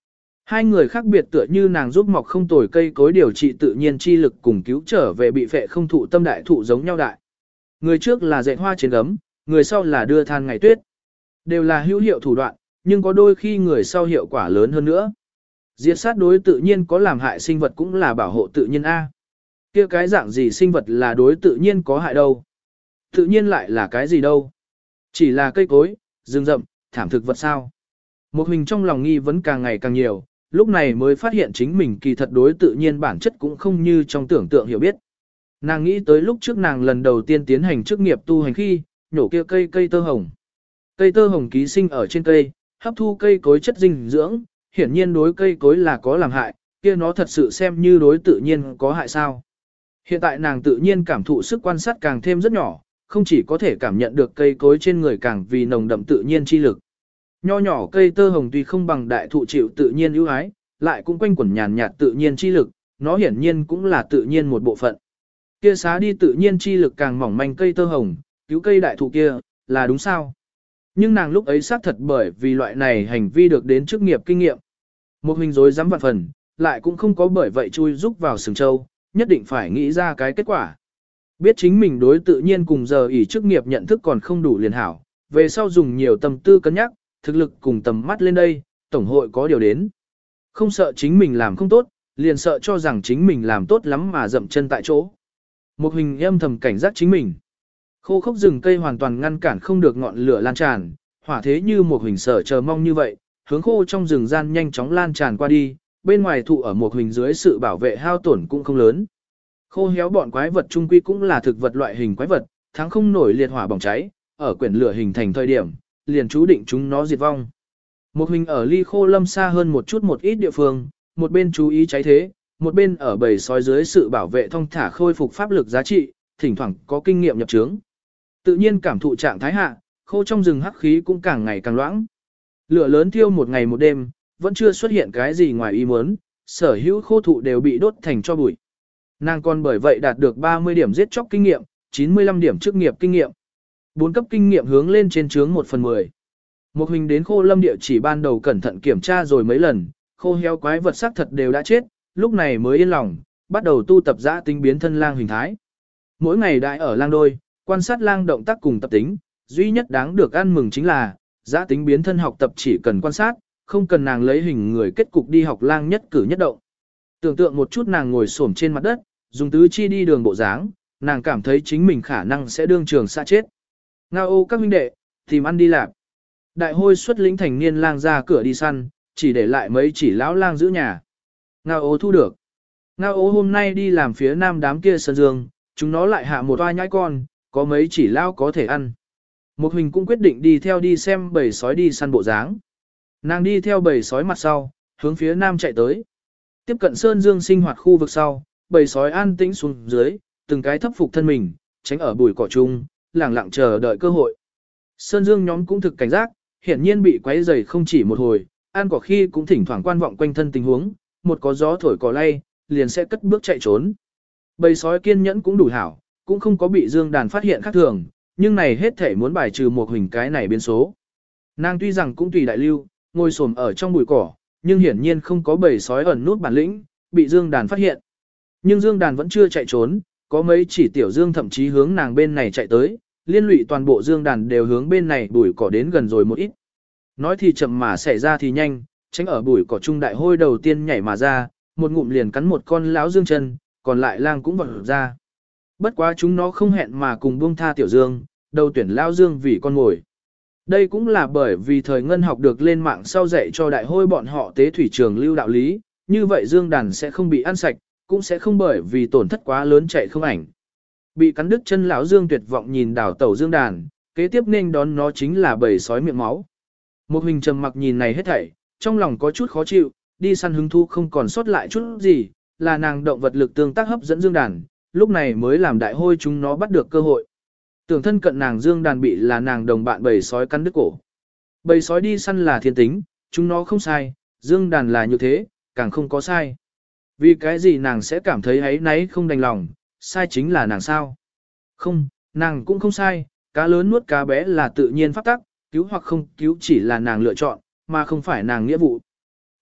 Hai người khác biệt tựa như nàng giúp mọc không tồi cây cối điều trị tự nhiên chi lực cùng cứu trở về bị phệ không thụ tâm đại thụ giống nhau đại. Người trước là dạy hoa trên gấm, người sau là đưa than ngày tuyết. Đều là hữu hiệu thủ đoạn, nhưng có đôi khi người sau hiệu quả lớn hơn nữa. Diệt sát đối tự nhiên có làm hại sinh vật cũng là bảo hộ tự nhiên A. Kia cái dạng gì sinh vật là đối tự nhiên có hại đâu? Tự nhiên lại là cái gì đâu? Chỉ là cây cối, rừng rậm, thảm thực vật sao? Một hình trong lòng nghi vấn càng ngày càng nhiều, lúc này mới phát hiện chính mình kỳ thật đối tự nhiên bản chất cũng không như trong tưởng tượng hiểu biết. Nàng nghĩ tới lúc trước nàng lần đầu tiên tiến hành chức nghiệp tu hành khi, nhổ kia cây cây tơ hồng. Cây tơ hồng ký sinh ở trên cây, hấp thu cây cối chất dinh dưỡng, hiển nhiên đối cây cối là có làm hại, kia nó thật sự xem như đối tự nhiên có hại sao. Hiện tại nàng tự nhiên cảm thụ sức quan sát càng thêm rất nhỏ, không chỉ có thể cảm nhận được cây cối trên người càng vì nồng đậm tự nhiên chi lực. Nho nhỏ cây tơ hồng tuy không bằng đại thụ chịu tự nhiên ưu ái, lại cũng quanh quẩn nhàn nhạt tự nhiên chi lực, nó hiển nhiên cũng là tự nhiên một bộ phận. Kia xá đi tự nhiên chi lực càng mỏng manh cây tơ hồng, cứu cây đại thụ kia, là đúng sao? Nhưng nàng lúc ấy xác thật bởi vì loại này hành vi được đến chức nghiệp kinh nghiệm. Một hình rối dám vạn phần, lại cũng không có bởi vậy chui rúc vào sừng châu, nhất định phải nghĩ ra cái kết quả. Biết chính mình đối tự nhiên cùng giờ ỷ chức nghiệp nhận thức còn không đủ liền hảo, về sau dùng nhiều tâm tư cân nhắc, thực lực cùng tầm mắt lên đây, tổng hội có điều đến. Không sợ chính mình làm không tốt, liền sợ cho rằng chính mình làm tốt lắm mà dậm chân tại chỗ. Một hình âm thầm cảnh giác chính mình. Khô khốc rừng cây hoàn toàn ngăn cản không được ngọn lửa lan tràn, hỏa thế như một hình sở chờ mong như vậy, hướng khô trong rừng gian nhanh chóng lan tràn qua đi, bên ngoài thụ ở một hình dưới sự bảo vệ hao tổn cũng không lớn. Khô héo bọn quái vật trung quy cũng là thực vật loại hình quái vật, thắng không nổi liệt hỏa bỏng cháy, ở quyển lửa hình thành thời điểm, liền chú định chúng nó diệt vong. Một hình ở ly khô lâm xa hơn một chút một ít địa phương, một bên chú ý cháy thế, một bên ở bầy sói dưới sự bảo vệ thông thả khôi phục pháp lực giá trị, thỉnh thoảng có kinh nghiệm nhập trướng. Tự nhiên cảm thụ trạng thái hạ, khô trong rừng hắc khí cũng càng ngày càng loãng. Lửa lớn thiêu một ngày một đêm, vẫn chưa xuất hiện cái gì ngoài ý muốn, sở hữu khô thụ đều bị đốt thành cho bụi. Nàng còn bởi vậy đạt được ba mươi điểm giết chóc kinh nghiệm, chín mươi lăm điểm chức nghiệp kinh nghiệm. bốn cấp kinh nghiệm hướng lên trên chướng một phần mười. Một hình đến khô lâm địa chỉ ban đầu cẩn thận kiểm tra rồi mấy lần, khô heo quái vật xác thật đều đã chết, lúc này mới yên lòng, bắt đầu tu tập giã tính biến thân lang hình thái. Mỗi ngày đại ở lang đôi, quan sát lang động tác cùng tập tính, duy nhất đáng được ăn mừng chính là, giã tính biến thân học tập chỉ cần quan sát, không cần nàng lấy hình người kết cục đi học lang nhất cử nhất động. Tưởng tượng một chút nàng ngồi xổm trên mặt đất, dùng tứ chi đi đường bộ dáng, nàng cảm thấy chính mình khả năng sẽ đương trường xa chết. Ngao ô các huynh đệ, tìm ăn đi làm. Đại hôi xuất lĩnh thành niên lang ra cửa đi săn, chỉ để lại mấy chỉ lão lang giữ nhà. Ngao ô thu được. Ngao ô hôm nay đi làm phía nam đám kia sơn dương, chúng nó lại hạ một oai nhãi con, có mấy chỉ lao có thể ăn. Một hình cũng quyết định đi theo đi xem bầy sói đi săn bộ dáng. Nàng đi theo bầy sói mặt sau, hướng phía nam chạy tới. Tiếp cận sơn dương sinh hoạt khu vực sau, bầy sói an tĩnh xuống dưới, từng cái thấp phục thân mình, tránh ở bụi cỏ chung, lẳng lặng chờ đợi cơ hội. Sơn dương nhóm cũng thực cảnh giác, hiển nhiên bị quấy rầy không chỉ một hồi, ăn cỏ khi cũng thỉnh thoảng quan vọng quanh thân tình huống, một có gió thổi cỏ lay, liền sẽ cất bước chạy trốn. Bầy sói kiên nhẫn cũng đủ hảo, cũng không có bị Dương Đàn phát hiện khác thường, nhưng này hết thể muốn bài trừ một hình cái này biến số. Nàng tuy rằng cũng tùy đại lưu, ngồi xổm ở trong bụi cỏ, nhưng hiển nhiên không có bầy sói ẩn nút bản lĩnh, bị Dương Đàn phát hiện. Nhưng Dương Đàn vẫn chưa chạy trốn, có mấy chỉ tiểu Dương thậm chí hướng nàng bên này chạy tới, liên lụy toàn bộ Dương Đàn đều hướng bên này bụi cỏ đến gần rồi một ít. Nói thì chậm mà xảy ra thì nhanh, tránh ở bụi cỏ trung đại hôi đầu tiên nhảy mà ra, một ngụm liền cắn một con lão Dương chân, còn lại lang cũng vọt ra. Bất quá chúng nó không hẹn mà cùng buông tha tiểu Dương, đầu tuyển lão Dương vì con ngồi. Đây cũng là bởi vì thời ngân học được lên mạng sau dạy cho đại hôi bọn họ tế thủy trường lưu đạo lý, như vậy Dương Đàn sẽ không bị ăn sạch, cũng sẽ không bởi vì tổn thất quá lớn chạy không ảnh. Bị cắn đứt chân lão Dương tuyệt vọng nhìn đảo tẩu Dương Đàn, kế tiếp nên đón nó chính là bầy sói miệng máu. Một hình trầm mặc nhìn này hết thảy, trong lòng có chút khó chịu, đi săn hứng thú không còn sót lại chút gì, là nàng động vật lực tương tác hấp dẫn Dương Đàn, lúc này mới làm đại hôi chúng nó bắt được cơ hội. Tưởng thân cận nàng Dương Đàn bị là nàng đồng bạn bầy sói cắn đứt cổ. Bầy sói đi săn là thiên tính, chúng nó không sai, Dương Đàn là như thế, càng không có sai. Vì cái gì nàng sẽ cảm thấy ấy nấy không đành lòng, sai chính là nàng sao? Không, nàng cũng không sai, cá lớn nuốt cá bé là tự nhiên pháp tắc, cứu hoặc không cứu chỉ là nàng lựa chọn, mà không phải nàng nghĩa vụ.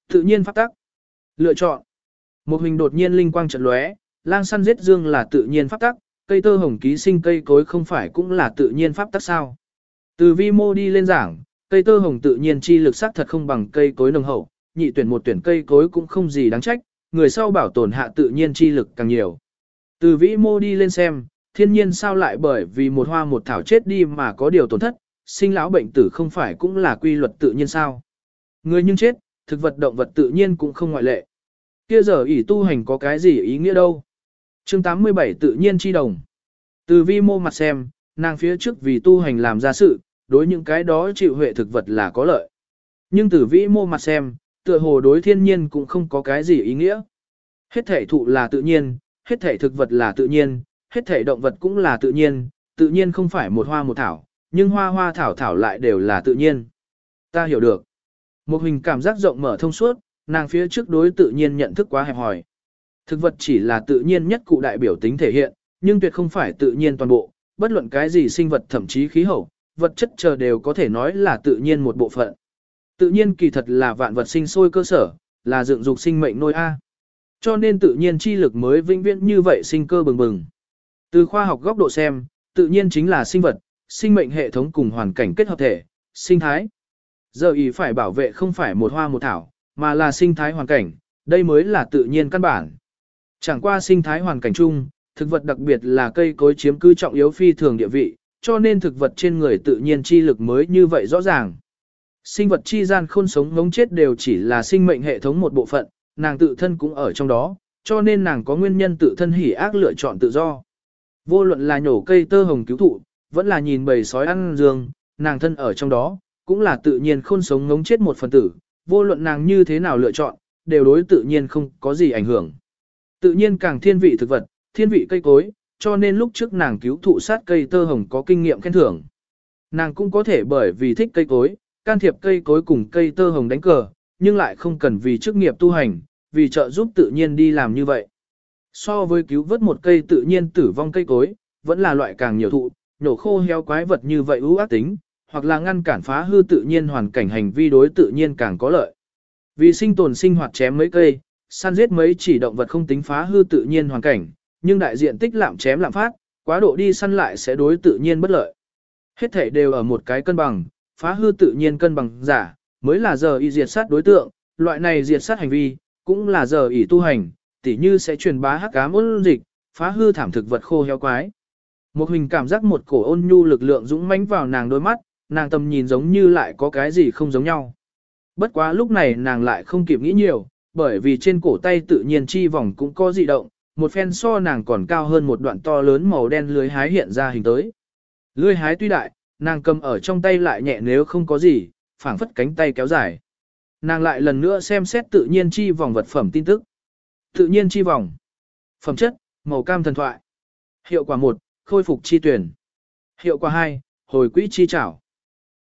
Tự nhiên pháp tắc. Lựa chọn. Một hình đột nhiên linh quang chợt lóe, lang săn giết dương là tự nhiên pháp tắc, cây tơ hồng ký sinh cây cối không phải cũng là tự nhiên pháp tắc sao? Từ vi mô đi lên giảng, cây tơ hồng tự nhiên chi lực sắc thật không bằng cây cối nồng hậu, nhị tuyển một tuyển cây cối cũng không gì đáng trách, người sau bảo tồn hạ tự nhiên chi lực càng nhiều. Từ vĩ mô đi lên xem, thiên nhiên sao lại bởi vì một hoa một thảo chết đi mà có điều tổn thất, sinh lão bệnh tử không phải cũng là quy luật tự nhiên sao? Người nhưng chết, thực vật động vật tự nhiên cũng không ngoại lệ. Kia giờ ỷ tu hành có cái gì ý nghĩa đâu? Chương tám mươi bảy tự nhiên chi đồng. Từ vi mô mặt xem, nàng phía trước vì tu hành làm ra sự, đối những cái đó chịu huệ thực vật là có lợi. Nhưng từ vĩ mô mặt xem, tựa hồ đối thiên nhiên cũng không có cái gì ý nghĩa. Hết thể thụ là tự nhiên, hết thể thực vật là tự nhiên, hết thể động vật cũng là tự nhiên, tự nhiên không phải một hoa một thảo, nhưng hoa hoa thảo thảo lại đều là tự nhiên. Ta hiểu được. Một hình cảm giác rộng mở thông suốt, nàng phía trước đối tự nhiên nhận thức quá hẹp hòi. Thực vật chỉ là tự nhiên nhất cụ đại biểu tính thể hiện, nhưng tuyệt không phải tự nhiên toàn bộ, bất luận cái gì sinh vật thậm chí khí hậu, vật chất chờ đều có thể nói là tự nhiên một bộ phận. Tự nhiên kỳ thật là vạn vật sinh sôi cơ sở, là dựng dục sinh mệnh nôi A. Cho nên tự nhiên chi lực mới vĩnh viễn như vậy sinh cơ bừng bừng. Từ khoa học góc độ xem, tự nhiên chính là sinh vật, sinh mệnh hệ thống cùng hoàn cảnh kết hợp thể, sinh thái. Giờ ý phải bảo vệ không phải một hoa một thảo, mà là sinh thái hoàn cảnh, đây mới là tự nhiên căn bản. Chẳng qua sinh thái hoàn cảnh chung, thực vật đặc biệt là cây cối chiếm cứ trọng yếu phi thường địa vị, cho nên thực vật trên người tự nhiên chi lực mới như vậy rõ ràng. Sinh vật chi gian khôn sống ngống chết đều chỉ là sinh mệnh hệ thống một bộ phận, nàng tự thân cũng ở trong đó, cho nên nàng có nguyên nhân tự thân hỉ ác lựa chọn tự do. Vô luận là nhổ cây tơ hồng cứu thụ, vẫn là nhìn bầy sói ăn dương, nàng thân ở trong đó, cũng là tự nhiên khôn sống ngống chết một phần tử, vô luận nàng như thế nào lựa chọn, đều đối tự nhiên không có gì ảnh hưởng. Tự nhiên càng thiên vị thực vật, thiên vị cây cối, cho nên lúc trước nàng cứu thụ sát cây tơ hồng có kinh nghiệm khen thưởng. Nàng cũng có thể bởi vì thích cây cối, can thiệp cây cối cùng cây tơ hồng đánh cờ, nhưng lại không cần vì chức nghiệp tu hành, vì trợ giúp tự nhiên đi làm như vậy. So với cứu vớt một cây tự nhiên tử vong cây cối, vẫn là loại càng nhiều thụ, nhổ khô heo quái vật như vậy ưu ác tính, hoặc là ngăn cản phá hư tự nhiên hoàn cảnh hành vi đối tự nhiên càng có lợi. Vì sinh tồn sinh hoạt chém mấy cây, săn giết mấy chỉ động vật không tính phá hư tự nhiên hoàn cảnh, nhưng đại diện tích lạm chém lạm phát, quá độ đi săn lại sẽ đối tự nhiên bất lợi. Hết thể đều ở một cái cân bằng, phá hư tự nhiên cân bằng giả, mới là giờ y diệt sát đối tượng, loại này diệt sát hành vi, cũng là giờ y tu hành, tỉ như sẽ truyền bá hắc ám ôn dịch, phá hư thảm thực vật khô heo quái. Một hình cảm giác một cổ ôn nhu lực lượng dũng mãnh vào nàng đôi mắt, nàng tầm nhìn giống như lại có cái gì không giống nhau. Bất quá lúc này nàng lại không kịp nghĩ nhiều, bởi vì trên cổ tay tự nhiên chi vòng cũng có dị động, một phen so nàng còn cao hơn một đoạn to lớn màu đen lưới hái hiện ra hình tới. Lưới hái tuy đại, nàng cầm ở trong tay lại nhẹ nếu không có gì, phảng phất cánh tay kéo dài. Nàng lại lần nữa xem xét tự nhiên chi vòng vật phẩm tin tức. Tự nhiên chi vòng. Phẩm chất, màu cam thần thoại. Hiệu quả một, khôi phục chi tuyển. Hiệu quả hai, hồi quỹ chi trảo.